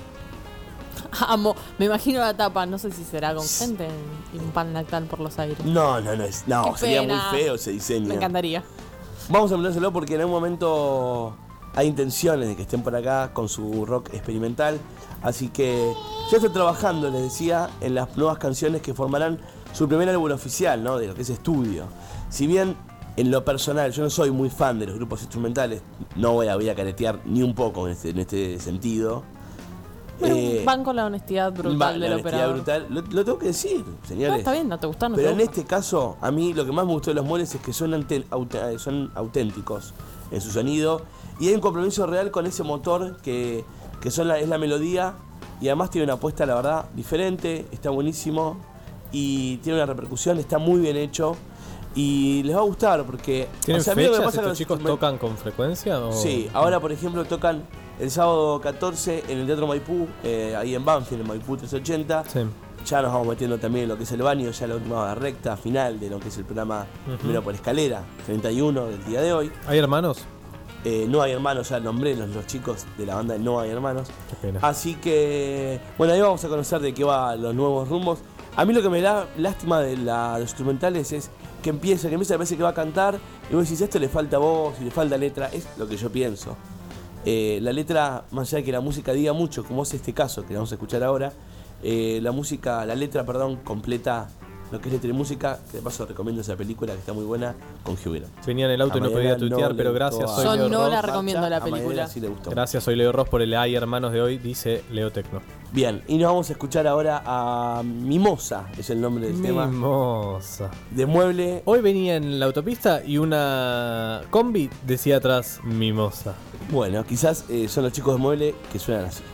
Amo, me imagino la tapa, no sé si será con gente y un pan lactal por los aires. No, no, no, es, no Qué sería pena. muy feo ese diseño. Me encantaría. Vamos a ponérselo porque en algún momento hay intenciones de que estén por acá con su rock experimental. Así que ya estoy trabajando, les decía, en las nuevas canciones que formarán su primer álbum oficial, ¿no? De lo que es estudio. Si bien en lo personal yo no soy muy fan de los grupos instrumentales, no voy a, voy a caretear ni un poco en este, en este sentido. Bueno, Eh, van con la honestidad brutal va- del la honestidad operador. brutal. Lo, lo tengo que decir, señores. No, está bien, no te gusta, no Pero te en gusta. este caso, a mí lo que más me gustó de los Muebles es que son, ante- aut- son auténticos en su sonido. Y hay un compromiso real con ese motor que, que son la, es la melodía. Y además tiene una apuesta, la verdad, diferente. Está buenísimo. Y tiene una repercusión, está muy bien hecho. Y les va a gustar porque... ¿Tienen o sea, a mí lo que fechas? pasa con ¿Estos los chicos instrumentos- tocan con frecuencia? O... Sí, ahora por ejemplo tocan el sábado catorce en el Teatro Maipú, eh, ahí en Banfield, en Maipú trescientos ochenta. Sí. Ya nos vamos metiendo también en lo que es el baño, ya la última recta final de lo que es el programa Ujú. Primero por Escalera, treinta y uno del día de hoy. ¿Hay hermanos? Eh, no hay hermanos, ya nombré los, los chicos de la banda No Hay Hermanos. Qué pena. Así que, bueno, ahí vamos a conocer de qué va los nuevos rumbos. A mí lo que me da lástima de la- los instrumentales es que empieza, que empieza, parece que va a cantar y vos decís, esto le falta voz y le falta letra. Es lo que yo pienso. Eh, la letra, más allá de que la música diga mucho, como es este caso que vamos a escuchar ahora, eh, la música, la letra, perdón, completa lo que es letra y música, que de paso recomiendo esa película que está muy buena con Hugh Grant. Venía en el auto y A no podía Mayela tuitear, no pero le gracias, gustó soy a- Yo Leo no Ross. la recomiendo la A Mayela película. sí le gustó. Gracias, soy Leo Ross por el Hay Hermanos de hoy, dice Leo Tecno. Bien, y nos vamos a escuchar ahora a Mimosa, es el nombre del tema. Mimosa. De Mueble. Hoy venía en la autopista y una combi decía atrás Mimosa. Bueno, quizás eh, son los chicos de Mueble que suenan así.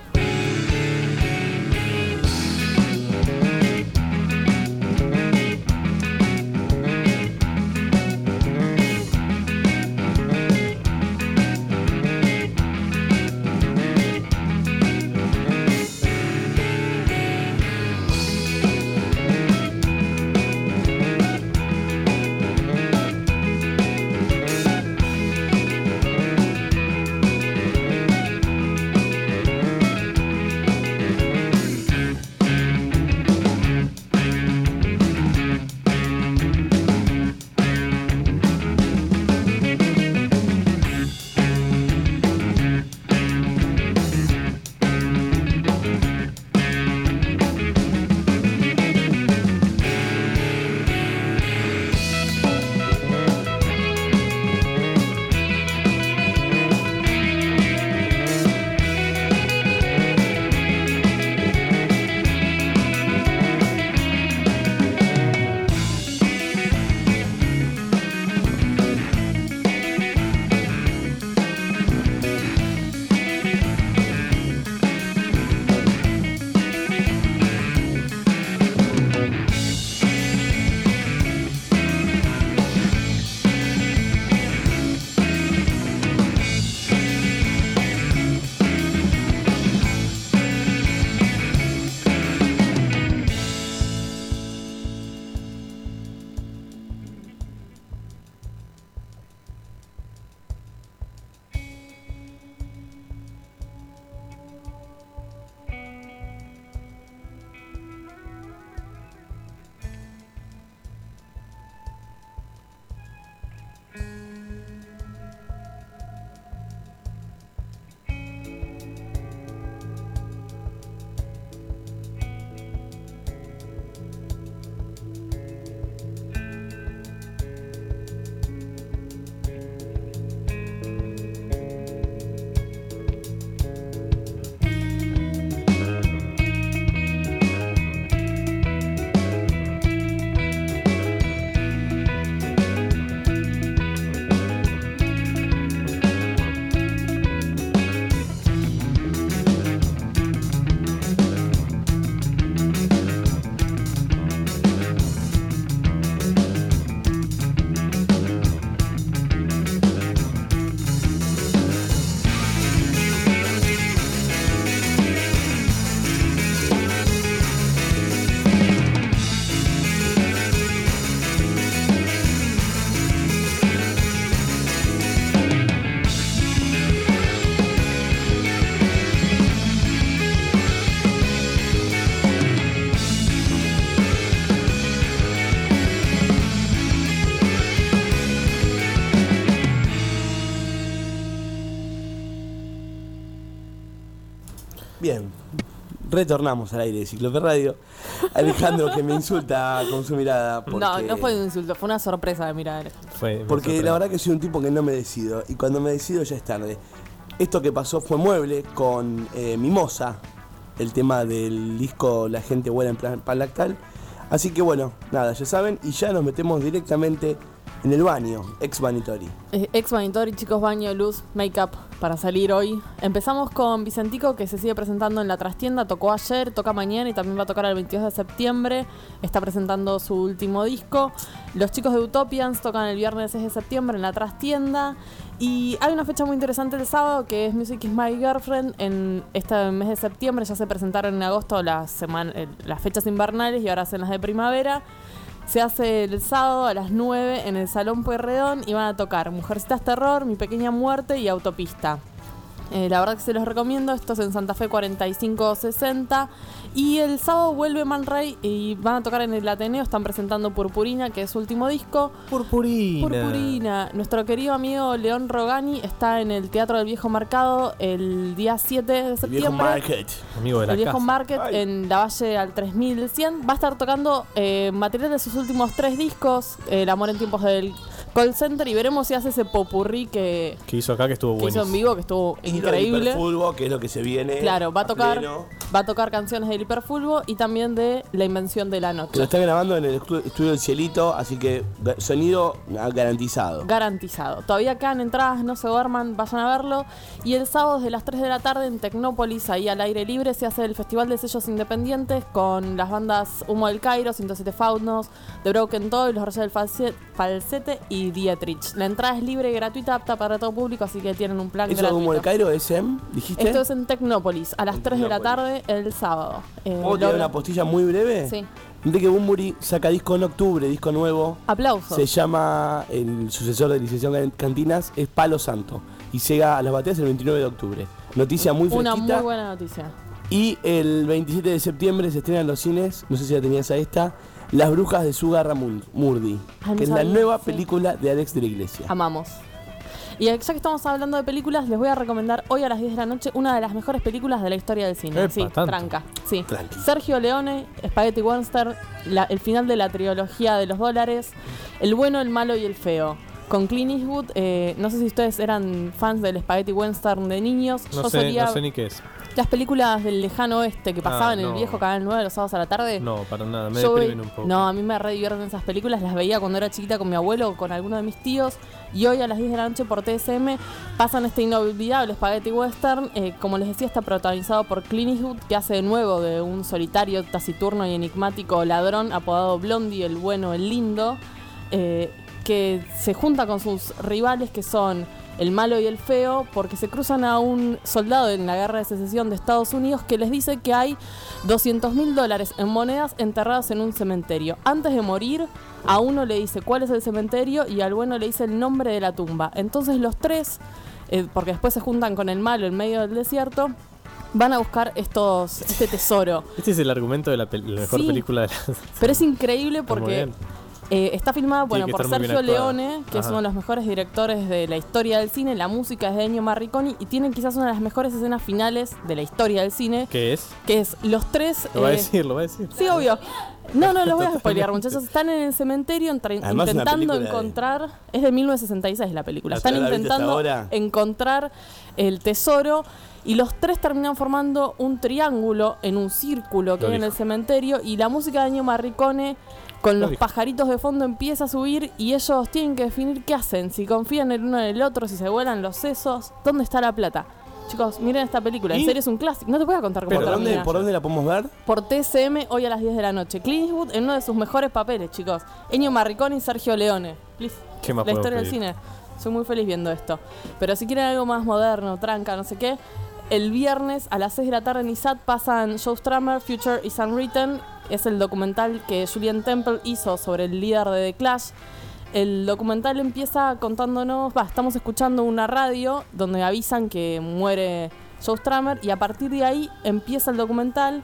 Thank retornamos al aire de Cíclope Radio. Alejandro, que me insulta con su mirada. Porque, No, no fue un insulto, fue una sorpresa de mirar. Fue, Porque la verdad que soy un tipo que no me decido. Y cuando me decido ya es tarde. Esto que pasó fue Mueble con eh, Mimosa. El tema del disco La gente vuela en plan pan lactal. Así que bueno, nada, ya saben. Y ya nos metemos directamente en el baño, ex Vanitori. Eh, ex Vanitori, chicos, baño, luz, make-up para salir hoy. Empezamos con Vicentico, que se sigue presentando en la trastienda. Tocó ayer, toca mañana y también va a tocar el veintidós de septiembre. Está presentando su último disco. Los chicos de Utopians tocan el viernes seis de septiembre en la trastienda. Y hay una fecha muy interesante el sábado, que es Music is My Girlfriend. En este mes de septiembre ya se presentaron en agosto las, semana, eh, las fechas invernales y ahora hacen las de primavera. Se hace el sábado a las nueve en el Salón Pueyrredón y van a tocar Mujercitas Terror, Mi Pequeña Muerte y Autopista. Eh, la verdad que se los recomiendo. Esto es en Santa Fe cuarenta y cinco sesenta. Y el sábado vuelve Man Ray y van a tocar en el Ateneo. Están presentando Purpurina, que es su último disco. Purpurina. Purpurina. Nuestro querido amigo León Rogani está en el Teatro del Viejo Mercado el día siete de septiembre. El Viejo Market. Amigo de la El Viejo casa. Market Ay. en la Valle al tres mil cien. Va a estar tocando eh, material de sus últimos tres discos. eh, El amor en tiempos del call center. Y veremos si hace ese popurrí que, Que hizo acá, que estuvo que hizo buenísimo. en vivo, que estuvo Y lo del increíble. hiperfútbol, que es lo que se viene. Claro, va a tocar pleno. va a tocar canciones del hiperfútbol y también de La Invención de la Que lo Noche. están grabando en el estu- estudio del Cielito, así que ga- sonido ah, garantizado. Garantizado. Todavía quedan entradas, no se duerman, vayan a verlo. Y el sábado desde las tres de la tarde en Tecnópolis, ahí al aire libre, se hace el Festival de Sellos Independientes con las bandas Humo del Cairo, ciento siete Faunos, The Broken Toy, Los Reyes del False- Falsete y Dietrich. La entrada es libre y gratuita, apta para todo público, así que tienen un plan ¿Eso de gratuito. Humo del Cairo es en? ¿Dijiste? Esto es en Tecnópolis, a las En tres de la Tecnópolis. tarde el sábado. Eh, ¿Puedo tirar lo- una postilla muy breve? Sí. Enrique Bunbury saca disco en octubre, disco nuevo. Aplausos. Se llama, el sucesor de Licenciación Cantinas, es Palo Santo. Y llega a las bateas el veintinueve de octubre. Noticia muy Una fresquita. muy buena noticia. Y el veintisiete de septiembre se estrena en los cines, no sé si la tenías a esta, Las Brujas de Sugar Ramur- Murdi, Ah, no que es la sabía, nueva sí. película de Alex de la Iglesia. Amamos. Y ya que estamos hablando de películas, les voy a recomendar hoy a las diez de la noche una de las mejores películas de la historia del cine. Epa, sí, tanto. tranca. Sí. Tranqui. Sergio Leone, Spaghetti Western, la- el final de la trilogía de los dólares, El bueno, el malo y el feo. Con Clint Eastwood, eh, no sé si ustedes eran fans del Spaghetti Western de niños. No Yo sé, solía no sé ni qué es. las películas del lejano oeste que pasaban Ah, en el no. viejo Canal nueve los sábados a la tarde. No, para nada, me Yo ve- deprimen un poco. No, a mí me re divierten esas películas, las veía cuando era chiquita con mi abuelo o con alguno de mis tíos. Y hoy a las diez de la noche por T S M pasan este inolvidable Spaghetti Western. Eh, como les decía, está protagonizado por Clint Eastwood, que hace de nuevo de un solitario, taciturno y enigmático ladrón apodado Blondie, el bueno, el lindo, eh, que se junta con sus rivales que son el malo y el feo, porque se cruzan a un soldado en la guerra de secesión de Estados Unidos que les dice que hay doscientos mil dólares en monedas enterradas en un cementerio. Antes de morir, a uno le dice cuál es el cementerio y al bueno le dice el nombre de la tumba. Entonces los tres, eh, porque después se juntan con el malo en medio del desierto, van a buscar estos este tesoro. Este es el argumento de la, pel- la mejor Sí. película de la... Pero es increíble Está muy porque bien. eh, está filmada bueno, que por estar muy bien Sergio actuado. Leone, que es Ajá. uno de los mejores directores de la historia del cine. La música es de Ennio Morricone y tienen quizás una de las mejores escenas finales de la historia del cine, ¿Qué es? que es los tres... Lo va a eh, decir, lo va a decir. Sí, obvio. No, no los voy a spoilear, Totalmente. muchachos. Están en el cementerio entra- Además, una intentando película de- encontrar... Es de mil novecientos sesenta y seis la película. ¿Hasta Están la viste hasta intentando ahora? encontrar el tesoro y los tres terminan formando un triángulo en un círculo que Lo hay en dijo. el cementerio y la música de Ennio Morricone con Lo los dijo. pajaritos de fondo empieza a subir y ellos tienen que definir qué hacen, si confían el uno en el otro, si se vuelan los sesos, dónde está la plata. Chicos, miren esta película, en ¿Y? serio es un clásico. No te voy a contar cómo ¿Por dónde, termina. ¿Por dónde la podemos ver? Por T S M hoy a las diez de la noche. Clint Eastwood en uno de sus mejores papeles, chicos. Ennio Morricone y Sergio Leone. Please. ¿Qué más La puedo historia del pedir? cine. Soy muy feliz viendo esto. Pero si quieren algo más moderno, tranca, no sé qué, el viernes a las seis de la tarde en I S A T pasan Joe Strummer, Future is Unwritten. Es el documental que Julian Temple hizo sobre el líder de The Clash. El documental empieza contándonos, va, estamos escuchando una radio donde avisan que muere Joe Strummer y a partir de ahí empieza el documental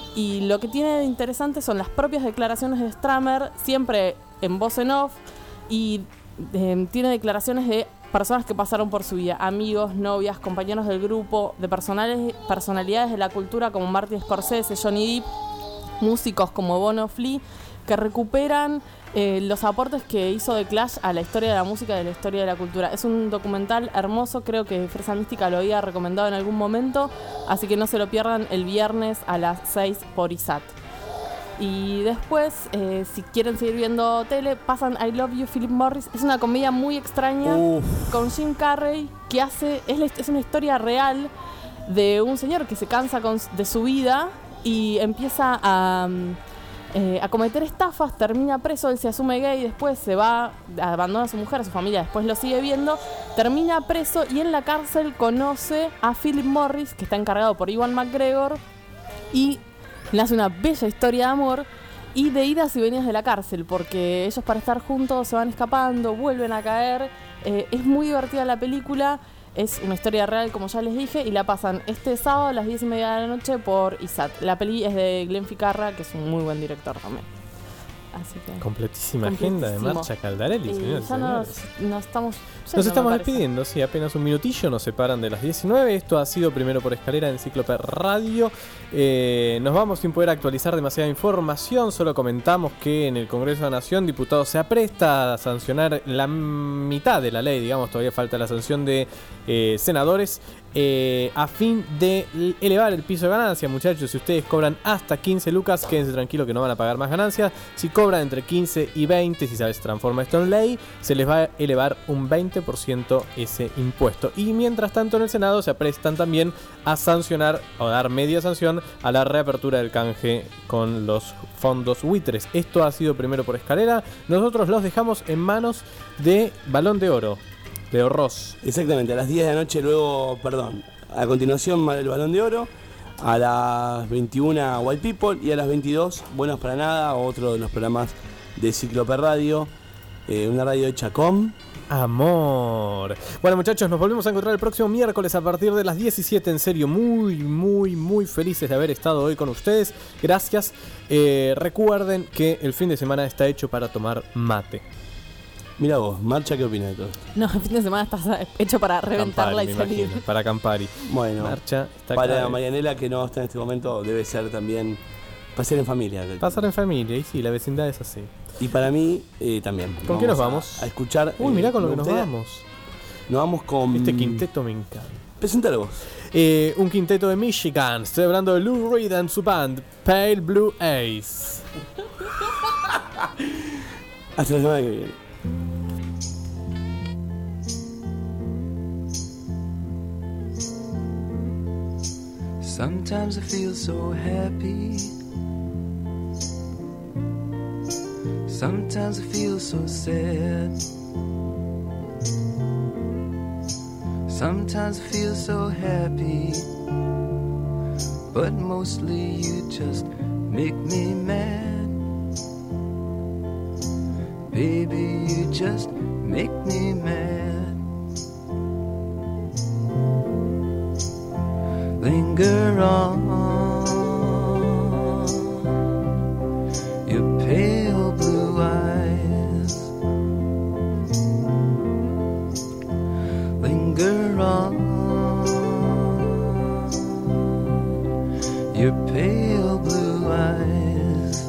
y lo que tiene de interesante son las propias declaraciones de Strummer, siempre en voz en off, y eh, tiene declaraciones de personas que pasaron por su vida, amigos, novias, compañeros del grupo, de personales, personalidades de la cultura como Martin Scorsese, Johnny Depp, músicos como Bono, Flea, que recuperan eh, los aportes que hizo The Clash a la historia de la música y a la historia de la cultura. Es un documental hermoso, creo que Fresa Mística lo había recomendado en algún momento, así que no se lo pierdan el viernes a las seis por I S A T. Y después, eh, si quieren seguir viendo tele, pasan I Love You, Philip Morris. Es una comedia muy extraña Uf. con Jim Carrey, que hace es, la, es una historia real de un señor que se cansa con, de su vida y empieza a, eh, a cometer estafas, termina preso, él se asume gay, después se va, abandona a su mujer, a su familia, después lo sigue viendo, termina preso y en la cárcel conoce a Philip Morris, que está encargado por Ewan McGregor, y le hace una bella historia de amor y de idas y venidas de la cárcel, porque ellos para estar juntos se van escapando, vuelven a caer. Eh, es muy divertida la película, es una historia real como ya les dije, y la pasan este sábado a las diez y media de la noche por I S A T. La peli es de Glenn Ficarra, que es un muy buen director también. Así que, completísima agenda de Marcha Caldarelli, señores. Ya nos, nos estamos, nos estamos despidiendo, sí, apenas un minutillo, nos separan de las diecinueve. Esto ha sido Primero por Escalera en Cíclope Radio. Eh, nos vamos sin poder actualizar demasiada información, solo comentamos que en el Congreso de la Nación, diputados se apresta a sancionar la mitad de la ley, digamos, todavía falta la sanción de eh, senadores. Eh, a fin de elevar el piso de ganancia, muchachos. Si ustedes cobran hasta quince lucas, quédense tranquilos que no van a pagar más ganancias. Si cobran entre quince y veinte, si se transforma esto en ley, se les va a elevar un veinte por ciento ese impuesto. Y mientras tanto en el Senado se aprestan también a sancionar o dar media sanción a la reapertura del canje con los fondos buitres. Esto ha sido Primero por Escalera. Nosotros los dejamos en manos de Balón de Oro, Leo Ross. Exactamente, a las diez de la noche, luego, perdón, a continuación el Balón de Oro, a las veintiuna White People y a las veintidós Buenos para Nada, otro de los programas de Cíclope Radio, eh, una radio hecha con amor. Bueno, muchachos, nos volvemos a encontrar el próximo miércoles a partir de las diecisiete. En serio, muy, muy, muy felices de haber estado hoy con ustedes. Gracias. Eh, recuerden que el fin de semana está hecho para tomar mate. Mira vos, Marcha, ¿qué opina de todo esto? No, el fin de semana está hecho para reventarla Campari, y salir. Imagino, para Campari. Bueno, Marcha está para claro. Marianela, que no está en este momento, debe ser también pasar en familia. Pasar en familia, y sí, la vecindad es así. Y para mí eh, también. ¿Con qué nos vamos? A, a escuchar. Uy, mirá con lo me que nos gustaría- vamos. Nos vamos con. Este quinteto me encanta. Presentalo vos. Eh, un quinteto de Michigan. Estoy hablando de Lou Reed and su band, Pale Blue Ace. Hasta la semana que viene. Sometimes I feel so happy. Sometimes I feel so sad. Sometimes I feel so happy. But mostly you just make me mad. Baby, you just make me mad. Linger on, your pale blue eyes. Linger on, your pale blue eyes.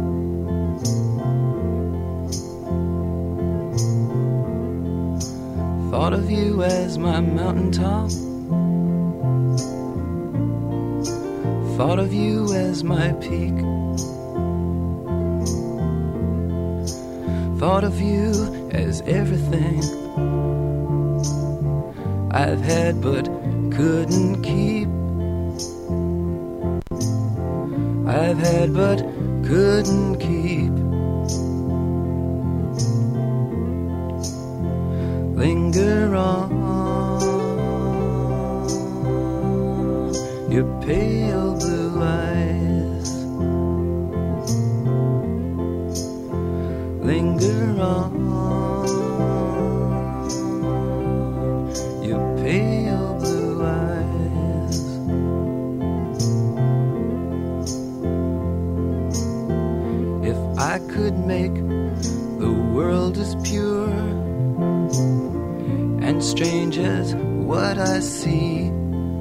Thought of you as my mountaintop. Thought of you as my peak. Thought of you as everything I've had but couldn't keep. I've had but couldn't keep. Linger on, your pale blue eyes. Linger on, your pale blue eyes. If I could make the world as pure and strange as what I see.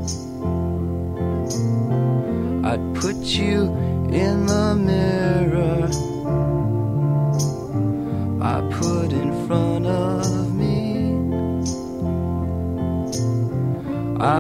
I'd put you in the mirror I put in front of me.